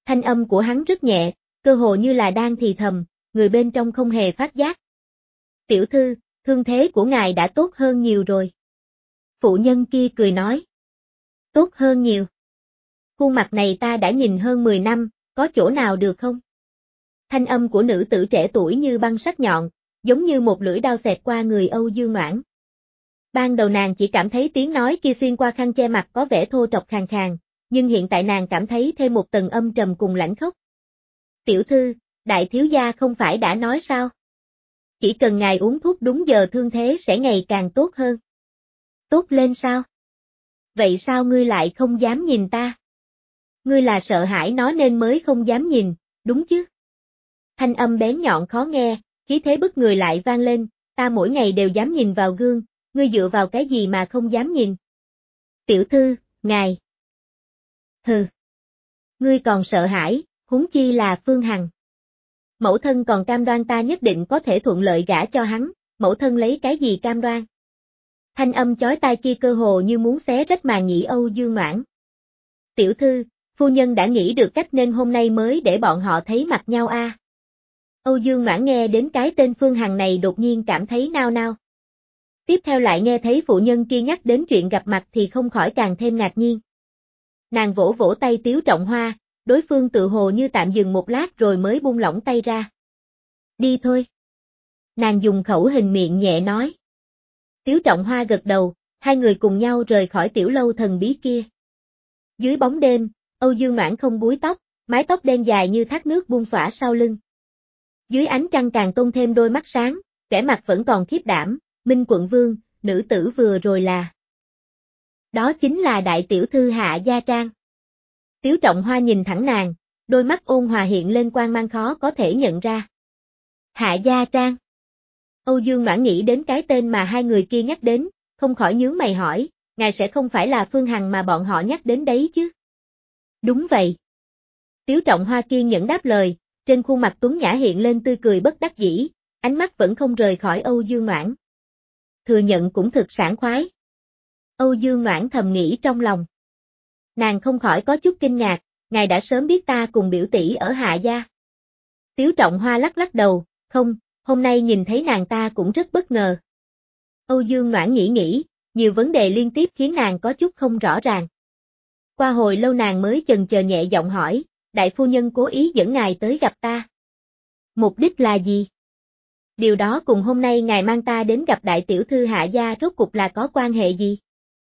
Thanh âm của hắn rất nhẹ, cơ hồ như là đang thì thầm, người bên trong không hề phát giác. Tiểu thư, thương thế của ngài đã tốt hơn nhiều rồi. Phụ nhân kia cười nói. Tốt hơn nhiều. Khuôn mặt này ta đã nhìn hơn mười năm, có chỗ nào được không? Thanh âm của nữ tử trẻ tuổi như băng sắc nhọn, giống như một lưỡi đao xẹt qua người Âu Dương Noãn. Ban đầu nàng chỉ cảm thấy tiếng nói kia xuyên qua khăn che mặt có vẻ thô trọc khàn khàn, nhưng hiện tại nàng cảm thấy thêm một tầng âm trầm cùng lãnh khốc. Tiểu thư, đại thiếu gia không phải đã nói sao? Chỉ cần ngài uống thuốc đúng giờ thương thế sẽ ngày càng tốt hơn. Tốt lên sao? Vậy sao ngươi lại không dám nhìn ta? Ngươi là sợ hãi nó nên mới không dám nhìn, đúng chứ? Thanh âm bén nhọn khó nghe, khí thế bức người lại vang lên, ta mỗi ngày đều dám nhìn vào gương, ngươi dựa vào cái gì mà không dám nhìn? Tiểu thư, ngài. Hừ. Ngươi còn sợ hãi, huống chi là Phương Hằng. Mẫu thân còn cam đoan ta nhất định có thể thuận lợi gả cho hắn, mẫu thân lấy cái gì cam đoan? Thanh âm chói tai kia cơ hồ như muốn xé rách màng nhĩ Âu Dương Noãn. Tiểu thư, phu nhân đã nghĩ được cách nên hôm nay mới để bọn họ thấy mặt nhau a. À. Âu Dương Noãn nghe đến cái tên Phương Hằng này đột nhiên cảm thấy nao nao. Tiếp theo lại nghe thấy phụ nhân kia nhắc đến chuyện gặp mặt thì không khỏi càng thêm ngạc nhiên. Nàng vỗ vỗ tay Tiếu Trọng Hoa, đối phương tự hồ như tạm dừng một lát rồi mới buông lỏng tay ra. Đi thôi. Nàng dùng khẩu hình miệng nhẹ nói. Tiếu Trọng Hoa gật đầu, hai người cùng nhau rời khỏi tiểu lâu thần bí kia. Dưới bóng đêm, Âu Dương Noãn không búi tóc, mái tóc đen dài như thác nước buông xõa sau lưng. Dưới ánh trăng càng tôn thêm đôi mắt sáng, vẻ mặt vẫn còn khiếp đảm, Minh quận vương, nữ tử vừa rồi là. Đó chính là đại tiểu thư Hạ Gia Trang. Tiếu Trọng Hoa nhìn thẳng nàng, đôi mắt ôn hòa hiện lên quang mang khó có thể nhận ra. Hạ Gia Trang. Âu Dương Noãn nghĩ đến cái tên mà hai người kia nhắc đến, không khỏi nhướng mày hỏi, ngài sẽ không phải là Phương Hằng mà bọn họ nhắc đến đấy chứ? Đúng vậy. Tiếu Trọng Hoa kiên nhẫn đáp lời, trên khuôn mặt tuấn nhã hiện lên tươi cười bất đắc dĩ, ánh mắt vẫn không rời khỏi Âu Dương Noãn. Thừa nhận cũng thực sảng khoái. Âu Dương Noãn thầm nghĩ trong lòng. Nàng không khỏi có chút kinh ngạc, ngài đã sớm biết ta cùng biểu tỷ ở Hạ Gia. Tiếu Trọng Hoa lắc lắc đầu, không, hôm nay nhìn thấy nàng ta cũng rất bất ngờ. Âu Dương Noãn nghĩ nghĩ, nhiều vấn đề liên tiếp khiến nàng có chút không rõ ràng. Qua hồi lâu nàng mới chần chờ nhẹ giọng hỏi, đại phu nhân cố ý dẫn ngài tới gặp ta. Mục đích là gì? Điều đó cùng hôm nay ngài mang ta đến gặp đại tiểu thư Hạ Gia rốt cục là có quan hệ gì?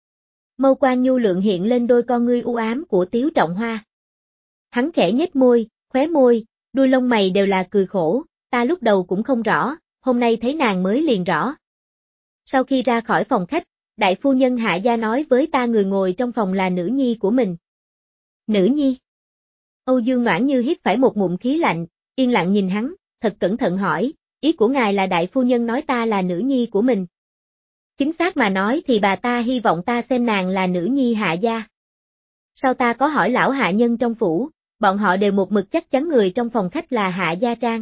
Mâu quan nhu lượng hiện lên đôi con ngươi u ám của Tiếu Trọng Hoa. Hắn khẽ nhếch môi, khóe môi, đuôi lông mày đều là cười khổ, ta lúc đầu cũng không rõ, hôm nay thấy nàng mới liền rõ. Sau khi ra khỏi phòng khách, đại phu nhân Hạ Gia nói với ta người ngồi trong phòng là nữ nhi của mình. Nữ nhi? Âu Dương Noãn như hít phải một ngụm khí lạnh, yên lặng nhìn hắn, thật cẩn thận hỏi, ý của ngài là đại phu nhân nói ta là nữ nhi của mình. Chính xác mà nói thì bà ta hy vọng ta xem nàng là nữ nhi Hạ Gia. Sau ta có hỏi lão hạ nhân trong phủ, bọn họ đều một mực chắc chắn người trong phòng khách là Hạ Gia Trang.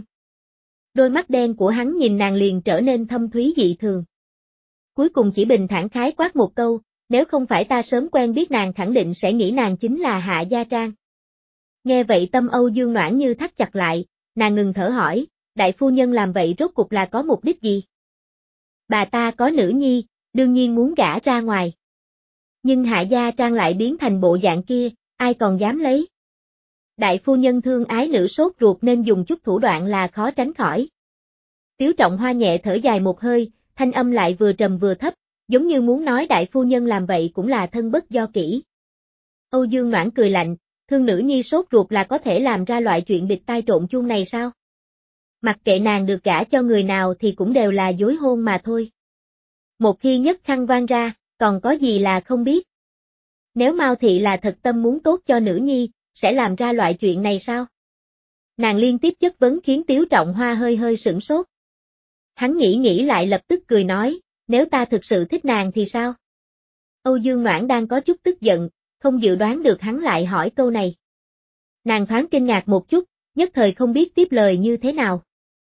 Đôi mắt đen của hắn nhìn nàng liền trở nên thâm thúy dị thường. Cuối cùng chỉ bình thản khái quát một câu, nếu không phải ta sớm quen biết nàng khẳng định sẽ nghĩ nàng chính là Hạ Gia Trang. Nghe vậy tâm Âu Dương Noãn như thắt chặt lại, nàng ngừng thở hỏi, đại phu nhân làm vậy rốt cục là có mục đích gì? Bà ta có nữ nhi, đương nhiên muốn gả ra ngoài. Nhưng Hạ Gia Trang lại biến thành bộ dạng kia, ai còn dám lấy? Đại phu nhân thương ái nữ sốt ruột nên dùng chút thủ đoạn là khó tránh khỏi. Tiếu Trọng Hoa nhẹ thở dài một hơi, thanh âm lại vừa trầm vừa thấp, giống như muốn nói đại phu nhân làm vậy cũng là thân bất do kỹ. Âu Dương Noãn cười lạnh, thương nữ nhi sốt ruột là có thể làm ra loại chuyện bịt tai trộn chuông này sao? Mặc kệ nàng được gả cho người nào thì cũng đều là dối hôn mà thôi. Một khi nhất khăn vang ra, còn có gì là không biết? Nếu Mao Thị là thật tâm muốn tốt cho nữ nhi, sẽ làm ra loại chuyện này sao? Nàng liên tiếp chất vấn khiến Tiếu Trọng Hoa hơi hơi sửng sốt. Hắn nghĩ nghĩ lại lập tức cười nói, nếu ta thực sự thích nàng thì sao? Âu Dương Noãn đang có chút tức giận, không dự đoán được hắn lại hỏi câu này. Nàng thoáng kinh ngạc một chút, nhất thời không biết tiếp lời như thế nào.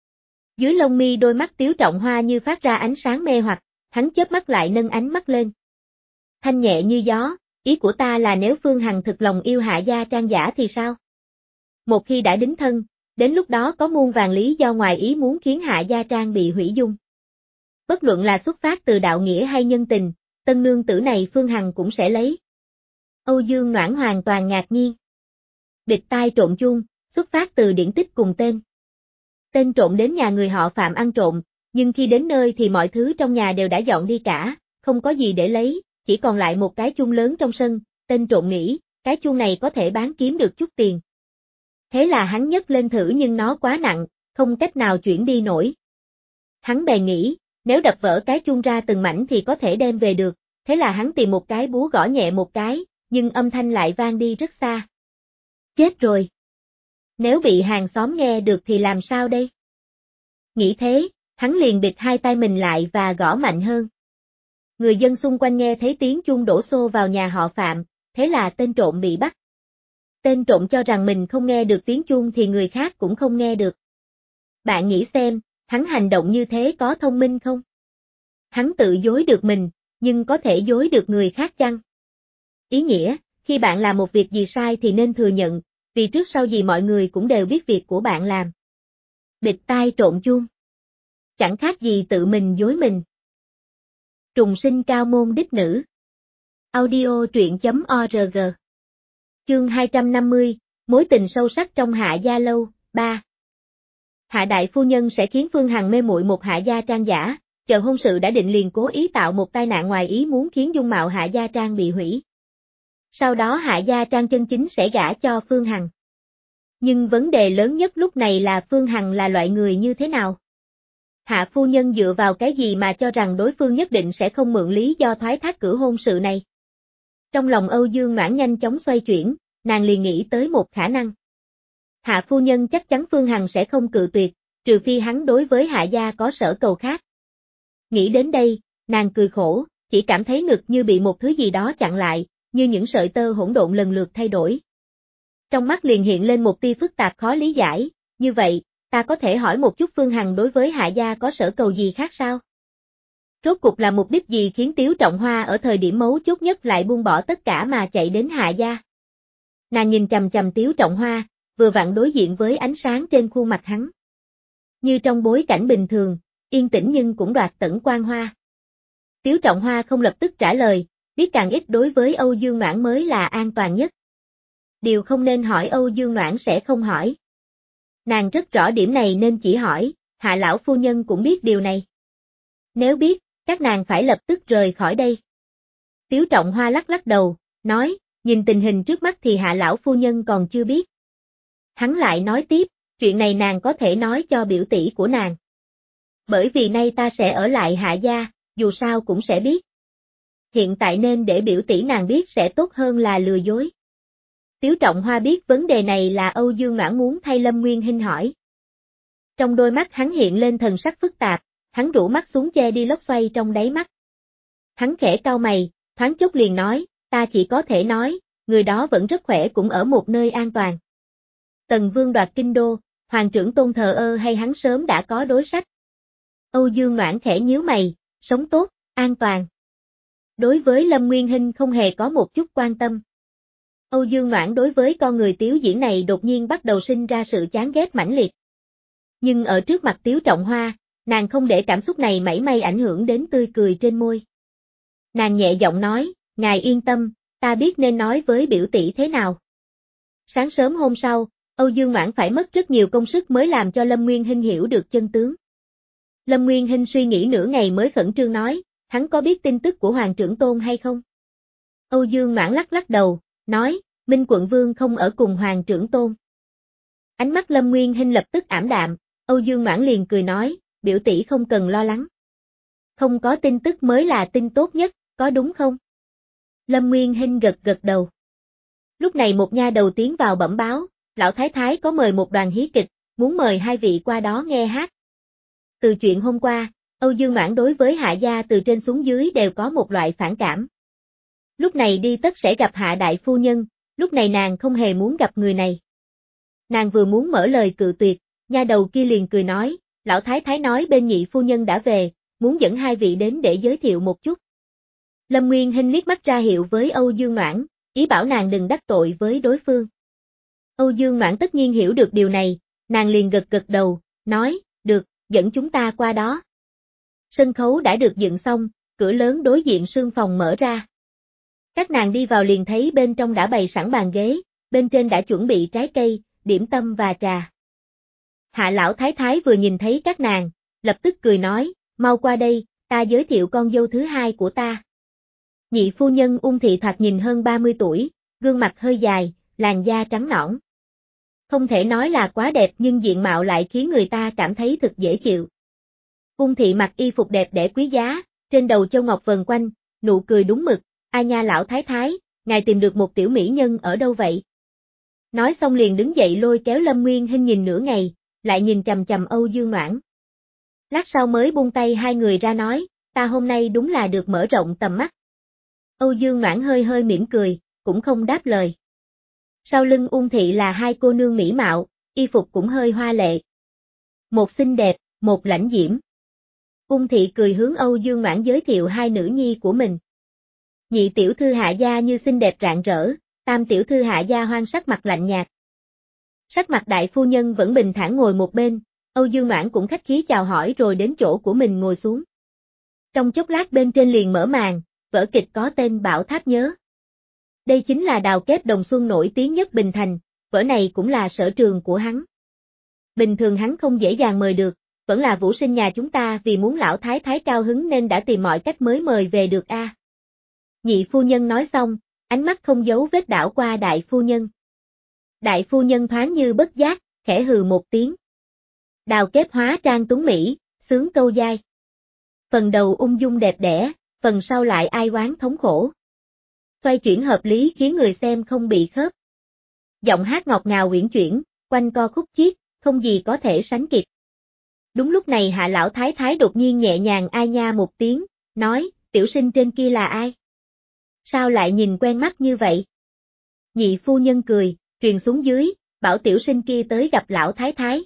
Dưới lông mi đôi mắt Tiếu Trọng Hoa như phát ra ánh sáng mê hoặc, hắn chớp mắt lại nâng ánh mắt lên. Thanh nhẹ như gió, ý của ta là nếu Phương Hằng thực lòng yêu Hạ Gia Trang giả thì sao? Một khi đã đính thân, đến lúc đó có muôn vàn lý do ngoài ý muốn khiến Hạ Gia Trang bị hủy dung. Bất luận là xuất phát từ đạo nghĩa hay nhân tình, tân nương tử này Phương Hằng cũng sẽ lấy. Âu Dương Noãn hoàn toàn ngạc nhiên. Bịt tai trộn chuông, xuất phát từ điển tích cùng tên. Tên trộn đến nhà người họ Phạm ăn trộm, nhưng khi đến nơi thì mọi thứ trong nhà đều đã dọn đi cả, không có gì để lấy, chỉ còn lại một cái chuông lớn trong sân, tên trộn nghĩ, cái chuông này có thể bán kiếm được chút tiền. Thế là hắn nhấc lên thử nhưng nó quá nặng, không cách nào chuyển đi nổi. Hắn bèn nghĩ, nếu đập vỡ cái chuông ra từng mảnh thì có thể đem về được, thế là hắn tìm một cái búa gõ nhẹ một cái, nhưng âm thanh lại vang đi rất xa. Chết rồi! Nếu bị hàng xóm nghe được thì làm sao đây? Nghĩ thế, hắn liền bịt hai tay mình lại và gõ mạnh hơn. Người dân xung quanh nghe thấy tiếng chuông đổ xô vào nhà họ Phạm, thế là tên trộm bị bắt. Tên trộm cho rằng mình không nghe được tiếng chuông thì người khác cũng không nghe được. Bạn nghĩ xem, hắn hành động như thế có thông minh không? Hắn tự dối được mình, nhưng có thể dối được người khác chăng? Ý nghĩa, khi bạn làm một việc gì sai thì nên thừa nhận, vì trước sau gì mọi người cũng đều biết việc của bạn làm. Bịt tai trộn chuông. Chẳng khác gì tự mình dối mình. Trùng sinh cao môn đích nữ. Audio truyện chấm org. Chương hai trăm năm mươi, mối tình sâu sắc trong Hạ Gia Lâu, ba. Hạ đại phu nhân sẽ khiến Phương Hằng mê muội một Hạ Gia Trang giả, chờ hôn sự đã định liền cố ý tạo một tai nạn ngoài ý muốn khiến dung mạo Hạ Gia Trang bị hủy. Sau đó Hạ Gia Trang chân chính sẽ gả cho Phương Hằng. Nhưng vấn đề lớn nhất lúc này là Phương Hằng là loại người như thế nào? Hạ phu nhân dựa vào cái gì mà cho rằng đối phương nhất định sẽ không mượn lý do thoái thác cử hôn sự này? Trong lòng Âu Dương Noãn nhanh chóng xoay chuyển, nàng liền nghĩ tới một khả năng. Hạ phu nhân chắc chắn Phương Hằng sẽ không cự tuyệt, trừ phi hắn đối với Hạ gia có sở cầu khác. Nghĩ đến đây, nàng cười khổ, chỉ cảm thấy ngực như bị một thứ gì đó chặn lại, như những sợi tơ hỗn độn lần lượt thay đổi. Trong mắt liền hiện lên một tia phức tạp khó lý giải, như vậy, ta có thể hỏi một chút Phương Hằng đối với Hạ gia có sở cầu gì khác sao? Rốt cuộc là mục đích gì khiến Tiếu Trọng Hoa ở thời điểm mấu chốt nhất lại buông bỏ tất cả mà chạy đến Hạ gia? Nàng nhìn chằm chằm Tiếu Trọng Hoa, vừa vặn đối diện với ánh sáng trên khuôn mặt hắn. Như trong bối cảnh bình thường, yên tĩnh nhưng cũng đoạt tẩn quang hoa. Tiếu Trọng Hoa không lập tức trả lời, biết càng ít đối với Âu Dương Noãn mới là an toàn nhất. Điều không nên hỏi Âu Dương Noãn sẽ không hỏi. Nàng rất rõ điểm này nên chỉ hỏi, Hạ lão phu nhân cũng biết điều này. Nếu biết, các nàng phải lập tức rời khỏi đây. Tiếu Trọng Hoa lắc lắc đầu, nói, nhìn tình hình trước mắt thì Hạ lão phu nhân còn chưa biết. Hắn lại nói tiếp, chuyện này nàng có thể nói cho biểu tỷ của nàng. Bởi vì nay ta sẽ ở lại Hạ gia, dù sao cũng sẽ biết. Hiện tại nên để biểu tỷ nàng biết sẽ tốt hơn là lừa dối. Tiếu Trọng Hoa biết vấn đề này là Âu Dương Noãn muốn thay Lâm Nguyên Hinh hỏi. Trong đôi mắt hắn hiện lên thần sắc phức tạp, hắn rũ mắt xuống che đi lốc xoay trong đáy mắt. Hắn khẽ cau mày, thoáng chốc liền nói, ta chỉ có thể nói, người đó vẫn rất khỏe cũng ở một nơi an toàn. Tần Vương đoạt kinh đô, Hoàng trưởng Tôn thờ ơ hay hắn sớm đã có đối sách? Âu Dương Noãn khẽ nhíu mày, sống tốt, an toàn. Đối với Lâm Nguyên Hinh không hề có một chút quan tâm. Âu Dương Noãn đối với con người Tiếu Diễn này đột nhiên bắt đầu sinh ra sự chán ghét mãnh liệt. Nhưng ở trước mặt Tiếu Trọng Hoa, nàng không để cảm xúc này mảy may ảnh hưởng đến tươi cười trên môi. Nàng nhẹ giọng nói, ngài yên tâm, ta biết nên nói với biểu tỷ thế nào. Sáng sớm hôm sau, Âu Dương Noãn phải mất rất nhiều công sức mới làm cho Lâm Nguyên Hinh hiểu được chân tướng. Lâm Nguyên Hinh suy nghĩ nửa ngày mới khẩn trương nói, hắn có biết tin tức của Hoàng trưởng Tôn hay không? Âu Dương Noãn lắc lắc đầu, nói, Minh Quận Vương không ở cùng Hoàng trưởng Tôn. Ánh mắt Lâm Nguyên Hinh lập tức ảm đạm, Âu Dương Noãn liền cười nói, biểu tỷ không cần lo lắng. Không có tin tức mới là tin tốt nhất, có đúng không? Lâm Nguyên Hinh gật gật đầu. Lúc này một nha đầu tiến vào bẩm báo, lão thái thái có mời một đoàn hí kịch, muốn mời hai vị qua đó nghe hát. Từ chuyện hôm qua, Âu Dương Noãn đối với Hạ gia từ trên xuống dưới đều có một loại phản cảm. Lúc này đi tất sẽ gặp Hạ đại phu nhân, lúc này nàng không hề muốn gặp người này. Nàng vừa muốn mở lời cự tuyệt, nha đầu kia liền cười nói, lão thái thái nói bên nhị phu nhân đã về, muốn dẫn hai vị đến để giới thiệu một chút. Lâm Nguyên Hinh liếc mắt ra hiệu với Âu Dương Noãn, ý bảo nàng đừng đắc tội với đối phương. Âu Dương Noãn tất nhiên hiểu được điều này, nàng liền gật gật đầu, nói, được, dẫn chúng ta qua đó. Sân khấu đã được dựng xong, cửa lớn đối diện sương phòng mở ra. Các nàng đi vào liền thấy bên trong đã bày sẵn bàn ghế, bên trên đã chuẩn bị trái cây, điểm tâm và trà. Hạ lão thái thái vừa nhìn thấy các nàng, lập tức cười nói, mau qua đây, ta giới thiệu con dâu thứ hai của ta. Nhị phu nhân Ung Thị thoạt nhìn hơn ba mươi tuổi, gương mặt hơi dài, làn da trắng nõn. Không thể nói là quá đẹp nhưng diện mạo lại khiến người ta cảm thấy thật dễ chịu. Ung Thị mặc y phục đẹp đẽ quý giá, trên đầu châu ngọc vần quanh, nụ cười đúng mực, ai nha lão thái thái, ngài tìm được một tiểu mỹ nhân ở đâu vậy? Nói xong liền đứng dậy lôi kéo Lâm Nguyên Hinh nhìn nửa ngày, lại nhìn chằm chằm Âu Dương Noãn. Lát sau mới buông tay hai người ra nói, ta hôm nay đúng là được mở rộng tầm mắt. Âu Dương Noãn hơi hơi mỉm cười, cũng không đáp lời. Sau lưng Ung Thị là hai cô nương mỹ mạo, y phục cũng hơi hoa lệ. Một xinh đẹp, một lãnh diễm. Ung Thị cười hướng Âu Dương Noãn giới thiệu hai nữ nhi của mình. Nhị tiểu thư Hạ gia như xinh đẹp rạng rỡ, tam tiểu thư Hạ gia hoang sắc mặt lạnh nhạt. Sắc mặt đại phu nhân vẫn bình thản ngồi một bên, Âu Dương Noãn cũng khách khí chào hỏi rồi đến chỗ của mình ngồi xuống. Trong chốc lát bên trên liền mở màn, vở kịch có tên Bảo Tháp Nhớ. Đây chính là đào kép Đồng Xuân nổi tiếng nhất Bình Thành, vở này cũng là sở trường của hắn. Bình thường hắn không dễ dàng mời được, vẫn là Vũ Sinh nhà chúng ta vì muốn lão thái thái cao hứng nên đã tìm mọi cách mới mời về được a. À. Nhị phu nhân nói xong, ánh mắt không giấu vết đảo qua đại phu nhân. Đại phu nhân thoáng như bất giác, khẽ hừ một tiếng. Đào kép hóa trang tuấn mỹ, sướng câu giai. Phần đầu ung dung đẹp đẽ, phần sau lại ai oán thống khổ. Xoay chuyển hợp lý khiến người xem không bị khớp. Giọng hát ngọt ngào uyển chuyển, quanh co khúc chiết, không gì có thể sánh kịp. Đúng lúc này Hạ lão thái thái đột nhiên nhẹ nhàng ai nha một tiếng, nói, tiểu sinh trên kia là ai? Sao lại nhìn quen mắt như vậy? Nhị phu nhân cười, truyền xuống dưới, bảo tiểu sinh kia tới gặp lão thái thái.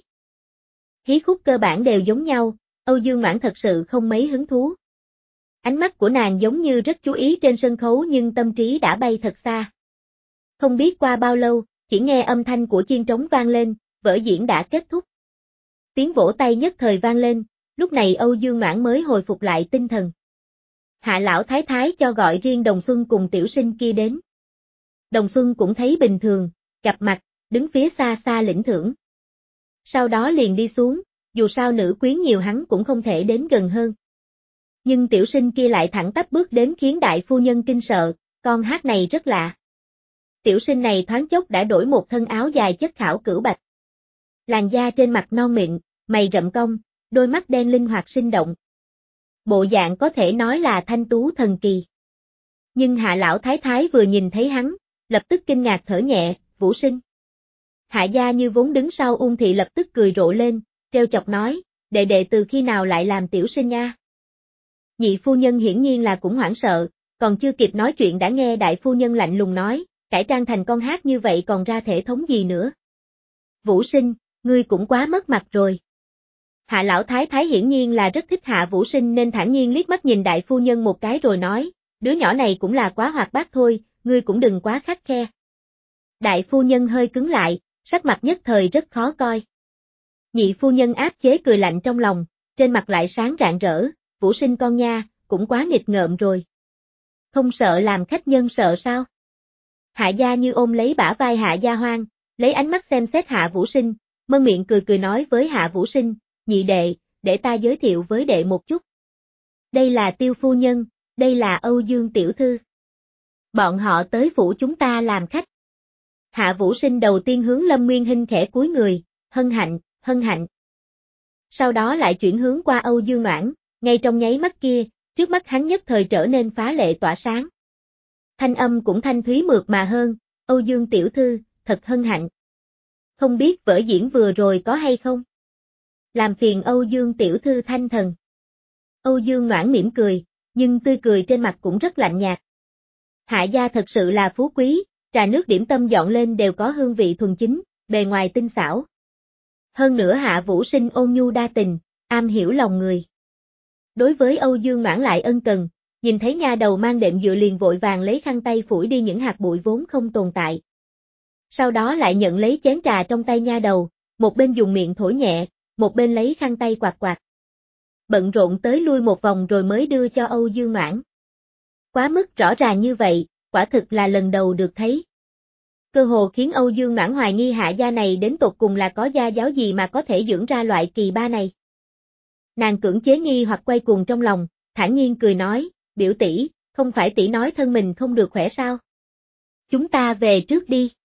Hí khúc cơ bản đều giống nhau, Âu Dương Noãn thật sự không mấy hứng thú. Ánh mắt của nàng giống như rất chú ý trên sân khấu nhưng tâm trí đã bay thật xa. Không biết qua bao lâu, chỉ nghe âm thanh của chiên trống vang lên, vở diễn đã kết thúc. Tiếng vỗ tay nhất thời vang lên, lúc này Âu Dương Noãn mới hồi phục lại tinh thần. Hạ lão thái thái cho gọi riêng Đồng Xuân cùng tiểu sinh kia đến. Đồng Xuân cũng thấy bình thường, gặp mặt, đứng phía xa xa lĩnh thưởng. Sau đó liền đi xuống, dù sao nữ quyến nhiều hắn cũng không thể đến gần hơn. Nhưng tiểu sinh kia lại thẳng tắp bước đến khiến đại phu nhân kinh sợ, con hát này rất lạ. Tiểu sinh này thoáng chốc đã đổi một thân áo dài chất khảo cửu bạch. Làn da trên mặt non mịn, mày rậm cong, đôi mắt đen linh hoạt sinh động. Bộ dạng có thể nói là thanh tú thần kỳ. Nhưng Hạ lão thái thái vừa nhìn thấy hắn, lập tức kinh ngạc thở nhẹ, Vũ Sinh. Hạ gia như vốn đứng sau Ung Thị lập tức cười rộ lên, trêu chọc nói, đệ đệ từ khi nào lại làm tiểu sinh nha? Nhị phu nhân hiển nhiên là cũng hoảng sợ, còn chưa kịp nói chuyện đã nghe đại phu nhân lạnh lùng nói, cải trang thành con hát như vậy còn ra thể thống gì nữa? Vũ Sinh, ngươi cũng quá mất mặt rồi. Hạ lão thái thái hiển nhiên là rất thích Hạ Vũ Sinh nên thản nhiên liếc mắt nhìn đại phu nhân một cái rồi nói, đứa nhỏ này cũng là quá hoạt bát thôi, ngươi cũng đừng quá khắt khe. Đại phu nhân hơi cứng lại, sắc mặt nhất thời rất khó coi. Nhị phu nhân áp chế cười lạnh trong lòng, trên mặt lại sáng rạng rỡ, Vũ Sinh con nha, cũng quá nghịch ngợm rồi. Không sợ làm khách nhân sợ sao? Hạ gia như ôm lấy bả vai Hạ gia hoang, lấy ánh mắt xem xét Hạ Vũ Sinh, mơn miệng cười cười nói với Hạ Vũ Sinh, nhị đệ, để ta giới thiệu với đệ một chút. Đây là Tiêu phu nhân, đây là Âu Dương tiểu thư. Bọn họ tới phủ chúng ta làm khách. Hạ Vũ Sinh đầu tiên hướng Lâm Nguyên Hinh khẽ cúi người, hân hạnh, hân hạnh. Sau đó lại chuyển hướng qua Âu Dương Noãn, ngay trong nháy mắt kia, trước mắt hắn nhất thời trở nên phá lệ tỏa sáng. Thanh âm cũng thanh thúy mượt mà hơn, Âu Dương tiểu thư, thật hân hạnh. Không biết vở diễn vừa rồi có hay không? Làm phiền Âu Dương tiểu thư thanh thần. Âu Dương Noãn mỉm cười, nhưng tươi cười trên mặt cũng rất lạnh nhạt. Hạ gia thật sự là phú quý, trà nước điểm tâm dọn lên đều có hương vị thuần chính, bề ngoài tinh xảo. Hơn nữa Hạ Vũ Sinh ôn nhu đa tình, am hiểu lòng người. Đối với Âu Dương Noãn lại ân cần, nhìn thấy nha đầu mang đệm dựa liền vội vàng lấy khăn tay phủi đi những hạt bụi vốn không tồn tại. Sau đó lại nhận lấy chén trà trong tay nha đầu, một bên dùng miệng thổi nhẹ, một bên lấy khăn tay quạt quạt. Bận rộn tới lui một vòng rồi mới đưa cho Âu Dương Noãn. Quá mức rõ ràng như vậy, quả thực là lần đầu được thấy. Cơ hồ khiến Âu Dương Noãn hoài nghi Hạ gia này đến tột cùng là có gia giáo gì mà có thể dưỡng ra loại kỳ ba này. Nàng cưỡng chế nghi hoặc quay cuồng trong lòng, thản nhiên cười nói, biểu tỷ, không phải tỷ nói thân mình không được khỏe sao? Chúng ta về trước đi.